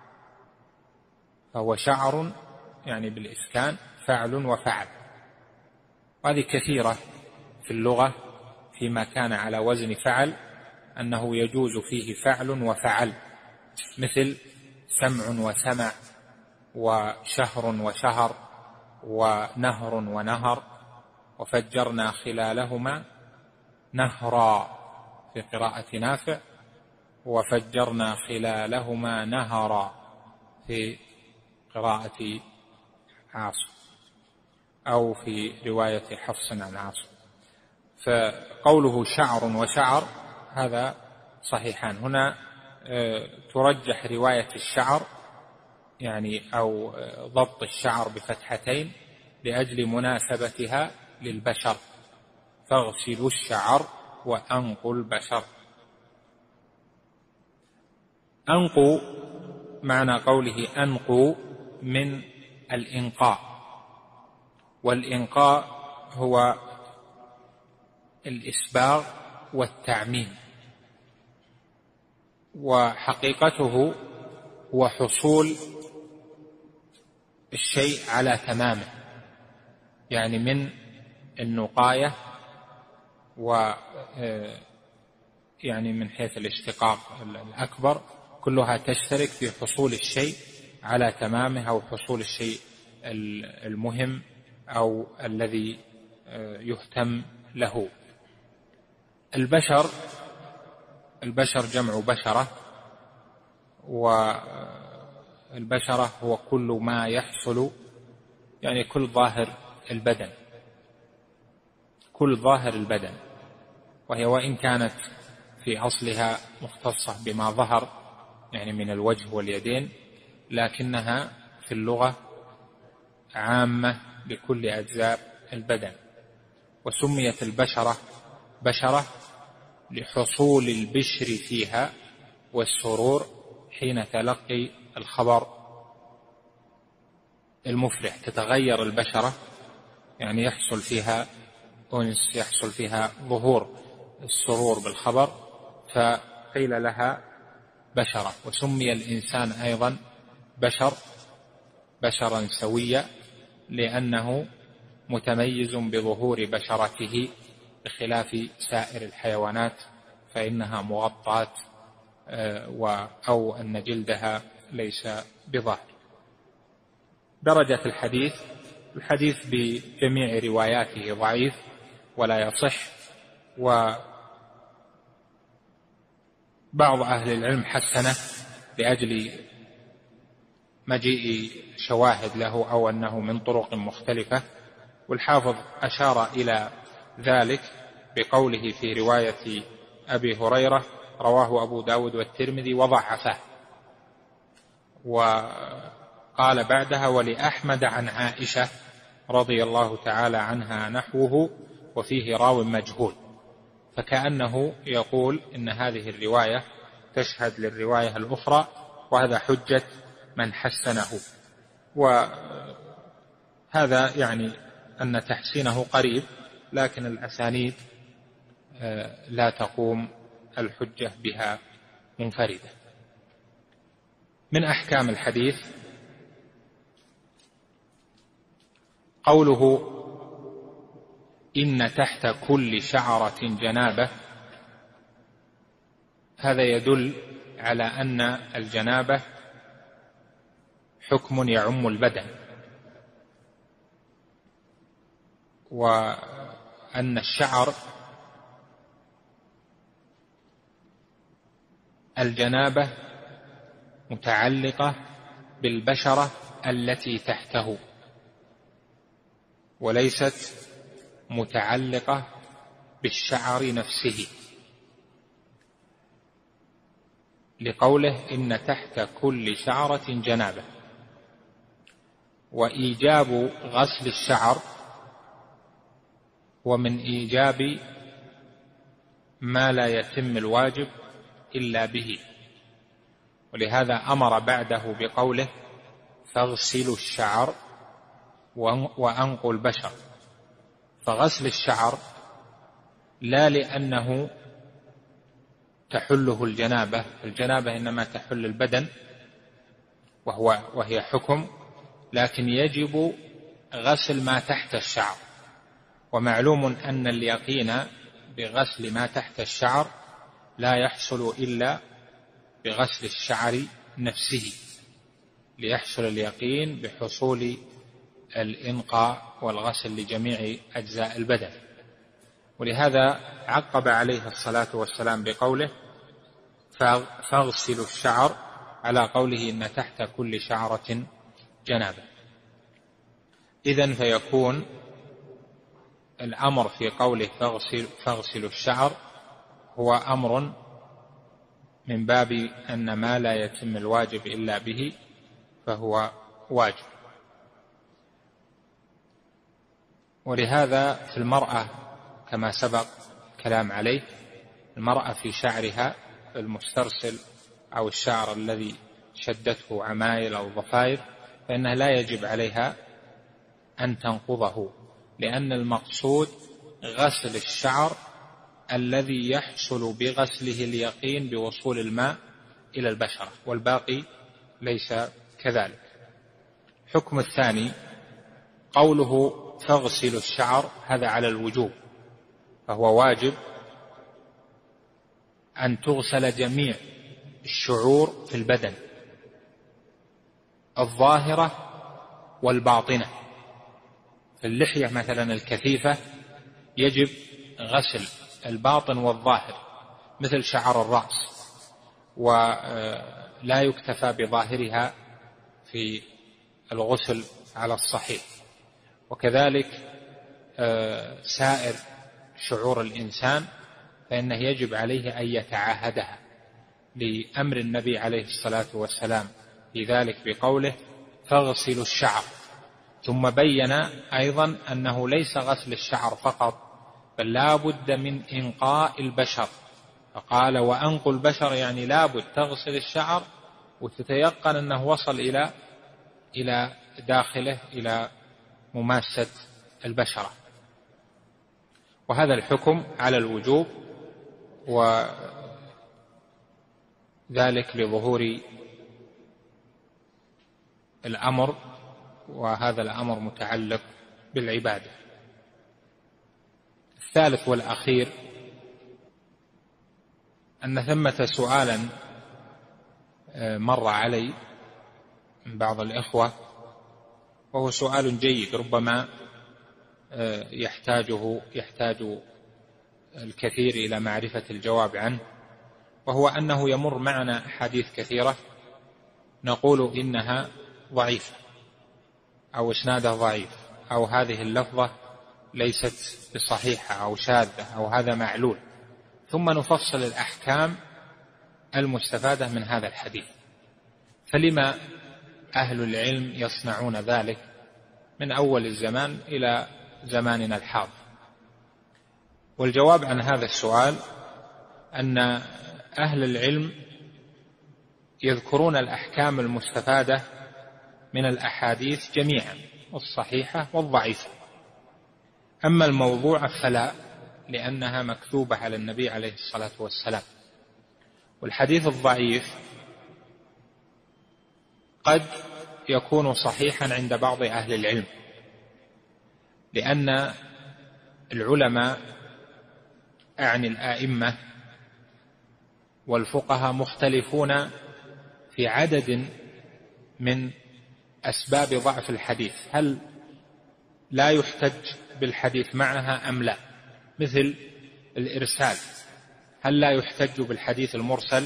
S3: فهو شعر يعني بالإسكان فعل وفعل، وهذه كثيرة في اللغة فيما كان على وزن فعل، أنه يجوز فيه فعل وفعل، مثل سمع وسمع، وشهر وشهر، ونهر ونهر، وفجرنا خلالهما نهرا في قراءة نافع، وفجرنا خلالهما نهرا في قراءة عاصم، أو في رواية حفص عن عاصم. فقوله شعر وشعر هذا صحيحان. هنا ترجح رواية الشعر يعني أو ضبط الشعر بفتحتين لأجل مناسبتها للبشر، فاغسلوا الشعر وأنقوا البشر. أنقوا معنى قوله أنقوا من الإنقاء، والإنقاء هو الإسباغ والتعميم، وحقيقته هو حصول الشيء على تمامه، يعني من النقاية، يعني من حيث الاشتقاق الأكبر كلها تشترك في حصول الشيء على تمامه، أو حصول الشيء المهم أو الذي يهتم له. البشر جمع بشرة، والبشرة هو كل ما يحصل يعني كل ظاهر البدن، كل ظاهر البدن، وهي وإن كانت في أصلها مختصة بما ظهر يعني من الوجه واليدين، لكنها في اللغة
S5: عامة لكل أجزاء البدن. وسميت البشرة بشرة لحصول البشر فيها والسرور حين تلقي الخبر المفرح. تتغير البشرة، يعني يحصل فيها أنس، يحصل فيها ظهور السرور بالخبر، فقيل لها بشرة. وسمي الإنسان أيضا بشرا سويا لأنه متميز بظهور بشرته بخلاف سائر الحيوانات فإنها مغطاة أو أن جلدها ليس بظاهر. درجة الحديث بجميع رواياته ضعيف ولا يصح، وبعض أهل العلم حسنه لأجل مجيء شواهد له أو أنه من طرق مختلفة. والحافظ أشار إلى ذلك بقوله في رواية أبي هريرة رواه أبو داود والترمذي وضعفه، وقال بعدها ولأحمد عن عائشة رضي الله تعالى عنها نحوه وفيه راو مجهول، فكأنه يقول إن هذه الرواية تشهد للرواية الأخرى، وهذا حجة من حسنه. وهذا يعني أن تحسينه قريب، لكن الأسانيد لا تقوم الحجة بها منفردة. من أحكام الحديث قوله إن تحت كل شعرة جنابة، هذا يدل على أن الجنابة حكم يعم البدن، وأن الشعر الجنابة متعلقة بالبشرة التي تحته وليست متعلقة بالشعر نفسه، لقوله إن تحت كل شعرة جنابة. وإيجاب غسل الشعر ومن إيجاب ما لا يتم الواجب إلا به، ولهذا أمر بعده بقوله فاغسلوا الشعر وأنقوا البشر. فغسل الشعر لا لأنه تحله الجنابة إنما تحل البدن وهي حكم، لكن يجب غسل ما تحت الشعر. ومعلوم أن اليقين بغسل ما تحت الشعر لا يحصل إلا بغسل الشعر نفسه، ليحصل اليقين بحصول الإنقاء والغسل لجميع أجزاء البدن. ولهذا عقب عليه الصلاة والسلام بقوله فاغسلوا الشعر على قوله إن تحت كل شعرة جنابة. إذن فيكون الأمر في قوله فاغسلوا الشعر هو أمر من باب أن ما لا يتم الواجب إلا به فهو واجب. ولهذا في المرأة كما سبق كلام عليه، المرأة في شعرها المسترسل أو الشعر الذي شدته عمايل أو ضفائر فإنها لا يجب عليها أن تنقضه، لأن المقصود غسل الشعر الذي يحصل بغسله اليقين بوصول الماء إلى البشرة، والباقي ليس كذلك. حكم الثاني قوله فاغسلوا الشعر، هذا على الوجوب، فهو واجب أن تغسل جميع الشعور في البدن الظاهرة والباطنة. في اللحية مثلا الكثيفة يجب غسل الباطن والظاهر مثل شعر الرأس، ولا يكتفى بظاهرها في الغسل على الصحيح. وكذلك سائر شعور الإنسان فإنه يجب عليه أن يتعاهدها لأمر النبي عليه الصلاة والسلام في ذلك بقوله فاغسلوا الشعر، ثم بين أيضا أنه ليس غسل الشعر فقط، بل لا بد من إنقاء البشر، فقال وأنقوا البشر، يعني لا بد تغسل الشعر وتتيقن أنه وصل إلى داخله، إلى مماسة البشرة. وهذا الحكم على الوجوب، وذلك لظهور الأمر، وهذا الأمر متعلق بالعبادة. الثالث والأخير أن ثمة سؤالا مر علي من بعض الإخوة، وهو سؤال جيد ربما يحتاج الكثير إلى معرفة الجواب عنه، وهو أنه يمر معنا أحاديث كثيرة نقول إنها ضعيفة أو إسنادها ضعيف، أو هذه اللفظة ليست بصحيحة أو شاذة، أو هذا معلول، ثم نفصل الأحكام المستفادة من هذا الحديث. فلما أهل العلم يصنعون ذلك من أول الزمان إلى زماننا الحاضر؟ والجواب عن هذا السؤال أن أهل العلم يذكرون الأحكام المستفادة من الأحاديث جميعا، الصحيحة والضعيفة. أما الموضوع فلا، لأنها مكتوبة على النبي عليه الصلاة والسلام. والحديث الضعيف قد يكون صحيحا عند بعض أهل العلم، لأن العلماء أعني الآئمة والفقهاء مختلفون في عدد من أسباب ضعف الحديث، هل لا يحتج بالحديث معها أم لا؟ مثل الإرسال، هل لا يحتج بالحديث المرسل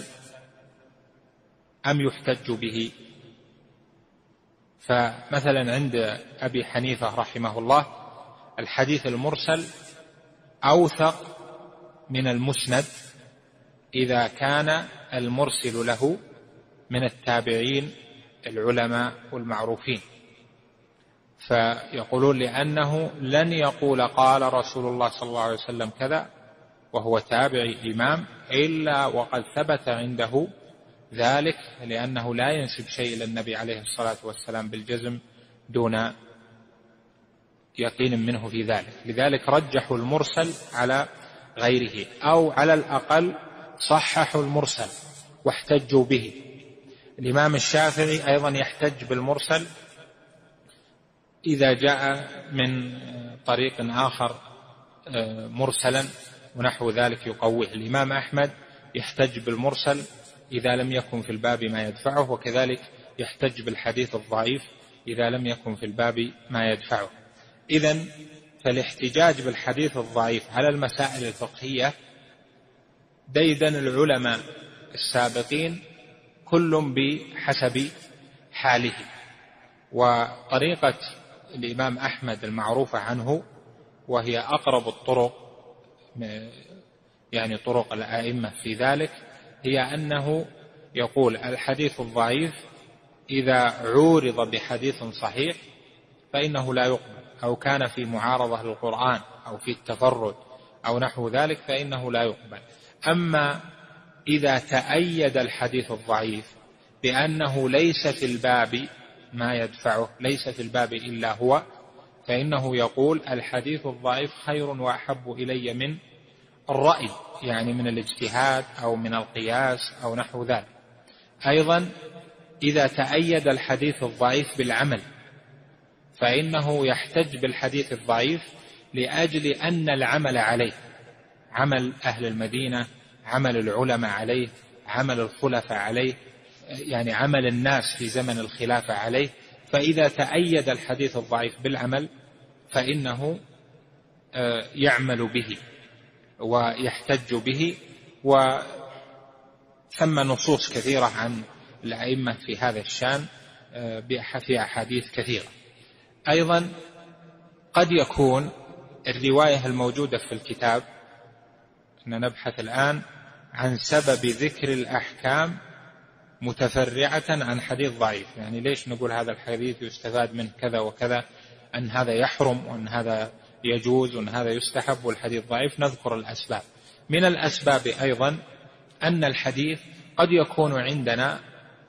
S5: أم يحتج به؟ فمثلا عند أبي حنيفة رحمه الله الحديث المرسل أوثق من المسند إذا كان المرسل له من التابعين العلماء والمعروفين، فيقولون لأنه لن يقول قال رسول الله صلى الله عليه وسلم كذا وهو تابعي إمام إلا وقد ثبت عنده ذلك، لأنه لا ينسب شيء إلى النبي عليه الصلاة والسلام بالجزم دون يقين منه في ذلك. لذلك رجحوا المرسل على غيره، أو على الأقل صححوا المرسل واحتجوا به. الإمام الشافعي أيضا يحتج بالمرسل إذا جاء من طريق آخر مرسلا ونحو ذلك يقويه. الإمام أحمد يحتج بالمرسل إذا لم يكن في الباب ما يدفعه، وكذلك يحتج بالحديث الضعيف إذا لم يكن في الباب ما يدفعه. إذن فالاحتجاج بالحديث الضعيف على المسائل الفقهية ديدن العلماء السابقين كل بحسب حاله. وطريقة الإمام أحمد المعروفة عنه، وهي أقرب الطرق يعني طرق الآئمة في ذلك، هي أنه يقول الحديث الضعيف إذا عورض بحديث صحيح فإنه لا يقبل، أو كان في معارضة للقرآن أو في التفرد أو نحو ذلك فإنه لا يقبل. أما إذا تأيد الحديث الضعيف بأنه ليس في الباب ما يدفعه، ليس في الباب إلا هو، فإنه يقول الحديث الضعيف خير وأحب إلي من الرأي، يعني من الاجتهاد أو من القياس أو نحو ذلك. أيضا إذا تأيد الحديث الضعيف بالعمل فإنه يحتج بالحديث الضعيف لأجل أن العمل عليه، عمل أهل المدينة، عمل العلماء عليه، عمل الخلفاء عليه، يعني عمل الناس في زمن الخلافة عليه. فإذا تأيد الحديث الضعيف بالعمل فإنه يعمل به ويحتج به. وثم نصوص كثيرة عن الأئمة في هذا الشان في أحاديث كثيرة. أيضا قد يكون الرواية الموجودة في الكتاب، نبحث الآن عن سبب ذكر الأحكام متفرعة عن حديث ضعيف، يعني ليش نقول هذا الحديث يستفاد منه كذا وكذا، أن هذا يحرم وأن هذا يجوز وأن هذا يستحب والحديث ضعيف نذكر الأسباب. من الأسباب أيضا أن الحديث قد يكون عندنا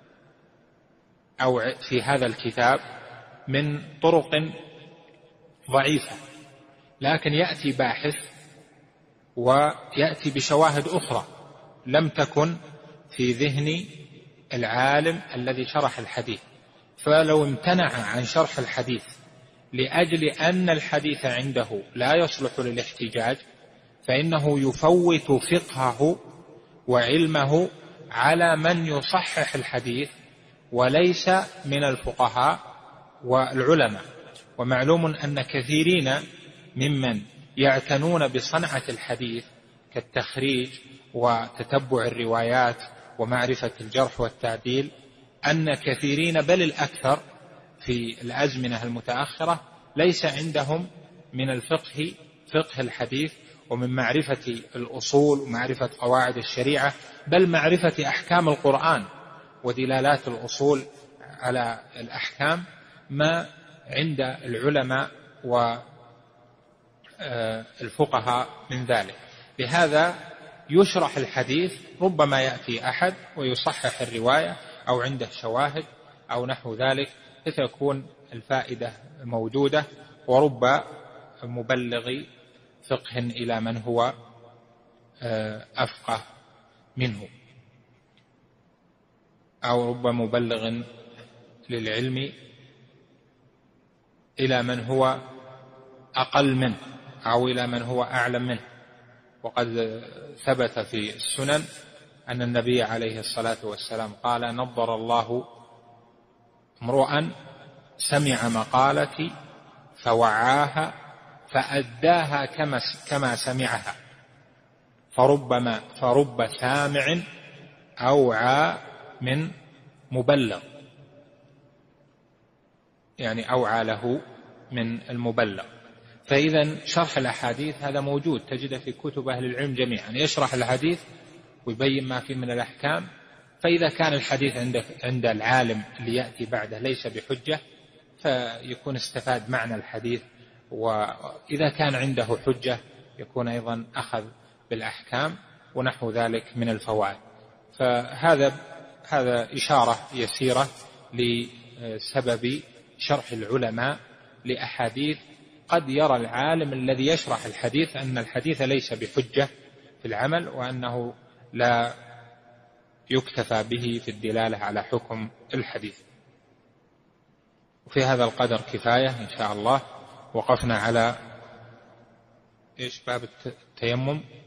S5: أو في هذا الكتاب من طرق ضعيفة، لكن يأتي باحث ويأتي بشواهد أخرى لم تكن في ذهن العالم الذي شرح الحديث، فلو امتنع عن شرح الحديث لأجل أن الحديث عنده لا يصلح للاحتجاج فإنه يفوت فقهه وعلمه على من يصحح الحديث وليس من الفقهاء والعلماء. ومعلوم أن كثيرين ممن يعتنون بصنعة الحديث كالتخريج وتتبع الروايات ومعرفة الجرح والتعديل أن كثيرين بل الأكثر في الأزمنة المتأخرة ليس عندهم من الفقه فقه الحديث ومن معرفة الأصول ومعرفة قواعد الشريعة بل معرفة أحكام القرآن ودلالات الأصول على الأحكام ما عند العلماء والفقهاء من ذلك. لهذا يشرح الحديث ربما يأتي أحد ويصحح الرواية أو عنده شواهد أو نحو ذلك فتكون الفائدة موجودة، ورب مبلغ فقه إلى من هو أفقه منه، أو رب مبلغ للعلم إلى من هو أقل منه أو إلى من هو أعلم منه. وقد ثبت في السنن أن النبي عليه الصلاة والسلام قال: نضر الله امرؤا سمع مقالتي فوعاها فأداها كما سمعها فرب سامع أوعى من مبلغ، يعني أوعى له من المبلغ. فإذا شرح الأحاديث هذا موجود تجده في كتب أهل العلم جميعا، يشرح الحديث ويبين ما فيه من الأحكام. فإذا كان الحديث عند العالم اللي يأتي بعده ليس بحجة فيكون استفاد معنى الحديث، وإذا كان عنده حجة يكون أيضا أخذ بالأحكام ونحو ذلك من الفوائد. فهذا إشارة يسيرة لسبب شرح العلماء لأحاديث قد يرى العالم الذي يشرح الحديث أن الحديث ليس بحجة في العمل وأنه لا يكتفى به في الدلالة على حكم الحديث. وفي هذا القدر كفاية إن شاء الله. وقفنا على باب التيمم.